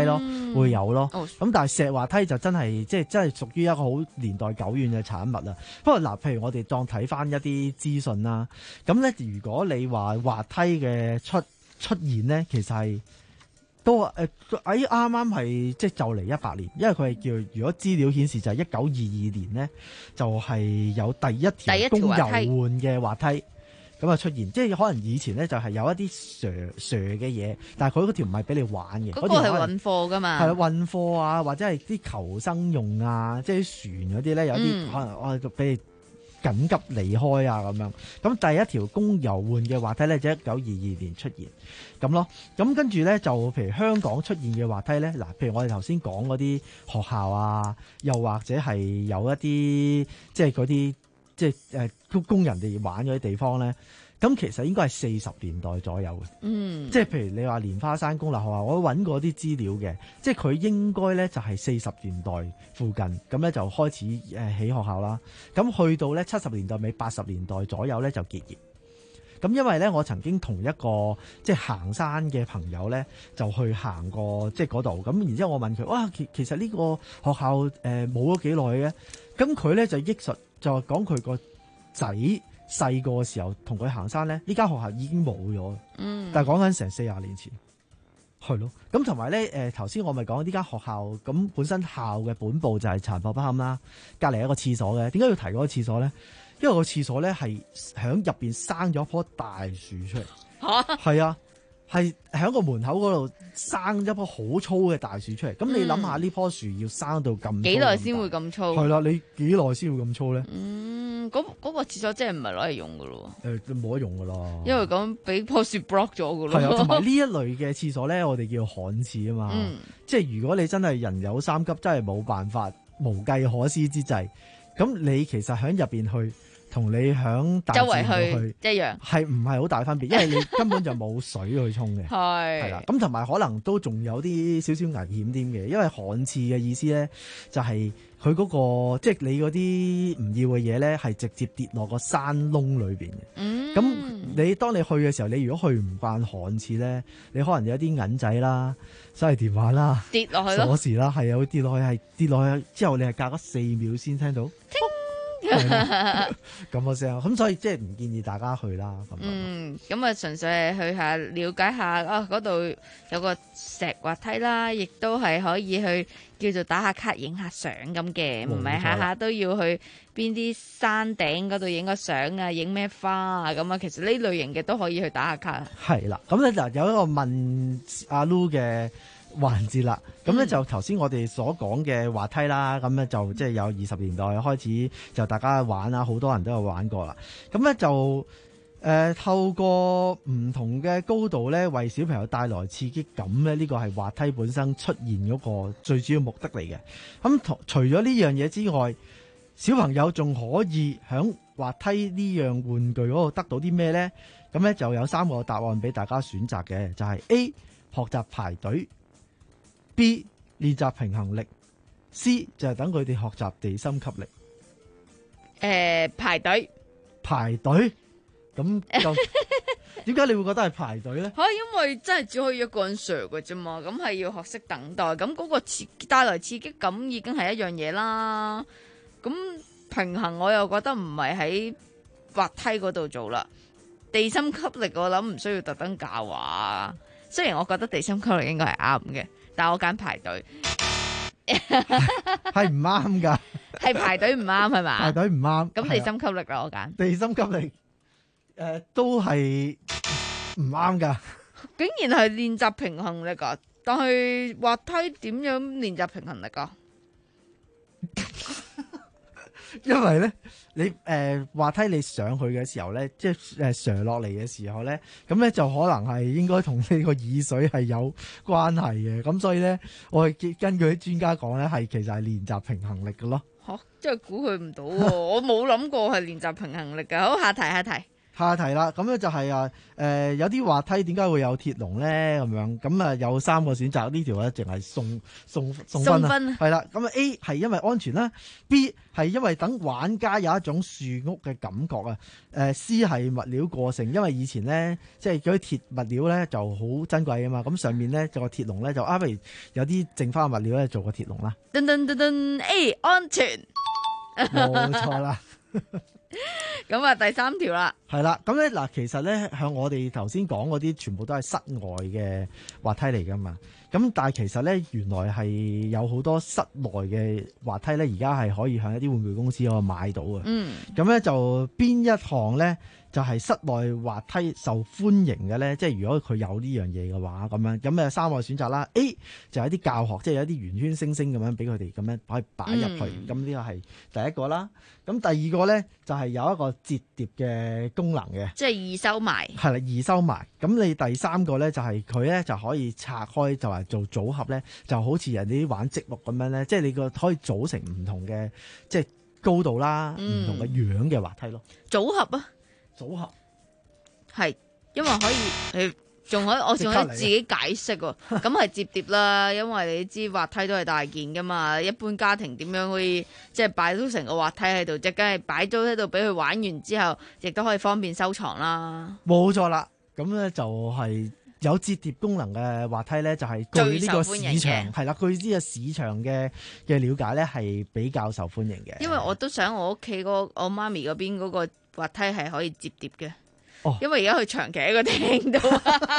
會有咯。咁、 哦、 但係石滑梯就真係即係真係屬於一個好年代久遠嘅產物啦。不過嗱，譬如我哋當睇翻一啲資訊啦，咁咧如果你話滑梯嘅出出現咧，其實係都誒喺啱啱係即係就嚟一百年，因為佢係叫如果資料顯示就係一九二二年咧，就係、是、有第一條供油換嘅滑梯。咁啊出現，即係可能以前咧就係有一啲蛇蛇嘅嘢，但係佢嗰條唔係俾你玩嘅， 嗰個係運貨噶嘛， 係啊運貨啊，或者係啲求生用啊，即係啲船嗰啲咧有啲、嗯、可能我俾你緊急離開啊咁樣。咁第一條供油換嘅滑梯咧就一九二二年出現咁咯。咁跟住咧就譬如香港出現嘅滑梯咧，嗱譬如我哋頭先講嗰啲學校啊，又或者係有一啲即係嗰啲。即係誒工工人哋玩嗰啲地方咧，咁其實應該係四十年代左右嘅。嗯，即係譬如你話蓮花山公立學校，我揾過啲資料嘅，即係佢應該咧就係四十年代附近，咁咧就開始誒起學校啦。咁去到咧七十年代尾八十年代左右咧就結業。咁因為咧，我曾經同一個即係行山嘅朋友咧，就去行過即係嗰度。咁然之後我問佢：哇，其其實呢個學校誒冇咗幾耐嘅？咁佢咧就憶述。就講佢個仔細個嘅時候同佢行山咧，呢間學校已經冇咗。嗯，但係講緊成四廿年前，係咯。咁同埋咧，誒頭先我咪講呢間學校咁本身校嘅本部就係殘破不堪啦，隔離一個廁所嘅。點解要提嗰個廁所咧？因為個廁所咧係響入邊生咗一棵大樹出嚟。嚇！係啊。係喺個門口嗰度生一棵好粗嘅大樹出嚟，咁、嗯、你諗下呢棵樹要生到咁幾耐先會咁粗？ 係啦，你幾耐先會咁粗咧？ 嗯，嗰、那、嗰個廁所真係唔係攞嚟用噶咯？誒、 呃，冇得用噶啦， 因為咁俾棵樹 block 咗噶咯。 係啊，同埋呢一類嘅廁所咧，我哋叫旱廁啊嘛，嗯、即係如果你真係人有三急，真係冇辦法，無計可施之際，咁你其實喺入邊去。同你響大自然去一樣， 係唔係好大分別？因為你根本就冇水去沖嘅，係係啦。咁同埋可能都仲有啲少少危險啲嘅，因為旱廁嘅意思咧，就係佢嗰個即係你嗰啲唔要嘅嘢咧，係直接跌落個山窿裏邊嘅。嗯，咁你當你去嘅時候，你如果去唔慣旱廁咧，你可能有一啲銀仔啦、手提電話啦、 跌落去咯， 鎖匙啦，係有跌落去，係跌落去之後，你係隔咗四秒先聽到。咁嘅聲，咁所以即係唔建議大家去啦。咁嗯，咁啊純粹係去下了解下啊，嗰度有個石滑梯啦，亦都係可以去叫做打下卡、影下相咁嘅，唔係下下都要去邊啲山頂嗰度影個相啊，影咩花啊咁啊。其實呢類型嘅都可以去打下卡。係啦，咁咧就有一個問阿 Lu 嘅環節啦，咁咧就頭先我哋所講嘅滑梯啦，咁咧就即係有二十年代開始就大家玩啦，好多人都有玩過啦。咁咧就誒、呃、透過唔同嘅高度咧，為小朋友帶來刺激感咧，呢、這個係滑梯本身出現嗰個最主要目的嚟嘅。咁同除咗呢樣嘢之外，小朋友仲可以響滑梯呢樣玩具嗰度得到啲咩咧？咁咧就有三個答案俾大家選擇嘅，就係、是、A 學習排隊。B 練習平衡力 ，C 就係等佢哋學習地心吸力。誒、 呃，排隊， 排隊，咁就點解你會覺得係排隊咧？ 吓，因為真係只可以一個人上嘅啫嘛，咁係要學識等待，咁嗰個刺帶來刺激感已經係一樣嘢啦。咁平衡我又覺得唔係喺滑梯嗰度做啦，地心吸力我諗唔需要特登教話。雖然我覺得地心吸力應該係啱嘅。但我揀排隊， 係唔啱噶， 係排隊唔啱係嘛？ 排隊唔啱， 咁地心吸力啦，我揀地心吸力，誒、呃、都係唔啱噶。 竟然係練習平衡力噶，但係滑梯點樣練習平衡力噶？ 因為咧，你誒、呃、滑梯你上去嘅時候咧，即係誒上落嚟嘅時候咧，咁咧就可能係應該同呢個耳水係有關係嘅，咁所以咧，我係根據啲專家講咧，係其實係練習平衡力嘅咯。 吓、哦，真係估佢唔到喎，我冇諗過係練習平衡力噶。好，下題下題下題啦，咁咧就係啊誒有啲滑梯點解會有鐵籠咧？咁樣咁啊有三個選擇，呢條咧淨係送送送分啊，係啦。咁啊 A 係因為安全啦 ，B 係因為等玩家有一種樹屋嘅感覺啊，誒 C 係物料過剩，因為以前咧即係嗰啲鐵物料咧就好珍貴啊嘛，咁上面咧就個鐵籠咧就啊，不如有啲剩翻嘅物料咧做個鐵籠啦。 噔噔噔噔 A 安全， 冇錯啦。 咁啊，第三條啦， 係啦，咁咧嗱，其實咧向我哋頭先講嗰啲全部都係室外嘅滑梯嚟噶嘛，咁但係其實咧原來係有好多室內嘅滑梯咧，而家係可以向一啲玩具公司嗰度買到嘅。嗯，咁咧就邊一項咧就係室內滑梯受歡迎嘅咧？即係如果佢有呢樣嘢嘅話，咁樣咁有三個選擇啦。A 就係一啲教學，即係有一啲圓圈星星咁樣俾佢哋咁樣可以擺入去，咁呢個係第一個啦。咁第二個咧就係有一個摺疊嘅功能嘅， 即係易收埋。 係啦，易收埋。咁你第三個咧就係佢咧就可以拆開，就係做組合咧，就好似人哋玩積木咁樣咧，即係你個可以組成唔同嘅即係高度啦，唔、嗯、同嘅樣嘅滑梯咯。 組合啊！ 組合係，因為可以誒，仲可以我仲可以自己解釋喎。咁係摺疊啦，因為你知滑梯都係大件噶嘛，一般家庭點樣可以即係擺到成個滑梯喺度，即係梗係擺咗喺度俾佢玩完之後，亦都可以方便收藏啦。 冇錯啦，咁咧就係有摺疊功能嘅滑梯咧，就係據呢個市場係啦，據呢個市場嘅嘅了解咧係比較受歡迎嘅。 因為我都想我屋企嗰我媽咪嗰邊嗰個滑梯係可以摺疊嘅，哦、因為而家佢長期喺個廳度，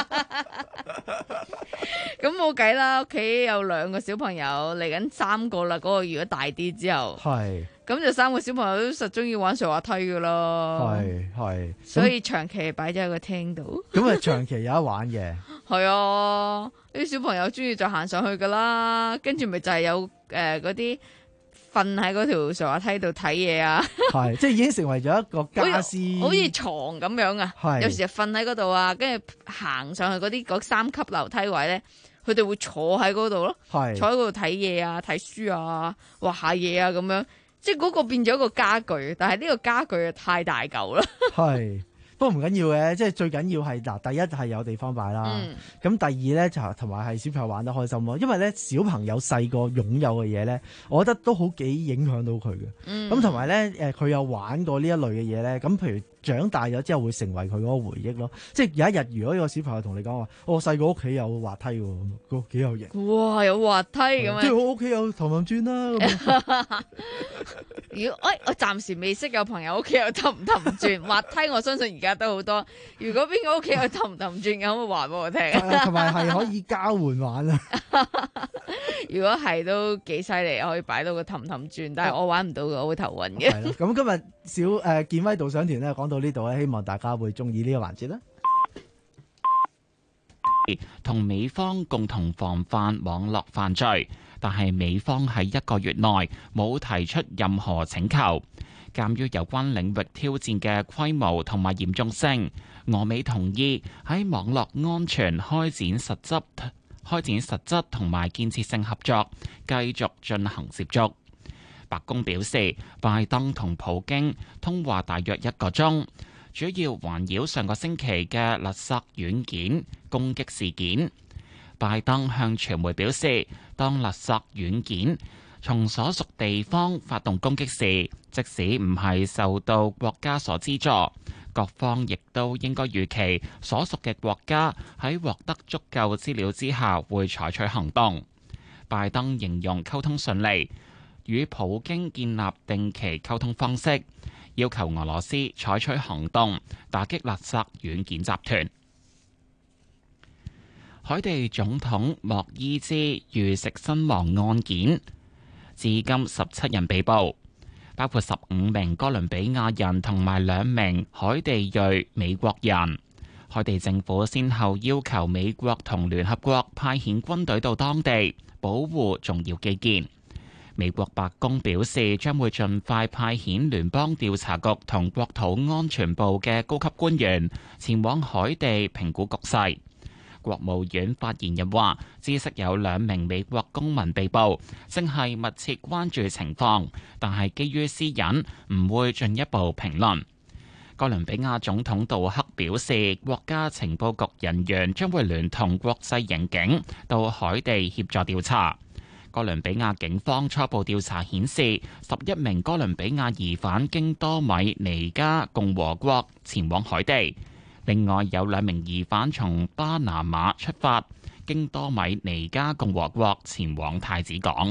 咁冇計啦。屋企有兩個小朋友，嚟緊三個啦。嗰、嗰個如果大啲之後，係咁就三個小朋友都實中意玩上滑梯噶啦。係係，所以長期擺咗喺個廳度。咁啊，長期有得玩嘅。係啊，啲小朋友中意就行上去噶啦，跟住咪就係有誒嗰啲。呃瞓喺嗰條上滑梯度睇嘢啊，係即係已經成為咗一個家私，好似床咁樣啊。係有時就瞓喺嗰度啊，跟住行上去嗰啲嗰三級樓梯位咧，佢哋會坐喺嗰度咯，係坐喺嗰度睇嘢啊、睇書啊、畫下嘢啊咁樣，即係嗰個變咗一個家具，但係呢個家具啊太大嚿啦。係。不過唔緊要嘅，即係最緊要係嗱，第一係有地方擺啦，咁、嗯、第二咧就同埋係小朋友玩得開心咯。因為咧小朋友細個擁有嘅嘢咧，我覺得都好幾影響到佢嘅。咁同埋咧，誒佢有玩過呢一類嘅嘢咧，咁譬如長大咗之後會成為佢嗰個回憶咯。即係有一日如果有個小朋友同你講話，我細個屋企有滑梯喎，個幾有型。哇！有滑梯咁樣，即係我屋企有氹氹轉啦。如果誒、哎、我暫時未識有朋友屋企有氹氹轉滑梯，我相信而家都好多。如果邊個屋企有氹氹轉，可唔可以話俾我聽？同埋係可以交換玩啊！如果係都幾犀利，可以擺到個氹氹轉，但係我玩唔到嘅，我會頭暈嘅。係咯，咁今日小誒、呃、健威導賞團咧講到呢度咧，希望大家會中意呢個環節啦。 同美方共同防範網絡犯罪，但係美方喺一個月內冇提出任何請求。鑑於有關領域挑戰嘅規模同埋嚴重性，俄美同意喺網絡安全開展實質開展實質同埋建設性合作，繼續進行接觸。白宮表示，拜登同普京通話大約一個鐘，主要環繞上個星期嘅勒索軟件攻擊事件。拜登向傳媒表示，當勒索軟件從所屬地方發動攻擊時，即使唔係受到國家所資助，各方亦都應該預期所屬嘅國家喺獲得足夠資料之下會採取行動。拜登形容溝通順利，與普京建立定期溝通方式，要求俄羅斯採取行動，打擊勒索軟件集團。海地總統莫伊茲遇食身亡案件，至今十七人被捕，包括十五名哥倫比亞人同埋兩名海地裔美國人。海地政府先後要求美國同聯合國派遣軍隊到當地保護重要基建。美國白宮表示將會盡快派遣聯邦調查局同國土安全部嘅高級官員前往海地評估局勢。國務院發言人話，知悉有兩名美國公民被捕，正係密切關注情況，但係基於私隱，唔會進一步評論。 哥倫比亞總統杜克表示，國家情報局人員將會聯同國際刑警到海地協助調查。哥倫比亞警方初步調查顯示，十一名哥倫比亞疑犯經多米尼加共和國前往海地，另外有兩名疑犯從巴拿馬出發，經多米尼加共和國前往太子港。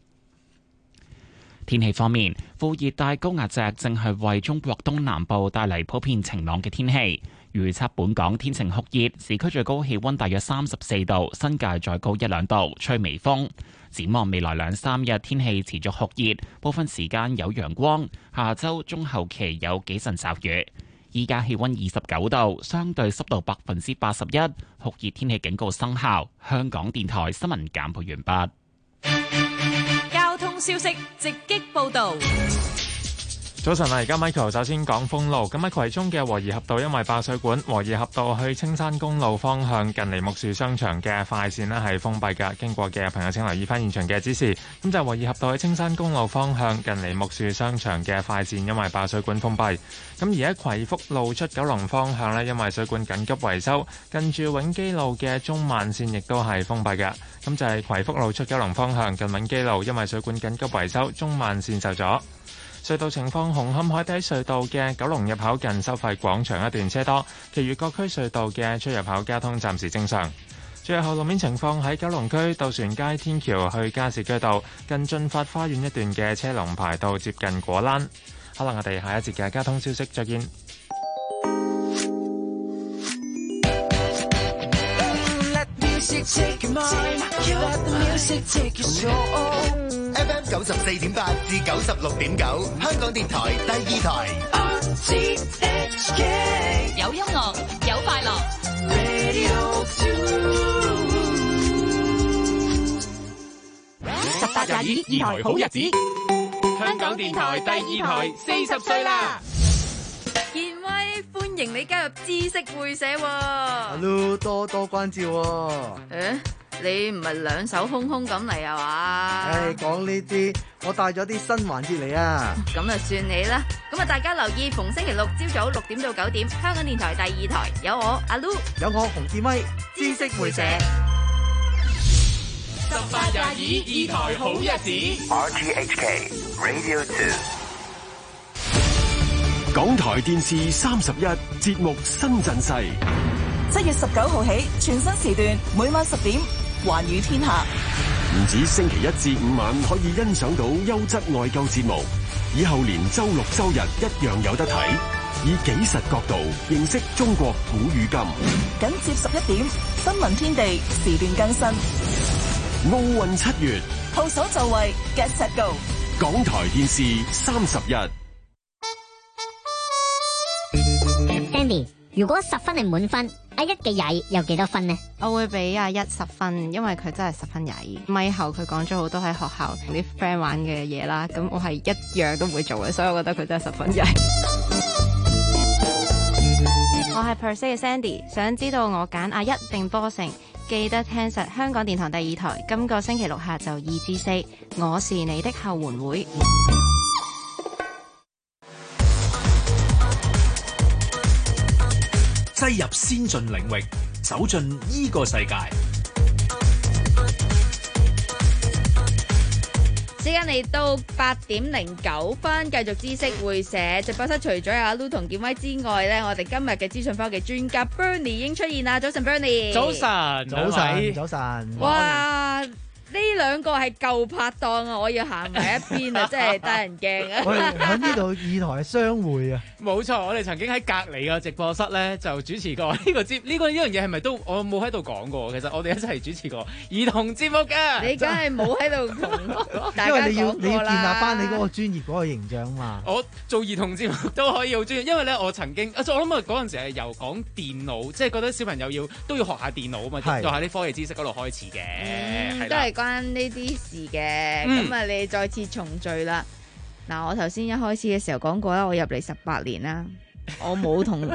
天氣方面，副熱帶高壓脊正係為中國東南部帶嚟普遍晴朗嘅天氣。預測本港天晴酷熱，市區最高氣溫大約三十四度，新界再高一兩度，吹微風。展望未來兩三日天氣持續酷熱，部分時間有陽光。下週中後期有幾陣驟雨。依家氣溫二十九度，相對濕度百分之八十一，酷熱天氣警告生效。香港電台新聞簡報完畢。 交通消息直擊報道。 早晨啊，而家 Michael 首先講封路。咁喺葵涌嘅和宜合道因為爆水管，和宜合道去青山公路方向近梨木樹商場嘅快線呢係封閉㗎。經過嘅朋友請留意翻現場嘅指示。咁就係和宜合道去青山公路方向近梨木樹商場嘅快線因為爆水管封閉。咁而喺葵福路出九龍方向呢，因為水管緊急維修，近住永基路嘅中慢線亦都係封閉㗎。咁就係葵福路出九龍方向近永基路，因為水管緊急維修，中慢線受阻。隧道情況：紅磡海底隧道嘅九龍入口近收費廣場一段車多，其餘各區隧道嘅出入口交通暫時正常。最後路面情況喺九龍區渡船街天橋去加士居道近進發花園一段嘅車龍排到接近果欄。好啦，我哋下一節嘅交通消息再見。 F M 九十四點八至九十六點九，香港電台第二台。 有音樂，有快樂。 十八廿二，二台好日子。香港電台第二台四十歲啦！ 健威，歡迎你加入知識會社喎。 Hello，多多關照喎。 誒？你唔係兩手空空咁嚟啊嘛？ 誒，講呢啲，我帶咗啲新環節嚟啊！ 咁啊，算你啦。咁啊，大家留意逢星期六朝早六點到九點，香港電台第二台有我阿 Lu， 有我洪建威，知識會社。 十八廿二，二台好日子。 R T H K Radio Two。 港台電視三十一節目新陣勢。 七月十九號起，全新時段每晚十點。寰宇天下， 唔止星期一至五晚可以欣賞到優質外購節目，以後連周六周日一樣有得睇，以紀實角度認識中國古與今。 緊接十一點，新聞天地時段更新。 奧運七月， 號手就位 ，Get Set Go。 港台電視三十一。 Sandy， 如果十分係滿分。阿一嘅曳有幾多分呢？ 我會俾阿一十分，因為佢真係十分曳。咪後佢講咗好多喺學校同啲 friend 玩嘅嘢啦，咁我係一樣都唔會做嘅，所以我覺得佢真係十分曳。我係 per se 嘅 Sandy， 想知道我揀阿一定波成，記得聽實香港電台第二台，今個星期六下晝二至四，我是你的後援會。 擠入先進領域，走進呢個世界。 時間嚟到八點零九分，繼續知識會社直播室。除咗有阿 Lu 同建威之外呢，我哋今日嘅資訊科技專家 Bernie 已經出現啦。早晨 Bernie。 早晨， 早晨，早晨。 哇！呢兩個係舊拍檔啊，我要行埋一邊啊，真係得人驚啊！ 我哋喺呢度二台相會啊！ 冇錯，我哋曾經喺隔離嘅直播室咧就主持過呢個節呢個呢樣嘢係咪都我冇喺度講過？其實我哋一齊主持過兒童節目㗎。 你梗係冇喺度同大家講過啦。 因為你要你要建立翻你嗰個專業嗰個形象嘛。 我做兒童節目都可以好專業，因為咧我曾經我諗啊嗰陣時係由講電腦，即係覺得小朋友要都要學下電腦啊嘛，學下啲科技知識嗰度開始嘅，係啦。 關呢啲事嘅，咁啊、嗯、你再次重聚啦。嗱，我頭先一開始嘅時候講過啦，我入嚟十八年啦，我冇同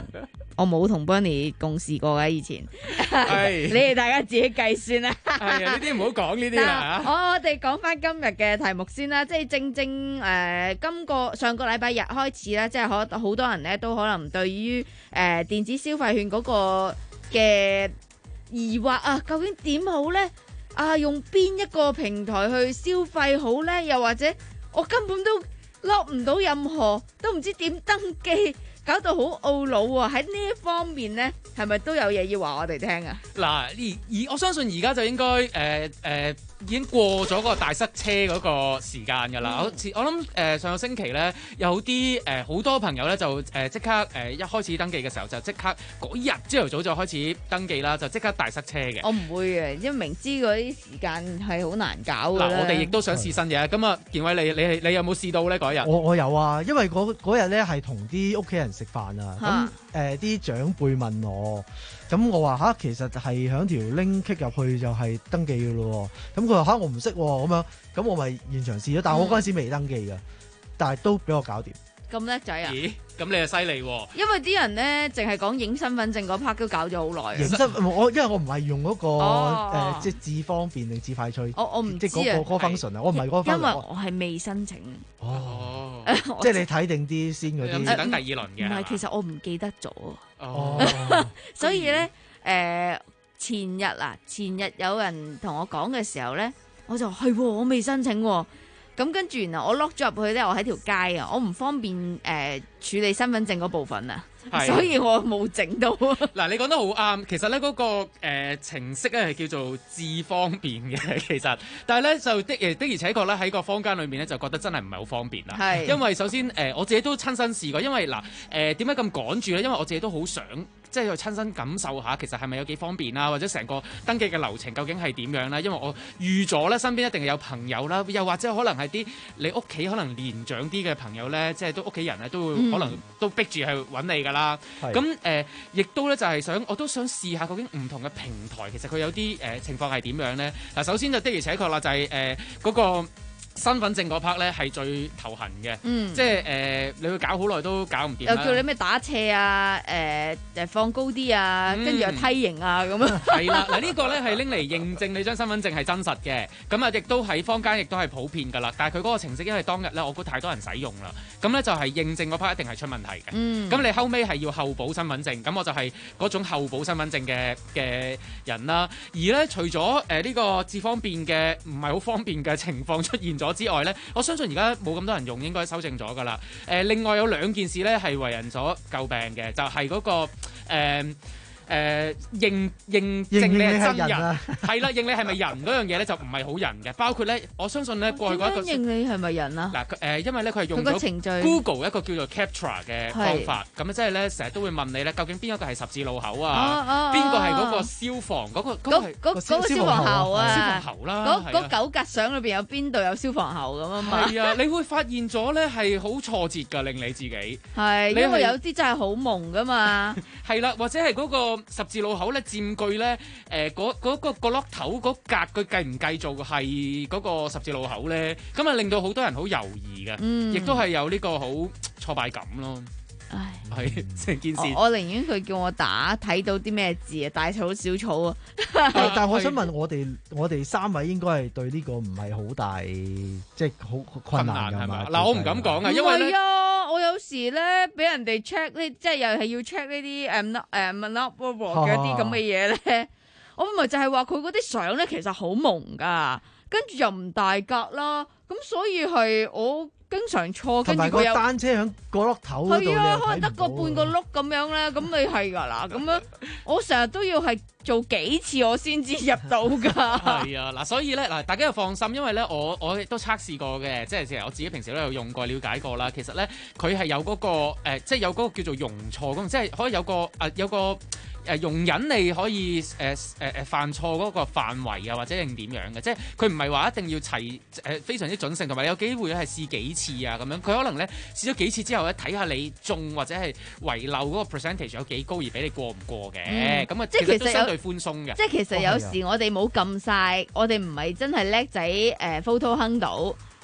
我冇同 Bernie 共事過嘅以前， 係你哋大家自己計算啦。 係啊，呢啲唔好講呢啲啦嚇。 我哋講翻今日嘅題目先啦，即係正正誒、呃，今個上個禮拜日開始啦，即係可好多人咧都可能對於誒、呃、電子消費券嗰個嘅疑惑啊，究竟點好咧？啊，用邊一個平台去消費好咧？又或者我根本都 lock 唔到任何，都唔知點登記。搞到好懊惱喎！喺呢一方面咧，係咪都有嘢要話我哋聽啊？ 嗱，而而我相信而家就應該誒誒。呃呃已經過咗嗰個大塞車嗰個時間㗎啦。我我諗誒、呃、上個星期咧，有啲誒好多朋友咧就誒即、呃、刻誒、呃、一開始登記嘅時候就即刻嗰日朝頭早就開始登記啦，就即刻大塞車嘅。 我唔會嘅，因為明知嗰啲時間係好難搞㗎。 嗱，我哋亦都想試新嘢。咁啊，建偉你你你有冇試到咧嗰日？ 我我有啊，因為嗰嗰日咧係同啲屋企人食飯啊，咁誒啲長輩問我。咁我話吓，其實係響條 link click 入去就係登記嘅咯。咁佢話吓，我唔識咁樣，咁我咪現場試咗。但係我嗰陣時未登記嘅，但係都俾我搞掂。 咁叻仔啊！ 咦，咁你就犀利喎！ 因為啲人咧，淨係講影身份證嗰 part 都搞咗好耐。 影身我因為我唔係用嗰、那個、 哦呃、即係智方便定智快脆。 我我唔知啊， 即係嗰個嗰個 function 啊，我唔係嗰個 function。 因為我係未申請。 哦，即係你睇定啲先嗰啲。 等第二輪嘅。 唔係，其實我唔記得咗。 哦， 所以咧，誒、呃、前日啊，前日有人同我講嘅時候咧，我就話係，我未申請喎。咁跟住，然後我 lock 咗入去咧，我喺條街啊，我唔方便誒、呃、處理身份證嗰部分啊，所以我冇整到。 嗱，你講得好啱，其實咧嗰、那個、呃、程式咧係叫做智方便嘅，其實，但係咧就的誒的而且確咧喺個坊間裏面咧就覺得真係唔係好方便啦。係，因為首先誒、呃、我自己都親身試過，因為嗱誒點解咁趕住咧？因為我自己都好想。即係去親身感受下，其實係咪有幾方便啊？或者成個登記嘅流程究竟係點樣咧？因為我預咗咧，身邊一定係有朋友啦，又或者可能係啲你屋企可能年長啲嘅朋友咧，即係都屋企人咧都會可能都逼住去揾你㗎啦。咁誒、嗯，亦、呃、都咧就係想，我都想試下究竟唔同嘅平台其實佢有啲誒、呃、情況係點樣咧？嗱，首先就的而且確啦，就係誒嗰個。身份證嗰 part 咧係最頭痕嘅，嗯、即係誒、呃、你會搞好耐都搞唔掂啦。 又叫你咩打斜啊，誒、呃、誒放高啲啊，跟住又梯形啊咁樣。 係啦，嗱呢個咧係拎嚟認證你張身份證係真實嘅，咁啊亦都喺坊間亦都係普遍㗎啦。但係佢嗰個程式因為當日咧我估太多人使用啦，咁咧就係認證嗰 part 一定係出問題嘅。咁、嗯、你後尾係要後補身份證，咁我就係嗰種後補身份證嘅嘅人啦。而咧除咗誒呢個智方便嘅唔係好方便嘅情況出現咗之外咧，我相信而家冇咁多人用，應該修正咗㗎啦。誒、呃，另外有兩件事咧係為人所詬病嘅，就係、是、嗰、那個誒。呃誒、呃、認認證你係真人，係啦，認你係咪人嗰樣嘢咧就唔係好人嘅，包括咧我相信咧過去嗰一個認你係咪人啊？ 嗱誒、呃，因為咧佢係用咗 Google 一個叫做 Captcha 嘅方法，咁即係咧成日都會問你咧究竟邊一個係十字路口啊？邊個係嗰個消防嗰、那個嗰、那個嗰個消防喉啊？ 消防喉啦， 嗰嗰九格相裏邊有邊度有消防喉咁啊嘛？ 係啊，你會發現咗咧係好挫折㗎，令你自己係，因為有啲真係好蒙㗎嘛。 係啦，或者係嗰個十字路口咧。佔據咧，誒嗰嗰個角落頭嗰格，佢計唔計做係嗰個十字路口咧？咁啊令到好多人好猶豫嘅，亦都係有呢個好挫敗感咯。唉，係成件事。 我，我寧願佢叫我打睇到啲咩字啊，大草小草啊。 但係我想問我哋，我哋三位應該係對呢個唔係好大，即係好困難係嘛？ 嗱，我唔敢講啊，因為咧。 我有時咧俾人哋 check 呢，即係又係要 check 呢啲誒 not 誒 not robot 嘅一啲咁嘅嘢咧，我咪就係話佢嗰啲相咧其實好蒙噶，跟住又唔大格啦，咁所以係我經常錯，跟住佢有單車響角落頭嗰度， 係啊，可能得個半個碌咁樣咧，咁你係噶啦，咁樣我成日都要係做幾次我先至入到噶。 係啊，嗱，所以咧嗱，大家又放心，因為咧我我亦都測試過嘅，即係其實我自己平時都有用過、了解過啦。其實咧佢係有嗰、嗰個、呃、即係有嗰個叫做容錯咁，即係可以有個誒、呃、有個。誒容忍你可以誒誒誒犯錯嗰個範圍啊，或者係點樣嘅，即係佢唔係話一定要齊誒、呃、非常之準成，同埋有機會咧係試幾次啊咁樣。佢可能咧試咗幾次之後咧，睇下你中或者係遺漏嗰個 percentage 有幾高而俾你過唔過嘅。咁啊、嗯，即係其實都相對寬鬆嘅。 即係其實有時我哋冇撳晒，我哋唔係真係叻仔誒 photo 坑到。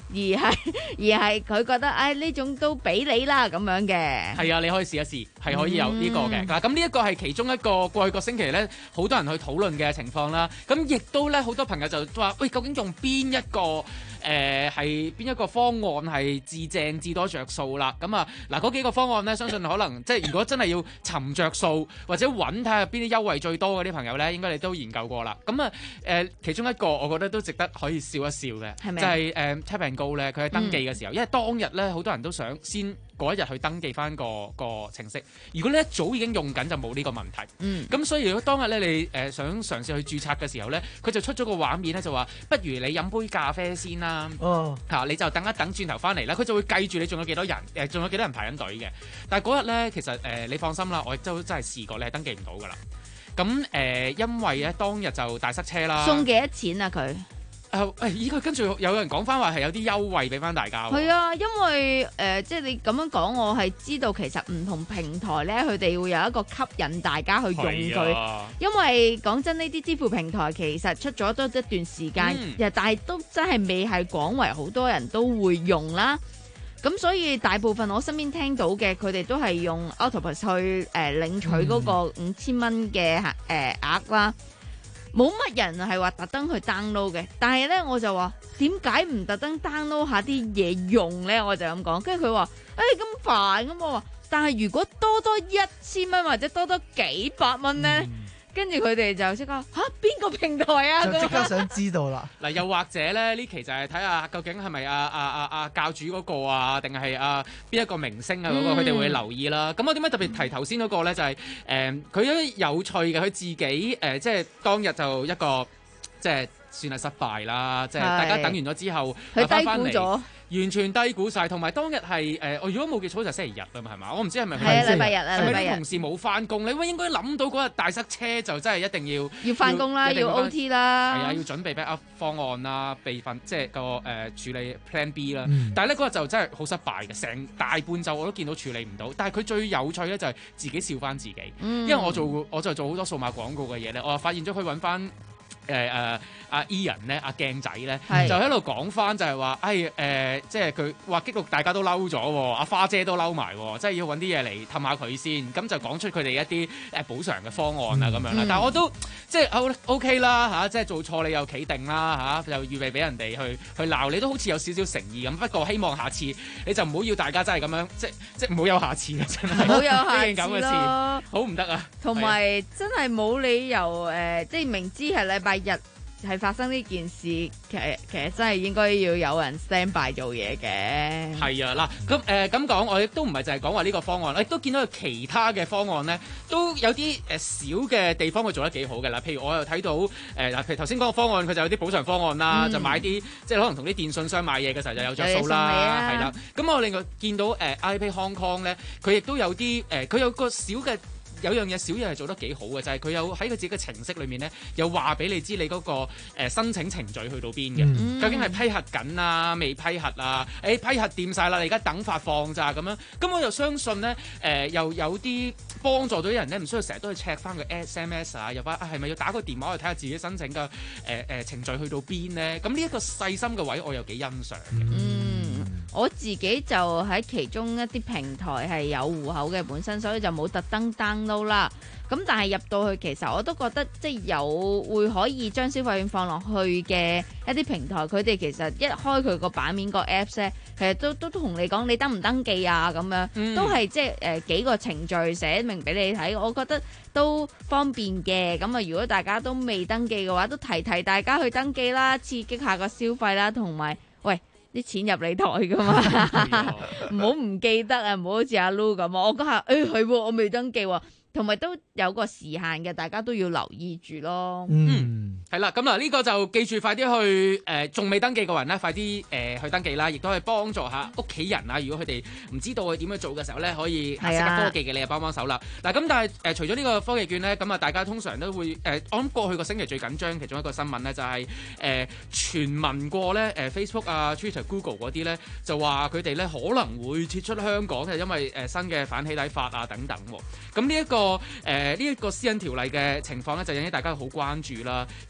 而係而係佢覺得唉呢、哎、種都俾你啦咁樣嘅。 係啊，你可以試一試，係可以有呢個嘅。嗱、嗯，咁呢一個係其中一個過去個星期咧，好多人去討論嘅情況啦。咁亦都咧，好多朋友就話：喂，究竟用邊一個？誒係邊一個方案係至正至多着數啦？咁啊嗱，嗰幾個方案咧，相信可能即係如果真係要尋着數或者揾睇下邊啲優惠最多嗰啲朋友咧，應該你都研究過啦。咁啊誒，其中一個我覺得都值得可以笑一笑嘅，係咪就係誒 Tap and Go 咧，佢喺登記嘅時候，嗯、因為當日咧好多人都想先嗰一日去登記翻個個程式。如果你一早已經用緊就冇呢個問題。嗯。咁所以如果當日咧你誒、呃、想嘗試去註冊嘅時候咧，佢就出咗個畫面咧，就話不如你飲杯咖啡先啦。哦，嚇、啊、你就等一等，轉頭翻嚟啦，佢就會計住你仲有幾多人，誒仲有幾多人排緊隊嘅。但係嗰日咧，其實誒、呃、你放心啦，我亦都真係試過，你係登記唔到噶啦。咁誒、呃，因為咧當日就大塞車啦。 送幾多錢啊佢？ 誒誒，依個跟住有人講翻話係有啲優惠俾翻大家。 係啊，因為誒、呃、即係你咁樣講，我係知道其實唔同平台咧，佢哋會有一個吸引大家去用佢。啊、因為講真，呢啲支付平台其實出咗都一段時間，嗯、但係都真係未係廣為好多人都會用啦。咁所以大部分我身邊聽到嘅，佢哋都係用 Octopus 去誒、呃、領取嗰個五千蚊嘅誒額啦。冇乜人係話特登去 download 嘅，但係咧我就話點解唔特登 download 下啲嘢用咧？我就咁講，跟住佢話誒咁煩咁，我話但係如果多多一千蚊或者多多幾百蚊咧，跟住佢哋就即刻吓邊個平台啊？ 就即刻想知道啦。 嗱，又或者咧呢期就係睇下究竟係咪啊啊啊啊教主嗰個啊，定係啊邊一個明星啊嗰、嗰個，佢哋、嗯、會留意啦。咁我點解特別提頭先嗰個咧？就係誒佢有啲有趣嘅，佢自己誒、呃、即係當日就一個即係算係失敗啦。即係大家等完咗之後， 佢低估咗。 完全低估晒，同埋當日係誒，我、呃、如果冇記錯就係星期日啊嘛，係嘛？我唔知係咪係啊，禮拜日啊， 係咪啲同事冇翻工？你應該諗到嗰日大塞車就真係一定要要翻工啦，要 O T 啦， 係啊，要準備 backup 方案啦，備份即係個誒、呃、處理 Plan B 啦。 嗯、 但係咧嗰日就真係好失敗嘅，成大半晝我都見到處理唔到。但係佢最有趣咧就係自己笑翻自己，嗯、因為我做我就做好多數碼廣告嘅嘢咧，我發現咗佢揾翻。誒誒阿 Ian 咧，阿鏡仔咧，就喺度講翻就係話，誒誒，即係佢話激到大家都嬲咗喎，阿花姐都嬲埋喎，即係要揾啲嘢嚟氹下佢先，咁就講出佢哋一啲誒補償嘅方案啊咁樣啦。但係我都即係 O K 啦嚇，即係做錯你又企定啦嚇，又預備俾人哋去去鬧你，都好似有少少誠意咁。不過希望下次你就唔好要大家真係咁樣，即即唔好有下次啊！真係唔好有下次呢件咁嘅事，好唔得啊！ 同埋真係冇理由誒，即係明知係禮拜日係發生呢件事，其實其實真係應該要有人 stand by 做嘢嘅。 係啊，嗱咁誒咁講，我亦都唔係淨係講話呢個方案，我亦都見到其他嘅方案咧，都有啲誒小嘅地方佢做得幾好嘅啦。譬如我又睇到誒嗱、呃，譬如頭先講個方案，佢就有啲補償方案啦，嗯、就買啲即係可能同啲電信商買嘢嘅時候就有着數啦，係啦。咁我另外見到誒、呃、iPay Hong Kong 咧，佢亦都有啲誒，佢、呃、有個小嘅。有樣嘢小嘢係做得幾好嘅，就係、是、佢有喺佢自己嘅程式裏面咧，有話俾你知你嗰、那個、呃、申請程序去到邊嘅，嗯、究竟係批核緊啊，未批核啊？誒、欸、批核掂晒啦，你而家等發放咋咁樣？咁我又相信咧，誒、呃、又有啲幫助到啲人咧，唔需要成日都去 check 翻個 S M S 啊，又話啊係咪要打個電話去睇下自己申請嘅誒誒程序去到邊咧？咁呢一個細心嘅位，我又幾欣賞嘅。 嗯，我自己就喺其中一啲平台係有戶口嘅本身，所以就冇特登 download 啦。咁但係入到去，其實我都覺得即係有會可以將消費券放落去嘅一啲平台，佢哋其實一開佢個版面個 apps 咧，其實都都同你講你登唔登記啊咁樣，嗯、都係即係誒幾個程序寫明俾你睇，我覺得都方便嘅。咁啊，如果大家都未登記嘅話，都提提大家去登記啦，刺激下個消費啦，同埋喂啲錢入你台噶嘛，唔好唔記得啊，唔好好似阿 Lu 咁，我嗰下誒係我未登記喎。同埋都有個時限嘅，大家都要留意住咯。 嗯，係啦，咁嗱呢個就記住快啲去誒，仲、呃、未登記嘅人咧，快啲誒、呃、去登記啦，亦都係幫助下屋企人啊。如果佢哋唔知道佢點樣做嘅時候咧，可以識得科技嘅你又幫幫手啦。嗱，咁但係誒、呃、除咗呢個科技券咧，咁啊大家通常都會誒、呃，我諗過去個星期最緊張其中一個新聞咧，就係誒傳聞過咧誒、呃、Facebook 啊、Twitter、Google 嗰啲咧，就話佢哋咧可能會撤出香港，係因為誒、呃、新嘅反起底法啊等等。咁呢一個誒呢一個私隱條例嘅情況咧，就引起大家好關注啦。亦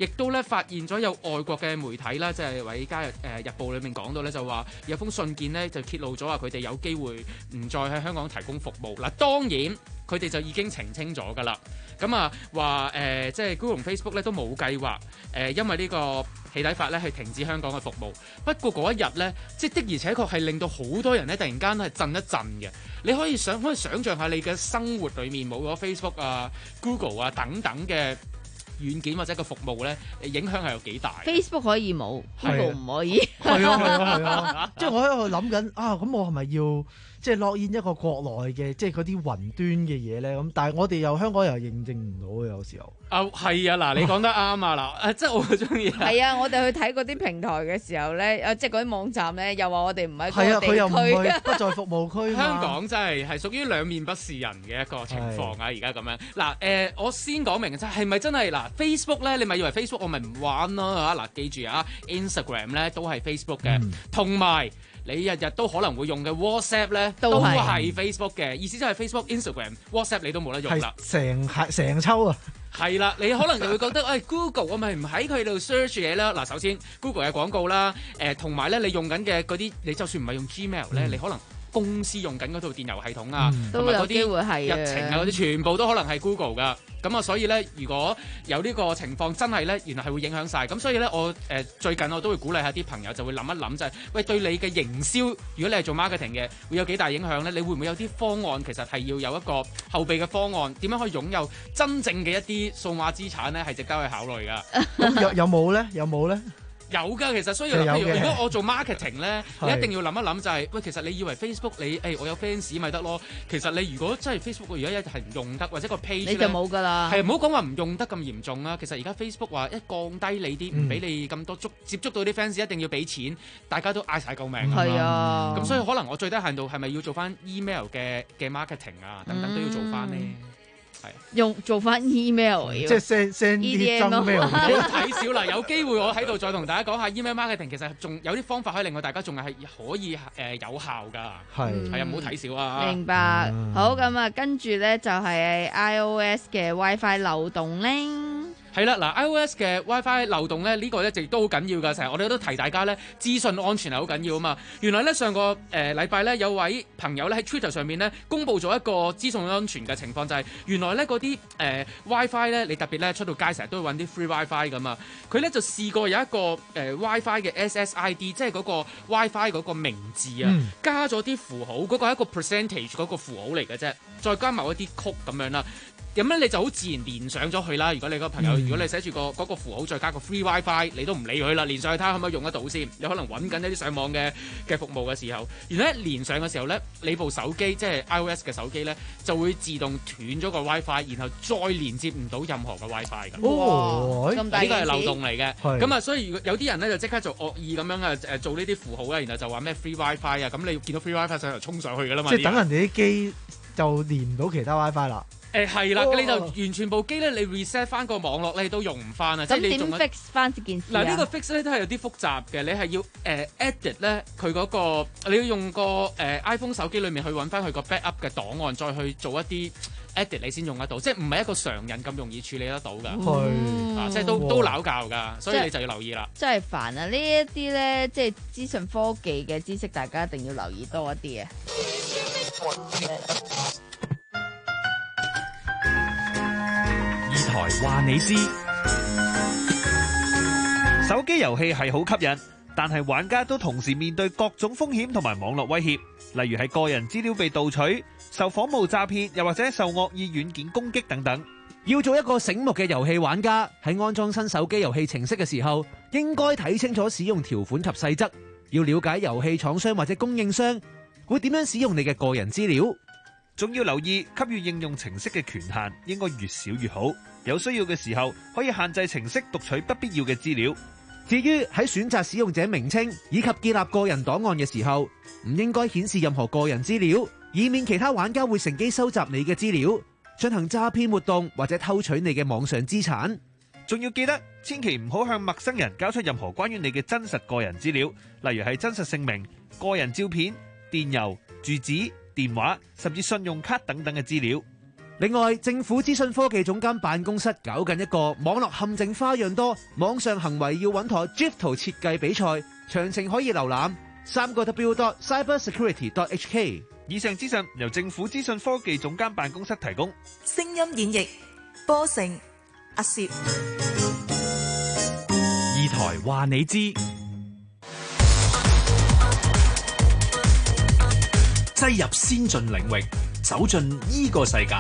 都咧發現咗有外國嘅媒體啦，即係《華爾街日誒日報》裏面講到咧，就話有封信件咧就揭露咗話佢哋有機會唔再喺香港提供服務。嗱，當然佢哋就已經澄清咗㗎啦。咁啊話誒，即係 Google 同 Facebook 咧都冇計劃誒、呃，因為呢個起底法咧係停止香港嘅服務。不過嗰一日咧，即係的而且確係令到好多人咧突然間係震一震嘅。你可以想可以想像下你嘅生活裡面冇咗 Facebook 啊、Google 啊等等嘅軟件或者個服務咧，影響係有幾大 ？Facebook 可以冇 ，Google 唔可以。 係啊係啊係啊！即係我喺度諗緊啊，咁我係咪要即係落現一個國內嘅即係嗰啲雲端嘅嘢咧？咁但係我哋又香港又認證唔到嘅，有時候。 啊係啊嗱，你講得啱啊嗱，即係我好中意。 係啊，我哋去睇嗰啲平台嘅時候咧，啊即係嗰啲網站咧，又話我哋唔喺嗰個地區。係啊， 佢又唔去不在服務區。 香港真係係屬於兩面不是人嘅一個情況啊！而家咁樣嗱誒，我先講明啫，係咪真係嗱 Facebook 咧？你咪以為 Facebook 我咪唔玩咯嚇嗱？記住啊 ，Instagram 咧都係 Facebook 嘅，同埋。你日日都可能會用嘅 WhatsApp 咧，都係 Facebook 嘅，意思即係 Facebook、Instagram、WhatsApp 你都冇得用啦。 成成抽啊！ 係啦，你可能就會覺得，誒、哎、Google 我咪唔喺佢度 search 嘢啦。嗱，首先 Google 嘅廣告啦，誒同埋咧你用緊嘅嗰啲，你就算唔係用 Gmail 咧、嗯，你可能公司用緊嗰套電郵系統啊，同埋嗰啲日程啊嗰啲，全部都可能係 Google 噶。咁啊，所以咧，如果有呢個情況真係咧，原來係會影響晒。咁所以咧，我誒、呃、最近我都會鼓勵下啲朋友，就會諗一諗就係、是，喂，對你嘅營銷，如果你係做 marketing 嘅，會有幾大影響咧？你會唔會有啲方案其實係要有一個後備嘅方案，點樣可以擁有真正嘅一啲數碼資產咧？係值得去考慮噶。 咁有有冇咧？有冇咧？ 有㗎，其實所以譬如如果我做 marketing 咧，你一定要諗一諗就係、是，喂，其實你以為 Facebook 你誒、哎、我有 fans 咪得咯？其實你如果真係 Facebook 如果一日係唔用得，或者個 page 你就冇㗎啦。 係唔好講話唔用得咁嚴重啊！其實而家 Facebook 話一降低你啲，唔俾你咁多觸接觸到啲 fans 一定要俾錢，大家都嗌晒救命。係啊，咁所以可能我最低限度係咪要做翻 email 嘅嘅 marketing 啊，等等都要做翻呢。係用做翻 email， 即係 send send 啲真 mail。 唔好睇少啦，有機會我喺度再同大家講下 email marketing，其實仲有啲方法可以令到大家仲係可以誒、呃、有效㗎。係係啊，唔好睇少啊。 明白。嗯、好咁啊，跟住咧就係 iOS 嘅 WiFi 漏洞咧。 係啦，嗱 iOS 嘅 WiFi 漏洞咧，呢、這個咧亦都好緊要㗎。成日我哋都提大家咧，資訊安全係好緊要啊嘛。原來咧上個誒禮拜咧有位朋友咧喺 Twitter 上面咧公佈咗一個資訊安全嘅情況，就係、是、原來咧嗰啲誒 WiFi 咧，你特別咧出到街成日都會揾啲 free WiFi 㗎嘛。佢咧就試過有一個誒、呃、WiFi 嘅 S S I D，即係嗰個 WiFi 嗰個名字啊，嗯、加咗啲符號，嗰、那個係一個 percentage 嗰個符號嚟嘅啫，再加埋一啲曲咁樣啦。咁咧你就好自然連上咗去啦。如果你個朋友，嗯、如果你寫住個嗰個符號，再加個 free WiFi，你都唔理佢啦，連上去睇下可唔可以用得到先。你可能揾緊一啲上網嘅嘅服務嘅時候，原來一連上嘅時候咧，你部手機即係 iOS 嘅手機咧，就會自動斷咗個 WiFi，然後再連接唔到任何嘅 WiFi 㗎。 哇！咁大件事， 呢個係漏洞嚟嘅。咁啊，所以如果有啲人咧就即刻做惡意咁樣啊誒做呢啲符號啊，然後就話咩 free WiFi 啊，咁你見到 free WiFi 上就衝上去㗎啦嘛。 即係等人哋啲機就連唔到其他 WiFi 啦。 誒係啦， 哦、 你就完全部機咧，你 reset 翻個網絡咧，你都用唔翻啊！ 咁點 fix 翻呢件事啊？ 嗱，呢個 fix 咧都係有啲複雜嘅，你係要誒、呃、edit 咧佢嗰個，你要用個誒、呃、iPhone 手機裏面去揾翻佢個 backup 嘅檔案，再去做一啲 edit 你先用得到，即係唔係一個常人咁容易處理得到㗎。係、嗯、啊，即係都都拗教㗎，所以你就要留意啦。 真係煩啊！呢一啲咧，即係資訊科技嘅知識，大家一定要留意多一啲啊！ 台話你知，手機遊戲係好吸引，但係玩家都同時面對各種風險同埋網絡威脅，例如係個人資料被盜取、受仿冒詐騙，又或者受惡意軟件攻擊等等。 要做一個醒目嘅遊戲玩家，喺安裝新手機遊戲程式嘅時候，應該睇清楚使用條款及細則，要了解遊戲廠商或者供應商會點樣使用你嘅個人資料， 仲要留意給予應用程式嘅權限，應該越少越好。有需要嘅時候，可以限制程式讀取不必要嘅資料。 至於喺選擇使用者名稱以及建立個人檔案嘅時候，唔應該顯示任何個人資料，以免其他玩家會乘機收集你嘅資料，進行詐騙活動或者偷取你嘅網上資產。 仲要記得，千祈唔好向陌生人交出任何關於你嘅真實個人資料，例如係真實姓名、個人照片、電郵、住址、電話，甚至信用卡等等嘅資料。 另外，政府資訊科技總監辦公室搞緊一個網絡陷阱花樣多、網上行為要穩妥 GIF 圖設計比賽，詳情可以瀏覽三個 W dot cybersecurity dot H K。 以上資訊由政府資訊科技總監辦公室提供。 聲音演繹波成阿攝， 二台話你知，擠入先進領域，走進依個世界。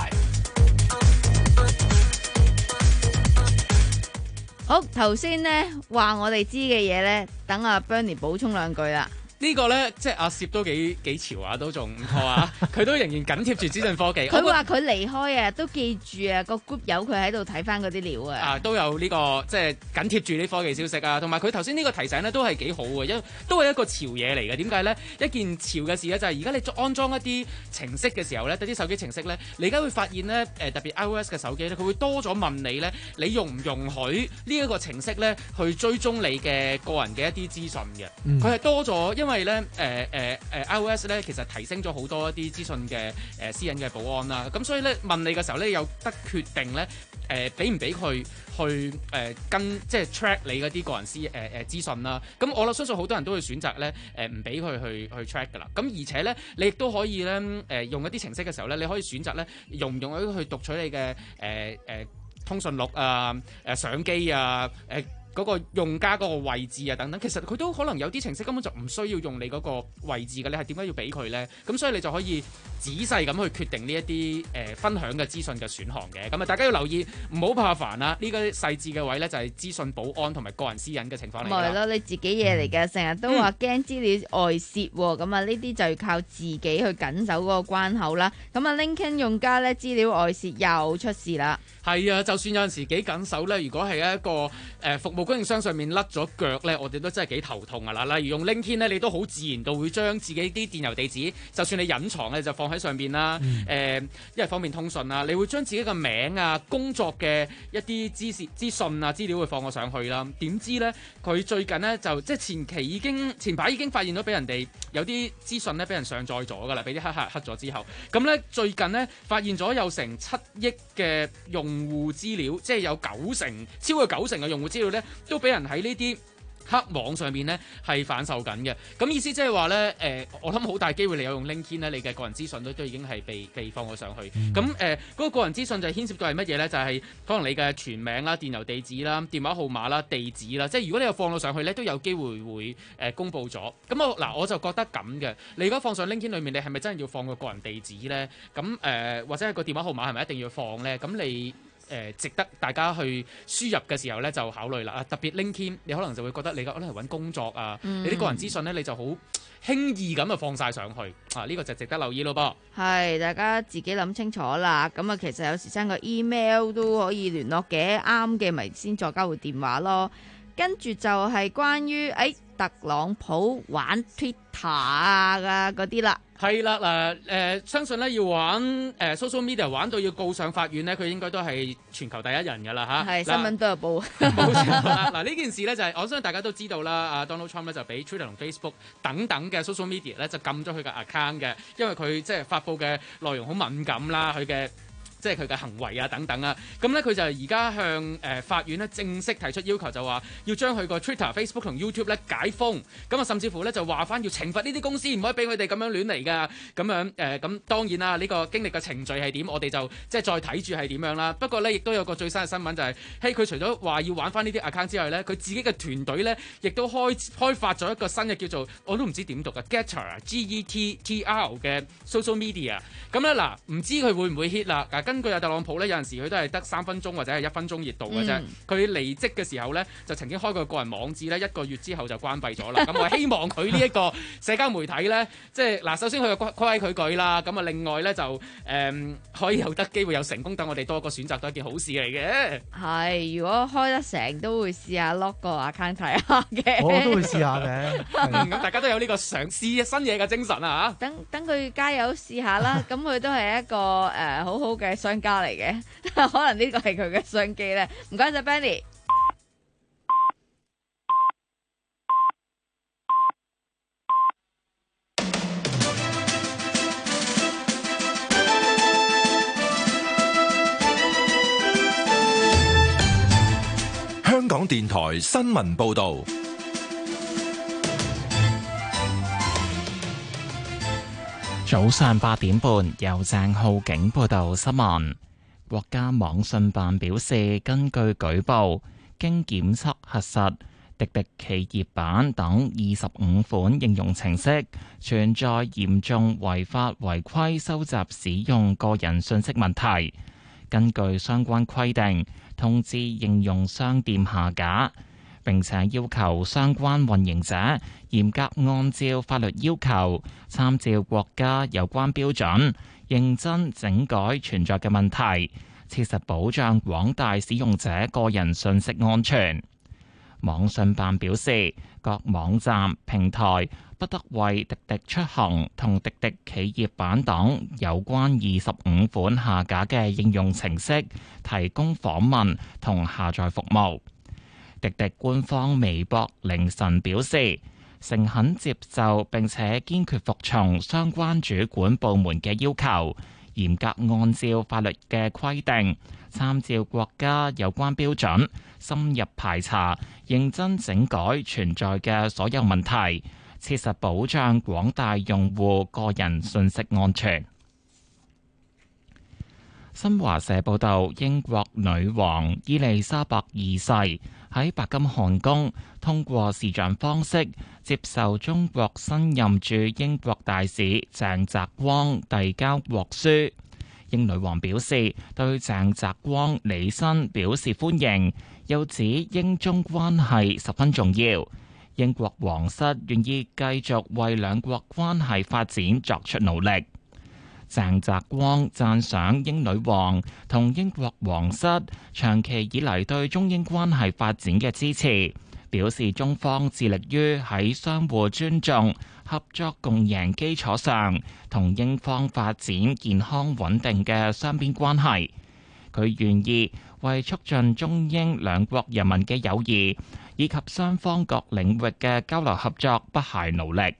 好，頭先呢話我哋知嘅嘢呢，等阿 Bernie 補充兩句啦。 呢個咧，即係阿攝都幾幾潮啊，都仲唔錯啊！佢都仍然緊貼住資訊科技。 佢話佢離開啊，都記住啊，個 group 有佢喺度睇翻嗰啲料啊。 啊，都有呢、這個即係緊貼住啲科技消息啊，同埋佢頭先呢個提醒咧都係幾好嘅，因都係一個潮嘢嚟嘅。點解咧？一件潮嘅事咧就係而家你安裝一啲程式嘅時候咧，啲手機程式咧，你而家會發現咧，誒特別 iOS 嘅手機咧，佢會多咗問你咧，你容唔容許呢一個程式咧去追蹤你嘅個人嘅一啲資訊嘅？佢係、嗯、多咗，因為咧誒誒誒 iOS 咧其實提升咗好多一啲資訊嘅誒、呃、私隱嘅保安啦，咁所以咧問你嘅時候咧有得決定咧誒俾唔俾佢去誒、呃、跟即係 track 你嗰啲個人私誒誒資訊啦。咁我諗相信好多人都會選擇咧誒唔俾佢去去 track 㗎啦。咁而且咧你亦都可以咧誒、呃、用一啲程式嘅時候咧，你可以選擇咧用唔用去讀取你嘅誒誒通訊錄啊、誒、呃、相機啊、誒、呃。嗰個用家嗰個位置啊等等，其實佢都可能有啲程式根本就唔需要用你嗰個位置嘅，你係點解要俾佢呢？咁所以你就可以仔細咁去決定呢一啲誒分享嘅資訊嘅選項嘅。咁啊，大家要留意，唔好怕煩啦。呢個細緻嘅位呢，就係資訊保安同埋個人私隱嘅情況嚟㗎。 咪係咯，你自己嘢嚟嘅，成日都話驚資料外泄喎，咁啊呢啲就要靠自己去緊守嗰個關口啦。咁啊 LinkedIn 用家呢，資料外泄又出事啦。 係啊，就算有陣時幾緊手咧，如果係一個誒、呃、服務供應商上面甩咗腳咧，我哋都真係幾頭痛啊！嗱，例如用 LinkedIn 咧，你都好自然度會將自己啲電郵地址，就算你隱藏咧，就放喺上邊啦。誒、嗯呃，因為方便通訊啊，你會將自己嘅名啊、工作嘅一啲資訊、資訊啊、資料會放我上去啦。點知咧，佢最近咧就即係前期已經前排已經發現咗俾人哋有啲資訊咧俾人上載咗㗎啦，俾啲黑客黑咗之後，咁咧最近咧發現咗有成七億嘅用用戶資料，即係有九成，超過九成嘅用戶資料咧，都俾人喺呢啲黑網上面咧係販售緊嘅。咁意思即係話咧，誒、呃，我諗好大機會你有用 LinkedIn 咧，你嘅個人資訊都都已經係被被放咗上去。咁誒、嗯，嗰、呃那個個人資訊就係牽涉到係乜嘢咧？就係、是、可能你嘅全名啦、電郵地址啦、電話號碼啦、地址啦，即係如果你有放到上去咧，都有機會會誒、呃、公佈咗。咁我嗱我就覺得咁嘅，你如果放上 LinkedIn 裏面，你係咪真係要放個個人地址咧？咁誒、呃，或者係個電話號碼係咪一定要放咧？咁你誒、呃、值得大家去輸入嘅時候咧，就考慮啦。啊，特別 LinkedIn，你可能就會覺得你可能係揾工作啊，嗯、你啲個人資訊咧，你就好輕易咁就放晒上去啊！呢、這個就值得留意咯噃。係，大家自己諗清楚啦。咁啊，其實有時 send 個 email 都可以聯絡嘅，啱嘅咪先再交換電話咯。跟住就係關於誒、哎、特朗普玩 Twitter 啊嗰啲啦。係啦，嗱、呃、誒，相信咧要玩誒、呃、social media 玩到要告上法院咧，佢應該都係全球第一人㗎啦嚇。係新聞都有報。冇錯啦，嗱呢件事咧就係、是、我相信大家都知道啦。阿 Donald Trump 咧就俾 Twitter 同 Facebook 等等嘅 social media 咧就禁咗佢嘅 account 嘅，因為佢即係發布嘅內容好敏感啦，佢嘅。即係佢嘅行為啊等等啊，咁咧佢就而家向誒、呃、法院咧正式提出要求，就話要將佢個 Twitter、Facebook 同 YouTube 咧解封，咁啊甚至乎咧就話翻要懲罰呢啲公司，唔可以俾佢哋咁樣亂嚟噶，咁樣誒咁、呃、當然啦，呢、呢個經歷嘅程序係點，我哋就即係再睇住係點樣啦。不過咧亦都有個最新嘅新聞就係、是，嘿佢除咗話要玩翻呢啲 account 之外咧，佢自己嘅團隊咧亦都開開發咗一個新嘅叫做我都唔知點讀嘅 Getter G E T T R 嘅 social media，咁咧嗱唔知佢會唔會 hit 啦？根據阿特朗普咧，有陣時佢都係得三分鐘或者係一分鐘熱度嘅啫。佢、嗯、離職嘅時候咧，就曾經開過個人網誌咧，一個月之後就關閉咗啦。咁我希望佢呢一個社交媒體咧，即係嗱，首先佢規規矩矩啦，咁啊，另外咧就誒、嗯、可以有得機會有成功，等我哋多個選擇都係一件好事嚟嘅。係，如果開得成都會試下 lock 個 account 睇下嘅。我都會試下嘅。咁大家都有呢個嘗試新嘢嘅精神啊！等等佢加油試下啦。咁佢都係一個誒、呃、好好嘅商家嚟嘅，可能呢個係佢嘅商機咧。唔該晒 Benny。 港電台新聞報道。 早上八點半，由鄭浩景報道新聞。國家網信辦表示，根據舉報，經檢測核實，滴滴企業版等二十五款應用程式存在嚴重違法違規收集使用個人信息問題。根據相關規定，通知應用商店下架，並且要求相關運營者嚴格按照法律要求，參照國家有關標準，認真整改存在嘅問題，切實保障廣大使用者個人信息安全。網信辦表示，各網站平台不得為滴滴出行同滴滴企業版等有關二十五款下架嘅應用程式提供訪問同下載服務。滴滴官方微博凌晨表示，誠懇接受並且堅決服從相關主管部門嘅要求，嚴格按照法律嘅規定，參照國家有關標準，深入排查，認真整改存在嘅所有問題，切實保障廣大用戶個人信息安全。新華社報道，英國女王伊麗莎白二世喺白金漢宮通過視像方式接受中國新任駐英國大使鄭澤光遞交國書。英女王表示對鄭澤光履新表示歡迎，又指英中關係十分重要，英國皇室願意繼續為兩國關係發展作出努力。鄭澤光讚賞英女王同英國皇室長期以嚟對中英關係發展嘅支持，表示中方致力於喺相互尊重、合作共贏基礎上，同英方發展健康穩定嘅雙邊關係。佢願意為促進中英兩國人民嘅友誼以及雙方各領域嘅交流合作不懈努力。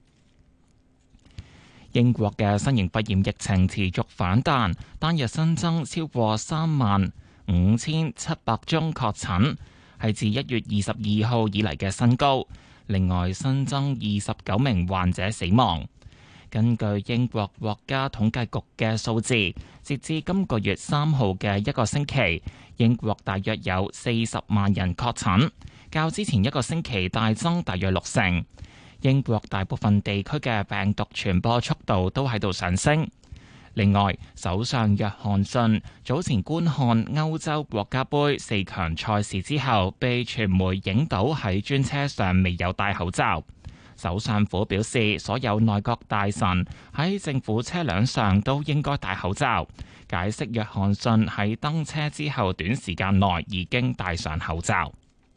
英國嘅新型肺炎疫情持續反彈，單日新增超過三萬五千七百宗確診，係自一月二十二號以嚟嘅新高。另外新增二十九名患者死亡。根據英國國家統計局嘅數字，截至今個月三號嘅一個星期，英國大約有四十萬人確診，較之前一個星期大增大約六成。英國大部分地區嘅病毒傳播速度都喺度上升。另外，首相約翰遜早前觀看歐洲國家盃四強賽事之後，被傳媒影到喺專車上未有戴口罩。首相府表示，所有內閣大臣喺政府車輛上都應該戴口罩，解釋約翰遜喺登車之後短時間內已經戴上口罩。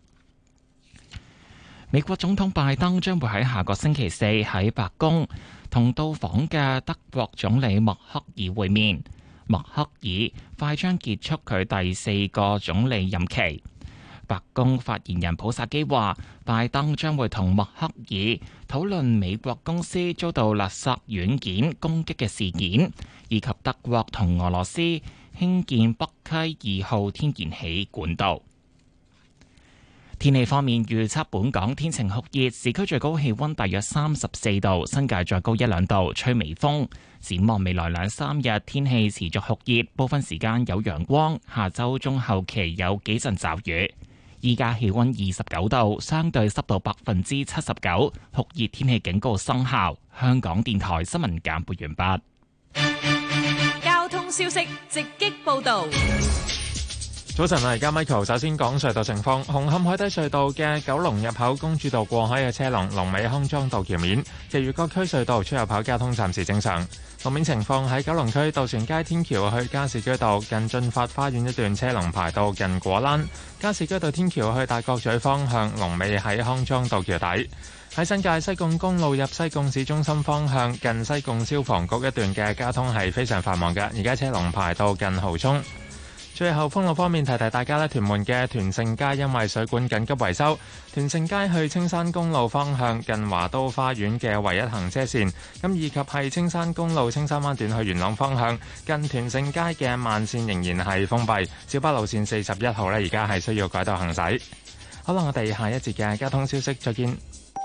美國總統拜登將會喺下個星期四喺白宮同到訪嘅德國總理默克爾會面。默克爾快將結束佢第四個總理任期。白宮發言人普薩基話，拜登將會同默克爾討論美國公司遭到勒索軟件攻擊嘅事件，以及德國同俄羅斯興建北溪二號天然氣管道。天氣方面，預測本港天晴酷熱，市區最高氣溫大約三十四度，新界再高一兩度，吹微風。展望未來兩三日，天氣持續酷熱，部分時間有陽光。下周中後期有幾陣驟雨。依家氣溫二十九度，相對濕度百分之七十九，酷熱天氣警告生效。香港電台新聞簡報完畢。 交通消息直擊報道。 早晨啊，而家 Michael 首先講隧道情況。紅磡海底隧道嘅九龍入口公主道過海嘅車龍，龍尾康莊道橋面。其餘各區隧道出入口交通暫時正常。路面情況喺九龍區渡船街天橋去加士居道近駿發花園一段車龍排到近果欄。加士居道天橋去大角咀方向龍尾喺康莊道橋底。喺新界西貢公路入西貢市中心方向近西貢消防局一段嘅交通係非常繁忙嘅，而家車龍排到近蠔涌。最後封路方面，提提大家咧，屯門嘅屯勝街因為水管緊急維修，屯勝街去青山公路方向近華都花園嘅唯一行車線，咁以及係青山公路青山灣段去元朗方向近屯勝街嘅慢線仍然係封閉，小巴路線四十一號呢，而家係需要改道行駛。 好啦，我哋下一節嘅交通消息再見。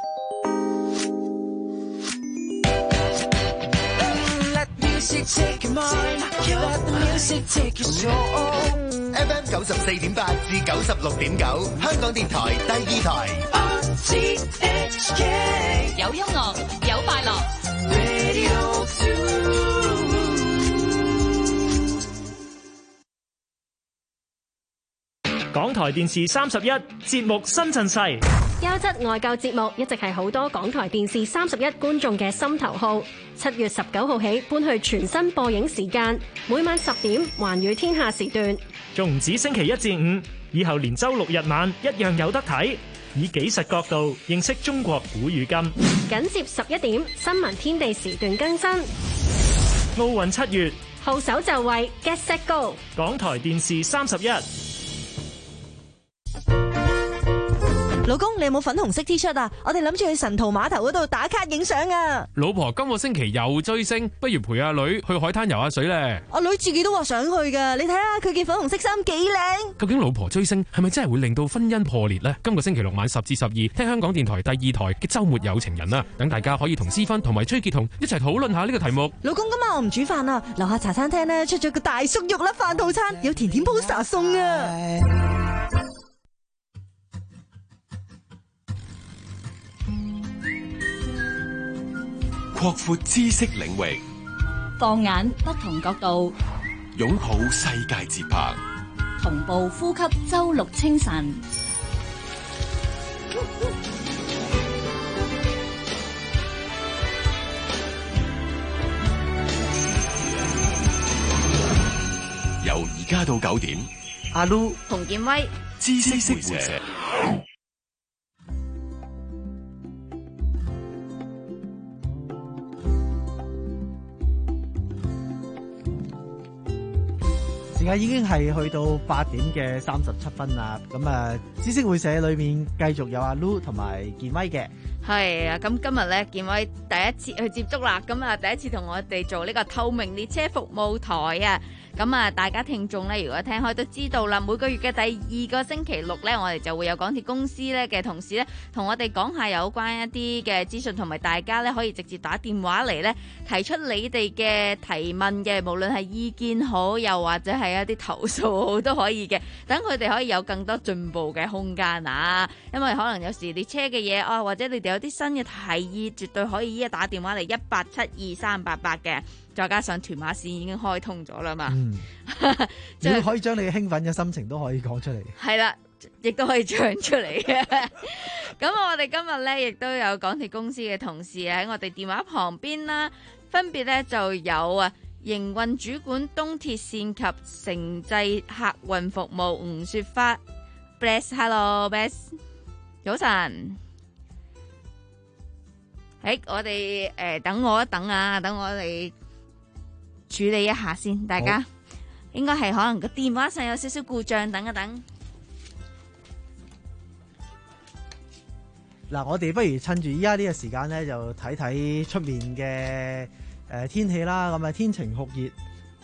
F M 九十四點八至九十六點九，香港電台第二台。 有音樂，有快樂。 港台電視三十一節目新陣勢， 優質外購節目一直係好多港台電視三十一觀眾嘅心頭好。七月十九號起搬去全新播映時間，每晚十點環宇天下時段， 仲唔止星期一至五，以後連周六日晚一樣有得睇。以紀實角度認識中國古語今， 緊接十一點新聞天地時段更新。 奧運七月， 號手就位 Get Set Go。 港台電視三十一。 老公，你有冇粉紅色 T 恤啊？我哋諗住去神淘碼頭嗰度打卡影相啊！ 老婆，今個星期又追星，不如陪阿女去海灘游下水咧。 阿女自己都話想去噶，你睇下佢件粉紅色衫幾靚。 究竟老婆追星係咪真係會令到婚姻破裂呢？今個星期六晚十至十二，聽香港電台第二台嘅周末有情人啊！等大家可以同思芬同埋崔潔彤一齊討論下呢個題目。 老公，今晚我唔煮飯啊，樓下茶餐廳咧出咗個大叔肉粒飯套餐，有甜甜 poster 送啊！ 擴闊知識領域， 放眼不同角度， 擁抱世界節拍， 同步呼吸周六清晨。 由而家到九點， 阿 Lu 洪建威， 知識會社。 而家已經係去到八點嘅三十七分啦，咁啊，知識會社裏面繼續有阿 Lu 同埋健威嘅。 係啊，咁今日咧，健威第一次去接觸啦，咁啊，第一次同我哋做呢個透明列車服務台啊。咁啊，大家聽眾咧，如果聽開都知道啦，每個月嘅第二個星期六咧，我哋就會有港鐵公司咧嘅同事咧，同我哋講下有關一啲嘅資訊，同埋大家咧可以直接打電話嚟咧提出你哋嘅提問嘅，無論係意見好，又或者係一啲投訴好都可以嘅，等佢哋可以有更多進步嘅空間啊！因為可能有時列車嘅嘢啊，或者你哋有啲新嘅提議，絕對可以依家打電話嚟一八七二三八八嘅。再加上屯馬線已經開通咗啦嘛， 嗯，你可以將你興奮嘅心情都可以講出嚟， 係啦，亦都可以唱出嚟嘅。咁我哋今日咧亦都有港鐵公司嘅同事喺我哋電話旁邊啦，分別咧就有啊營運主管東鐵線及城際客運服務吳雪花 ，Bless，Hello Bless， 早晨。誒，我哋誒等我一等啊，等我哋處理一下先，大家應該係可能個電話上有少少故障，等一等。 嗱，我哋不如趁住依家呢個時間咧，就睇睇出面嘅誒天氣啦。咁啊，天晴酷熱，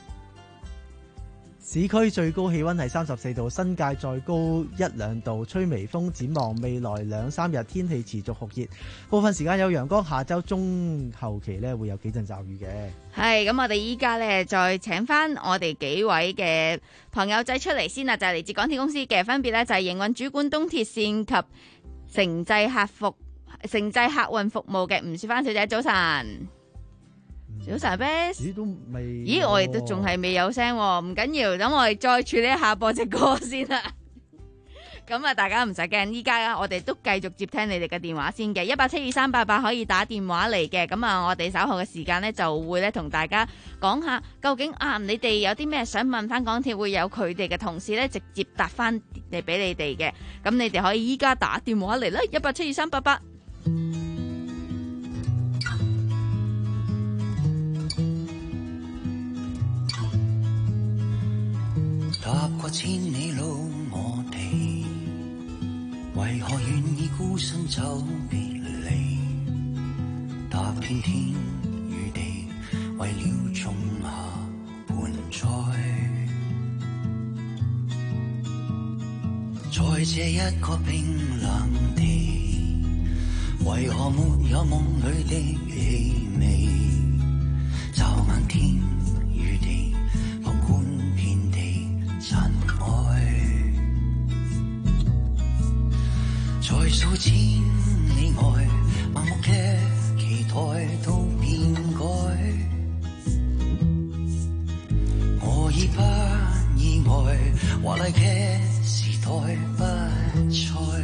市區最高氣溫係三十四度，新界再高一兩度，吹微風。展望未來兩三日天氣持續酷熱，部分時間有陽光，下周中後期咧會有幾陣驟雨嘅。 係咁，我哋依家咧再請翻我哋幾位嘅朋友仔出嚟先啦，就係、是、嚟自港鐵公司嘅，分別咧就係營運主管東鐵線及城際客服城際客運服務嘅吳雪芳小姐，早晨。早晨 ，Bess。咦， 都未？ 咦，我哋都仲係未有聲，唔緊要，等我哋再處理一下播隻歌先啦。咁啊，大家唔使驚，依家我哋都繼續接聽你哋嘅電話先嘅，一八七二三八八可以打電話嚟嘅。咁啊，我哋稍後嘅時間呢，就會咧同大家講下，究竟啊你哋有啲咩想問翻港鐵，會有佢哋嘅同事咧直接答翻嚟俾你哋嘅。咁你哋可以依家打電話嚟啦，一八七二三八八。 踏過千里路，我哋為何願意孤身走別離？踏遍天與地，為了種下盆栽。 在這一個冰冷地，為何沒有夢裏的氣味？驟眼天與地，旁觀遍地塵埃，在數千里外，盲目嘅期待都變改。我已不意外，華麗嘅時代不再，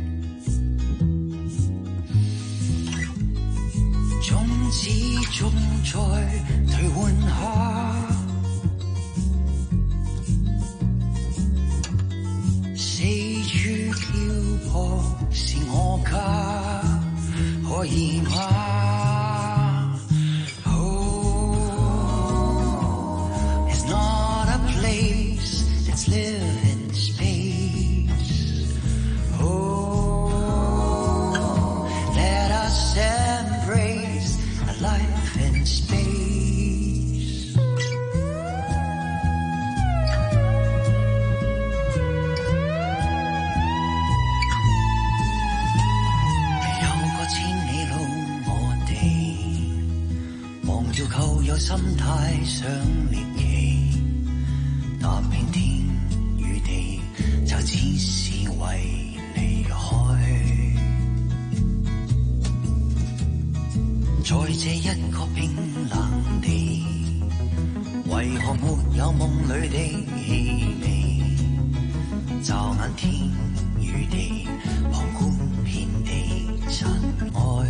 種子種在頹垣下，四處漂泊是我家，可以嗎？Live in space. Oh, let us embrace a life in space. 有個千里路，我哋忘掉舊有心態想獵奇，踏遍天就只是為離開，在這一個冰冷地，為何沒有夢裏的氣味？驟眼天與地，旁觀遍地塵埃。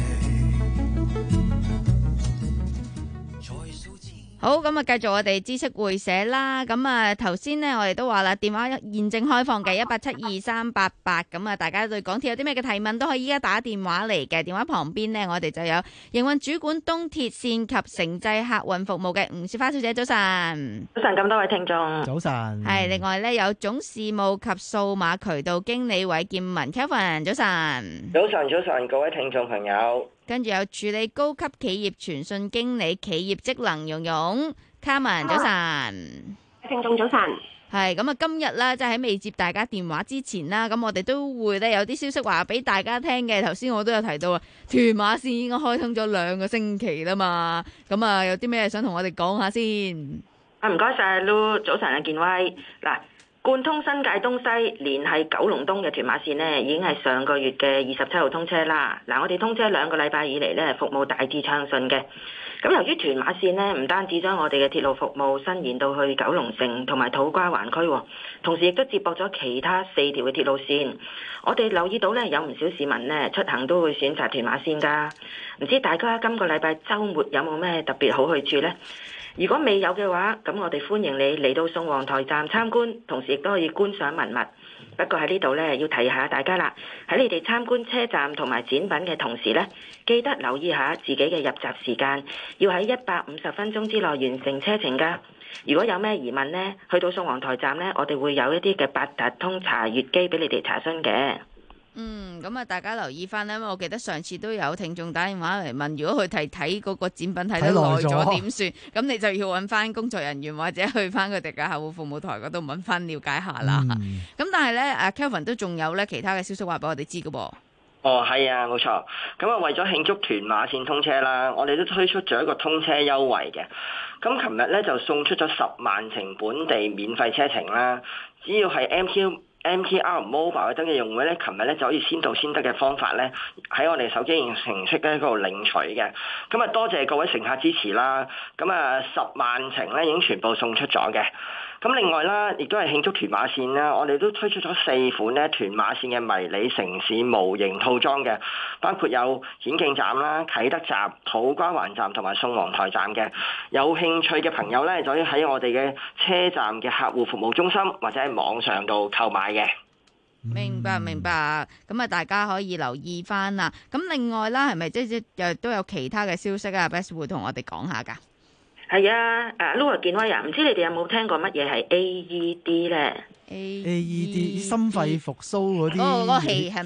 好，咁啊，繼續我哋知識會社啦。咁啊，頭先呢，我哋都話啦，電話現正開放嘅一八七二三八八。咁啊，大家對港鐵有啲咩嘅提問都可以依家打電話嚟嘅。電話旁邊呢，我哋就有營運主管東鐵線及城際客運服務嘅吳雪花小姐，早晨。 早晨，咁多位聽眾。 早晨。 係，另外呢，有總事務及數碼渠道經理韋劍文 Kelvin， 早晨。 早晨，早晨，各位聽眾朋友。 跟住有處理高級企業傳訊經理企業職能蓉蓉卡文，早晨， 聽眾早晨。 係咁啊，今日咧即係喺未接大家電話之前啦，咁我哋都會咧有啲消息話俾大家聽嘅。頭先我都有提到啊，屯馬線已經開通咗兩個星期啦嘛，咁啊有啲咩想同我哋講下先？ 啊，唔該晒 Lu， 早晨啊，建威嗱。貫通新界東西連繫九龍東嘅屯馬線呢，已經係上個月嘅二十七號通車啦。嗱，我哋通車兩個禮拜以嚟呢，服務大致暢順嘅。咁由於屯馬線呢，唔單止將我哋嘅鐵路服務伸延到去九龍城同埋土瓜灣區，同時亦都接駁咗其他四條嘅鐵路線。我哋留意到呢，有唔少市民呢出行都會選擇屯馬線㗎。唔知大家今個禮拜週末有冇咩特別好去處呢？如果未有嘅話，咁我哋歡迎你嚟到宋皇臺站參觀，同時亦都可以觀賞文物。不過喺呢度呢，要提下大家啦，喺你哋參觀車站同埋展品嘅同時呢，記得留意下自己嘅入閘時間，要喺一百五十分鐘之內完成車程㗎。如果有咩疑問呢，去到宋皇臺站呢，我哋會有一啲嘅八達通查閱機俾你哋查詢嘅。 嗯，咁啊，大家留意翻咧，因為我記得上次都有聽眾打電話嚟問，如果佢睇睇嗰個展品睇得耐咗點算？咁你就要揾翻工作人員或者去翻佢哋嘅客戶服務台嗰度問翻了解下啦。咁、嗯、但係咧，阿 Kelvin 都仲有咧其他嘅消息話俾我哋知㗎噃。 哦，係啊，冇錯。咁啊，為咗慶祝屯馬線通車啦，我哋都推出咗一個通車優惠嘅。咁琴日咧就送出咗十萬程本地免費車程啦，只要係 M Q M T R Mobile 嘅登記用戶咧，琴日咧就可以先到先得嘅方法咧，喺我哋手機應用程式咧嗰度領取嘅。咁啊，多謝各位乘客支持啦。咁啊，十萬程咧已經全部送出咗嘅。咁另外啦，亦都係慶祝屯馬線啦，我哋都推出咗四款咧屯馬線嘅迷你城市模型套裝嘅，包括有顯徑站啦、啟德站、土瓜灣站同埋宋皇臺站嘅。有興趣嘅朋友咧，就可以喺我哋嘅車站嘅客戶服務中心或者喺網上度購買嘅。 明白明白，咁啊大家可以留意翻啦。咁另外啦，係咪即係又都有其他嘅消息啊 ？Best 會同我哋講下㗎。 係啊，誒 Louis 健威啊，唔知你哋有冇聽過乜嘢係 A E D 咧 ？A E D 心肺復甦嗰啲， 嗰個嗰個氣係咪啊？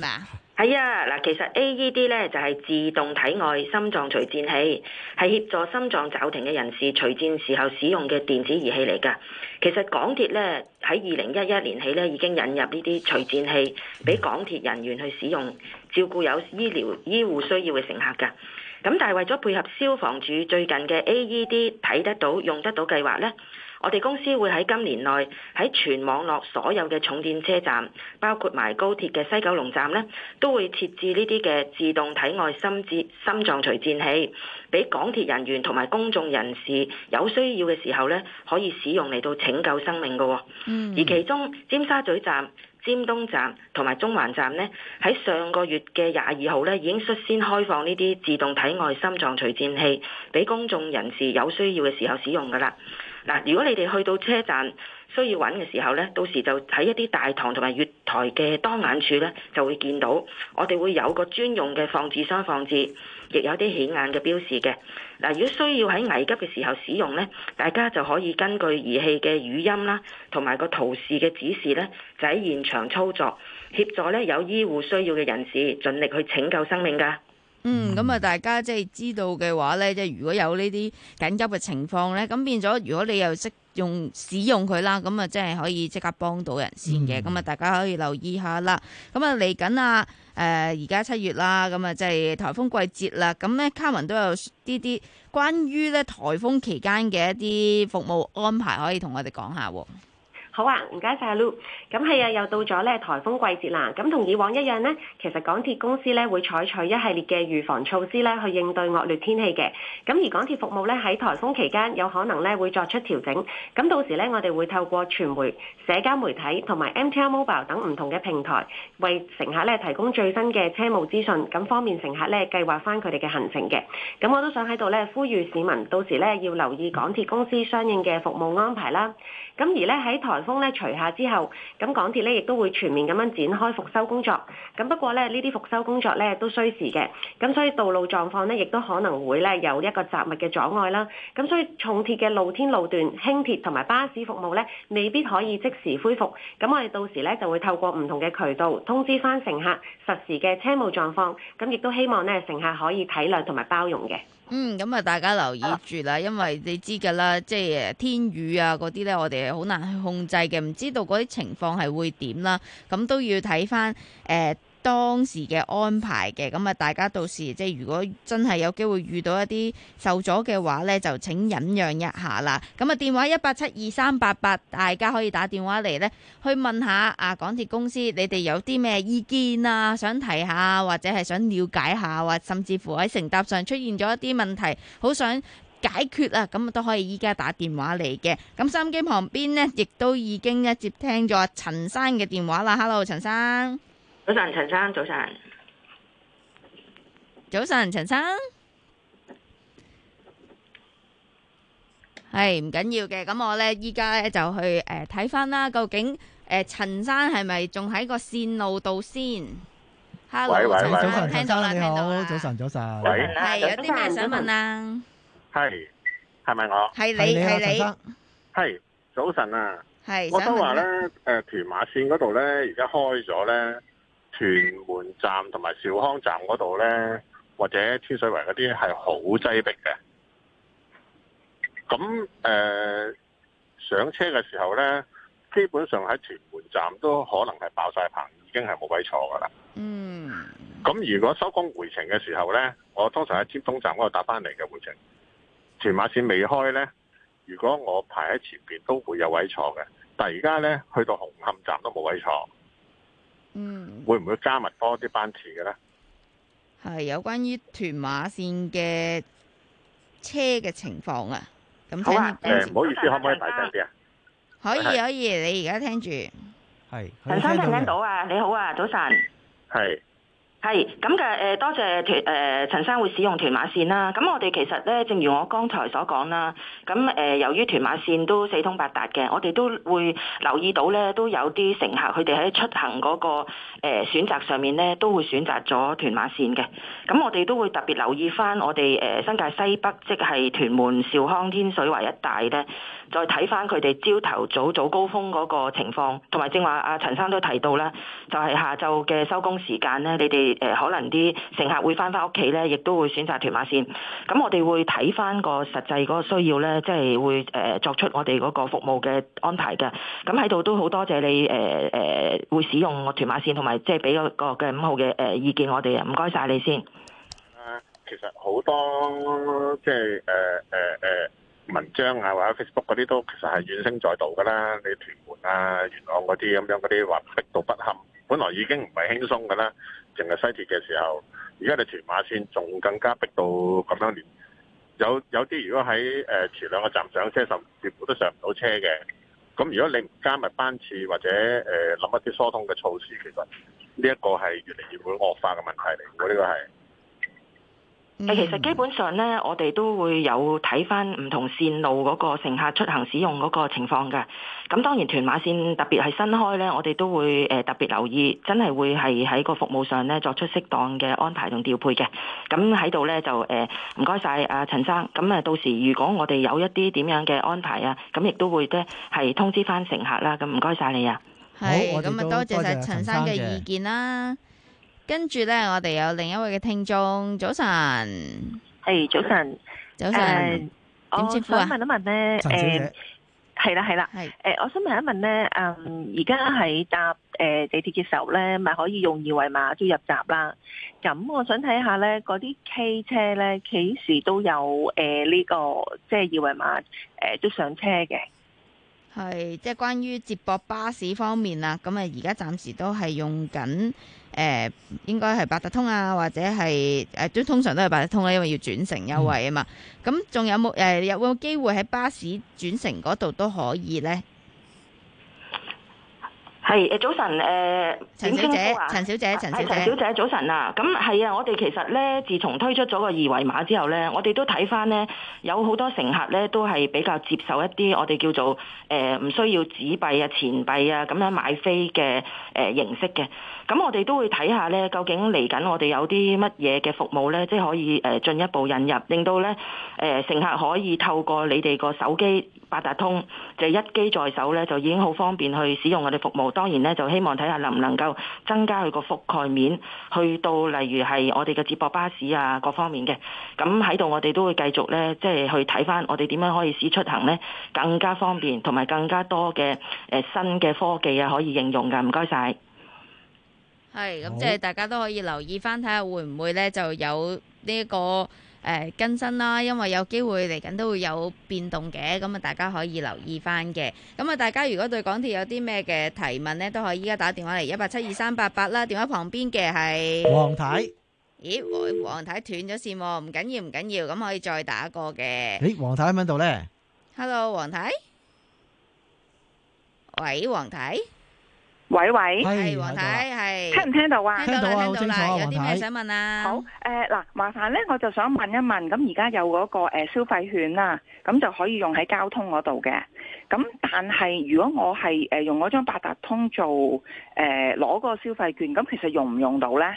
係啊，嗱，其實 A E D 咧就係自動體外心臟除顫器，係協助心臟驟停嘅人士除顫時候使用嘅電子儀器嚟㗎。其實港鐵咧喺二零一一年起咧已經引入呢啲除顫器，俾港鐵人員去使用，照顧有醫療醫護需要嘅乘客㗎。咁但係為咗配合消防處最近嘅 A E D 睇得到用得到計劃咧，我哋公司會喺今年內喺全網絡所有嘅重電車站，包括埋高鐵嘅西九龍站咧，都會設置呢啲嘅自動體外心節心臟除顫器，俾港鐵人員同埋公眾人士有需要嘅時候咧，可以使用嚟到拯救生命嘅。嗯，而其中尖沙咀站、尖東站同埋中環站呢，喺上個月嘅廿二號呢已經率先開放呢啲自動體外心臟除顫器，俾公眾人士有需要嘅時候使用㗎啦。嗱，如果你哋去到車站需要揾嘅時候呢，到時就喺一啲大堂同埋月台嘅當眼處呢，就會見到我哋會有個專用嘅放置箱放置，亦有啲顯眼嘅標示嘅。嗱，如果需要喺危急嘅時候使用呢，大家就可以根據儀器嘅語音啦，同埋個圖示嘅指示呢，就喺現場操作，協助呢有醫護需要嘅人士盡力去拯救生命㗎。 嗯，咁啊，大家即係知道嘅話咧，即係如果有呢啲緊急嘅情況咧，咁變咗，如果你又識用使用佢啦，咁啊，即係可以即刻幫到人先嘅。咁啊、嗯，大家可以留意下啦。咁啊，嚟緊啊，誒而家七月啦，咁啊，即係颱風季節啦。咁咧，卡文都有啲啲關於咧颱風期間嘅一啲服務安排，可以同我哋講下喎。 好啊，唔該晒 Lu。咁係啊，又到咗咧颱風季節啦。咁同以往一樣呢，其實港鐵公司咧會採取一系列嘅預防措施咧，去應對惡劣天氣嘅。咁而港鐵服務咧喺颱風期間有可能咧會作出調整。咁到時咧，我哋會透過傳媒、社交媒體同埋 M T R Mobile 等唔同嘅平台，為乘客咧提供最新嘅車務資訊，咁方便乘客咧計劃翻佢哋嘅行程嘅。咁我都想喺度咧呼籲市民，到時咧要留意港鐵公司相應嘅服務安排啦。咁而咧喺颱風咧除下之後，咁港鐵咧亦都會全面咁樣展開復修工作。咁不過咧呢啲復修工作咧都需時嘅，咁所以道路狀況咧亦都可能會咧有一個雜物嘅阻礙啦。咁所以重鐵嘅露天路段、輕鐵同埋巴士服務咧未必可以即時恢復。咁我哋到時咧就會透過唔同嘅渠道通知翻乘客實時嘅車務狀況。咁亦都希望咧乘客可以體諒同埋包容嘅。 嗯，咁啊，大家留意住啦，因為你知㗎啦，即係天雨啊嗰啲咧，我哋好難去控制嘅，唔知道嗰啲情況係會點啦，咁都要睇翻誒。呃當時嘅安排嘅，咁啊大家到時即係如果真係有機會遇到一啲受阻嘅話呢，就請忍讓一下啦。咁啊電話一八七二三八八，大家可以打電話嚟呢，去問下啊港鐵公司，你哋有啲咩意見啊，想提下或者係想了解下，或甚至乎喺乘搭上出現咗一啲問題，好想解決啊，咁都可以依家打電話嚟嘅。咁收音機旁邊呢，亦都已經一接聽咗陳生嘅電話啦。Hello， 陳生。 早晨，陳生，早晨。 早晨，陳生。係唔緊要嘅，咁我咧依家咧就去誒睇翻啦，究竟誒陳生係咪仲喺個線路度先 ？Hello， 喂喂喂， 早晨，聽到啦，聽到啦。 早晨，早晨。 喂， 係有啲咩想問啊？ 係，係咪我？ 係你，係你。 係，早晨啊。 係。 我想話咧，誒屯馬線嗰度咧，而家開咗咧。屯門站同埋兆康站嗰度呢，或者天水圍嗰啲係好擠迫嘅。咁誒、呃、上車嘅時候呢，基本上喺屯門站都可能係爆晒棚，已經係冇位坐㗎啦。 嗯。 咁如果收工回程嘅時候呢，我通常喺尖東站嗰度搭翻嚟嘅回程，屯馬線未開呢，如果我排喺前邊都會有位坐嘅。但係而家呢，去到紅磡站都冇位坐。 嗯， 會唔會加密多啲班次嘅咧？ 係有關於屯馬線嘅車嘅情況啊。咁好啊，誒，唔好意思，可唔可以大聲啲啊？ 可以可以，你而家聽住。 係。 陳生聽唔聽到啊？你好啊，早晨。 係。 係咁嘅誒，多謝屯誒陳生會使用屯馬線啦。咁我哋其實咧，正如我剛才所講啦，咁誒、呃、由於屯馬線都四通八達嘅，我哋都會留意到咧，都有啲乘客佢哋喺出行嗰、那個誒、呃、選擇上面咧，都會選擇咗屯馬線嘅。咁我哋都會特別留意翻我哋誒、呃、新界西北，即係屯門、兆康、天水圍一帶咧，再睇翻佢哋朝頭早早高峰嗰個情況，同埋正話阿陳生都提到啦，就係、是、下晝嘅收工時間咧，你哋。誒可能啲乘客會翻返屋企咧，亦都會選擇屯馬線。咁我哋會睇翻個實際嗰個需要咧，即係會誒作出我哋嗰個服務嘅安排嘅。咁喺度都好多謝你誒誒會使用屯馬線，同埋即係俾個個嘅五號嘅誒意見我哋啊，唔該晒你先。誒， 其實好多即係誒誒誒文章啊，或者 Facebook 嗰啲都其實係怨聲載道㗎啦。你屯門啊、元朗嗰啲咁樣嗰啲話逼到不堪，本來已經唔係輕鬆㗎啦。淨係西鐵嘅時候，而家你屯馬線仲更加逼到咁樣連，有有啲如果喺誒前兩個站上車，甚至乎都上唔到車嘅。咁如果你唔加密班次或者誒諗、呃、一啲疏通嘅措施，其實呢一個係越嚟越會惡化嘅問題嚟嘅，呢、這個係。誒，其實基本上咧，我哋都會有睇翻唔同線路嗰個乘客出行使用嗰個情況嘅。咁當然屯馬線特別係新開咧，我哋都會誒特別留意，真係會係喺個服務上咧作出適當嘅安排同調配嘅。咁喺度咧就誒唔該晒阿陳生。咁啊到時如果我哋有一啲點樣嘅安排啊，咁亦都會咧係通知翻乘客啦。咁唔該晒你啊。 係，咁啊多謝晒陳生嘅意見啦。跟住咧，我哋有另一位嘅聽眾，早晨， 係早晨， 早晨，點稱呼啊？ 我想問一問咧，誒，係啦係啦，係誒，我想問一問咧，嗯，而家喺搭誒地鐵嘅時候咧，咪可以用二維碼都入閘啦。咁我想睇下咧，嗰啲 K 車咧，幾時都有誒呢個即係二維碼誒都上車嘅。 係，即係關於接駁巴士方面啊，咁啊而家暫時都係用緊。誒、呃、應該係八達通啊，或者係誒都通常都係八達通啦，因為要轉乘優惠啊嘛。咁仲、嗯、有冇誒、呃、有冇機會喺巴士轉乘嗰度都可以咧？ 係誒早晨誒， 陳小姐，陳小姐，陳小姐， 陳小姐早晨啊！咁係啊，我哋其實咧，自從推出咗個二維碼之後咧，我哋都睇翻咧，有好多乘客咧都係比較接受一啲我哋叫做誒唔、呃、需要紙幣啊、錢幣啊咁樣買飛嘅誒、呃、形式嘅。咁我哋都會睇下咧，究竟嚟緊我哋有啲乜嘢嘅服務咧，即係可以誒進一步引入，令到咧誒乘客可以透過你哋個手機八達通，就一機在手咧，就已經好方便去使用我哋服務。當然咧，就希望睇下能唔能夠增加佢個覆蓋面，去到例如係我哋嘅接駁巴士啊各方面嘅。咁喺度我哋都會繼續咧，即係去睇翻我哋點樣可以使出行咧更加方便，同埋更加多嘅誒新嘅科技啊可以應用㗎。唔該晒。 係，咁即係大家都可以留意翻，睇下會唔會咧就有呢、這、一個誒、呃、更新啦，因為有機會嚟緊都會有變動嘅，咁啊大家可以留意翻嘅。咁啊大家如果對港鐵有啲咩嘅提問咧，都可以依家打電話嚟一八七二三八八啦。電話旁邊嘅係黃太。 咦，黃太斷咗線喎，唔緊要唔緊要，咁可以再打過嘅。 誒，黃太喺邊度咧 ？Hello， 黃太。喂，黃太。 喂喂， 係黃太，係聽唔聽到啊？ 聽到啦，聽到啦，有啲咩太想問啊？ 好，誒、呃、嗱，麻煩咧，我就想問一問，咁而家有嗰、那個誒、呃、消費券啦，咁就可以用喺交通嗰度嘅。咁但係如果我係誒、呃、用嗰張八達通做誒攞個消費券，咁其實用唔用到咧？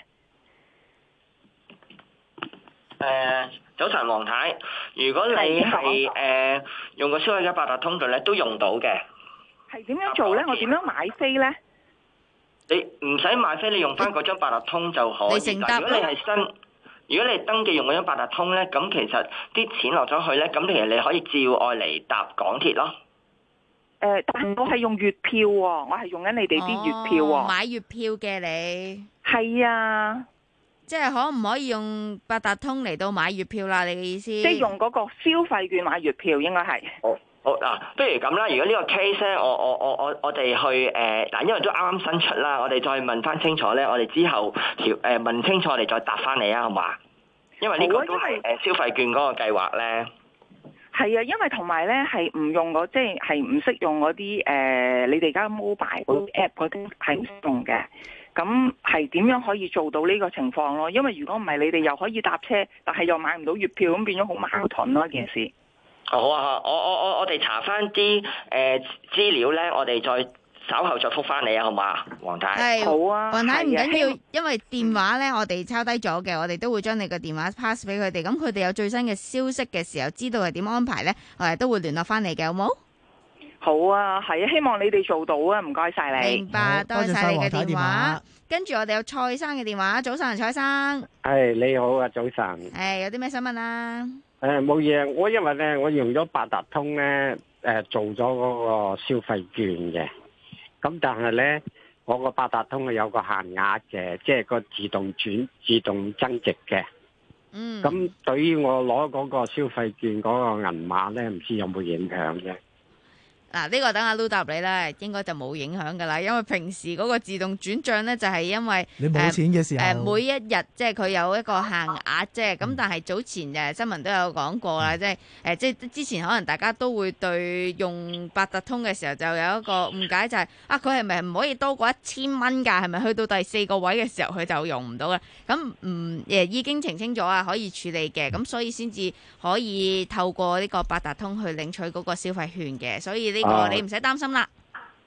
誒、呃，早晨，黃太，如果你係誒、呃、用個消費嘅八達通做咧，都用到嘅。 係點樣做咧？我點樣買飛咧？ 你唔使買飛，你用翻嗰張八達通就可以。如果你係新，如果你係登記用嗰張八達通咧，咁其實啲錢落咗去咧，咁其實你可以照愛嚟搭港鐵咯。 誒、呃，但係我係用月票喎，我係用緊你哋啲月票喎。 哦、買月票嘅你。 係啊。 即係可唔可以用八達通嚟到買月票啦？你嘅意思？ 即係用嗰個消費券買月票，應該係。 好。好嗱，不如咁啦。如果呢個 case 咧，我我我我我哋去誒嗱、呃，因為都啱啱新出啦，我哋再問翻清楚咧，我哋之後條誒、呃、問清楚，我哋再答翻你啊，好嘛？因為呢個都係誒消費券嗰個計劃咧。 係啊，因為同埋咧係唔用嗰即係係唔識用嗰啲誒，你哋而家 mobile 嗰啲 app 嗰啲係唔識用嘅。 咁係點樣可以做到呢個情況咯？因為如果唔係，你哋又可以搭車，但係又買唔到月票，咁變咗好矛盾咯，件事。 好啊，我我我我哋查翻啲誒資料咧，我哋再稍後再覆翻你啊，好嘛，黃太？ 係好啊， 黃太唔緊要， 啊、 因為電話咧我哋抄低咗嘅，我哋都會將你個電話 pass 俾佢哋，咁佢哋有最新嘅消息嘅時候，知道係點安排咧，我哋都會聯絡翻你嘅，好冇？ 好啊，係啊，希望你哋做到啊，唔該晒你。 明白，多謝晒你嘅電話。跟住我哋有蔡生嘅電話，早晨，蔡生。 係你好啊，早晨。 係有啲咩新聞啊？ 誒冇嘢，我因為咧，我用咗八達通咧，誒、呃、做咗嗰個消費券嘅，咁但係咧，我個八達通係有個限額嘅，即係個自動轉、自動增值嘅。嗯。咁對於我攞嗰個消費券嗰個銀碼咧，唔知有冇影響嘅？ 嗱，呢個等阿 Lu 答你啦，應該就冇影響噶啦，因為平時嗰個自動轉帳咧，就係因為你冇錢嘅時候， 誒每一日即係佢有一個限額啫。咁、嗯、但係早前誒新聞都有講過啦，即係誒即係之前可能大家都會對用八達通嘅時候就有一個誤解，就係、是、啊佢係咪唔可以多過一千蚊㗎？係咪去到第四個位嘅時候佢就用唔到啦？咁唔誒已經澄清咗啊，可以處理嘅，咁所以先至可以透過呢個八達通去領取嗰個消費券嘅，所以呢、這個。哦、你唔使擔心啦。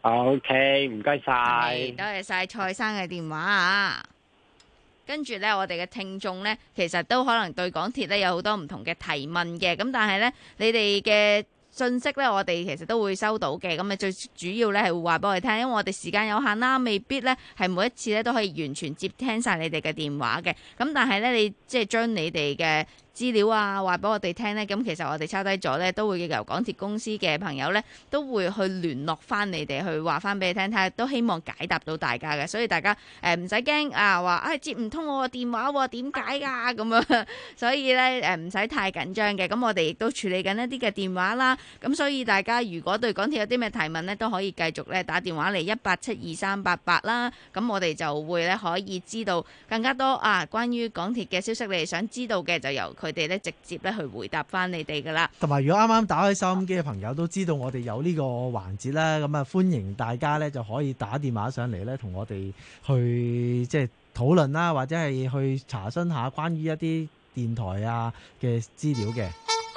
O K， 唔該晒， 多謝晒蔡生嘅電話啊。跟住呢，我哋嘅聽眾呢，其實都可能對港鐵呢有好多唔同嘅提問嘅。咁但係呢，你哋嘅信息呢，我哋其實都會收到嘅。咁啊，最主要呢係會話俾我哋聽，因為我哋時間有限啦，未必呢係每一次呢都可以完全接聽晒你哋嘅電話嘅。咁但係呢，你即係將你哋嘅資料啊，話俾我哋聽呢。咁其實我哋抄低咗呢，都會由港鐵公司嘅朋友呢，都會去聯絡翻你哋，去話翻俾你聽，睇下都希望解答到大家嘅。所以大家誒唔使驚啊，話啊接唔通我個電話喎，點解㗎咁樣？所以呢，誒唔使太緊張嘅。咁我哋亦都處理緊一啲嘅電話啦。咁所以大家如果對港鐵有啲咩提問呢，都可以繼續咧打電話嚟一八七二三八八啦。咁我哋就會咧可以知道更加多啊關於港鐵嘅消息，你哋想知道嘅就由佢哋咧直接咧去回答翻你哋噶啦。同埋如果啱啱打開收音機嘅朋友都知道我哋有呢個環節啦，咁啊歡迎大家咧就可以打電話上嚟咧同我哋去即係討論啦，或者係去查詢下關於一啲電台啊嘅資料嘅。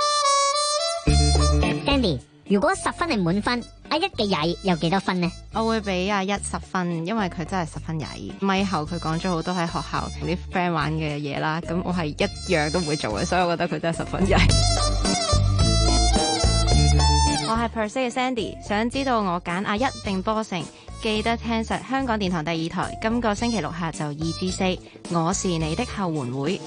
Sandy， 如果十分係滿分，阿一嘅曳有幾多分呢？ 我會俾阿一十分，因為佢真係十分曳。咪後佢講咗好多喺學校同啲 friend 玩嘅嘢啦，咁我係一樣都唔會做嘅，所以我覺得佢真係十分曳。我係 per se 嘅 Sandy， 想知道我揀阿一定波成，記得聽實香港電台第二台，今個星期六下晝二至四，我是你的後援會。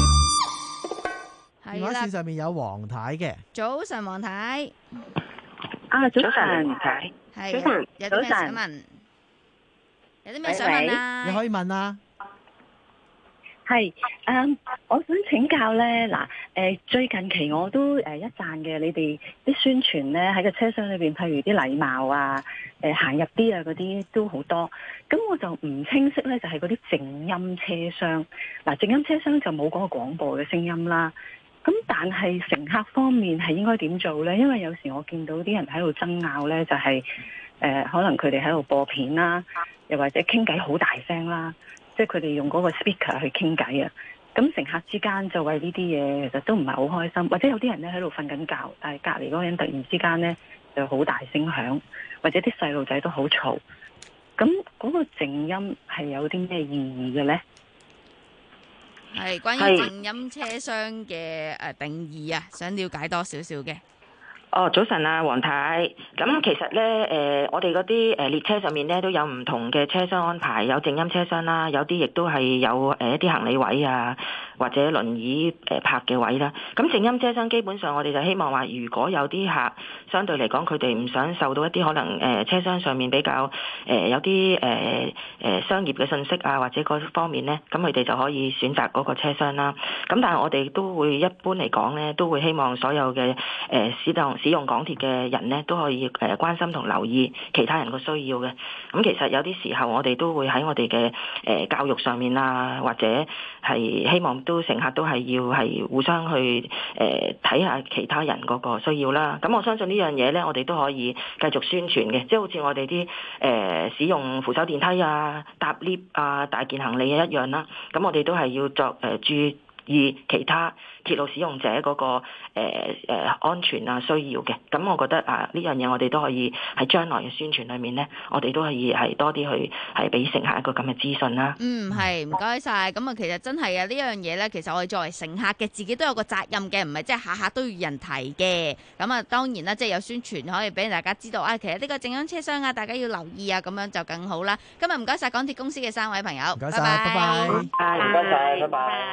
電話線上面有黃太嘅， 早晨黃太。 啊，早晨，太， 係， 早晨， 有啲咩想問？有啲咩想問啊？ 你可以問啊。 係，誒、嗯，我想請教咧，嗱，誒，最近期我都誒一讚嘅，你哋啲宣傳咧喺個車廂裏邊，譬如啲禮貌啊，誒行入啲啊嗰啲都好多，咁我就唔清晰咧，就係嗰啲靜音車廂，嗱，靜音車廂就冇嗰個廣播嘅聲音啦。咁但係乘客方面係應該點做呢？因為有時我見到啲人喺度爭拗呢，就係、是、誒、呃、可能佢哋喺度播片啦，又或者傾偈好大聲啦，即係佢哋用嗰個 speaker 去傾偈啊。咁乘客之間就為呢啲嘢其實都唔係好開心，或者有啲人呢喺度瞓緊覺，但係隔離嗰個人突然之間呢就好大聲響，或者啲細路仔都好嘈。咁嗰個靜音係有啲咩意義嘅呢？ 係關於靜音車廂嘅誒定義啊，想了解多少少嘅。 哦，早晨啊，黃太。咁其實咧，誒、呃，我哋嗰啲誒列車上面咧都有唔同嘅車廂安排，有靜音車廂啦，有啲亦都係有誒一啲行李位啊，或者輪椅誒泊嘅位啦。咁靜音車廂基本上我哋就希望話，如果有啲客相對嚟講，佢哋唔想受到一啲可能誒車廂上面比較誒有啲誒誒商業嘅信息啊，或者嗰方面咧，咁佢哋就可以選擇嗰個車廂啦。咁但係我哋都會一般嚟講咧，都會希望所有嘅誒使用使用港鐵嘅人咧都可以誒關心同留意其他人個需要嘅。咁其實有啲時候我哋都會喺我哋嘅誒教育上面啊，或者係希望都乘客都係要係互相去誒睇下其他人嗰個需要啦。咁我相信呢樣嘢咧，我哋都可以繼續宣傳嘅，即係好似我哋啲誒使用扶手電梯啊、搭 lift 啊、大件行李嘅一樣啦。咁我哋都係要作誒注意其他鐵路使用者嗰、那個誒誒、呃呃、安全啊需要嘅。咁我覺得啊呢樣嘢我哋都可以喺將來嘅宣傳裏面咧，我哋都可以係多啲去係俾乘客一個咁嘅資訊啦。 嗯，係唔該晒。咁啊，其實真係啊呢樣嘢咧，其實我哋作為乘客嘅自己都有個責任嘅，唔係即係下下都要人提嘅。咁啊，當然啦，即係有宣傳可以俾大家知道啊。其實呢個正央車廂啊，大家要留意啊，咁樣就更好啦。今日唔該晒港鐵公司嘅三位朋友， 唔該晒，拜拜。 唔該晒，拜拜。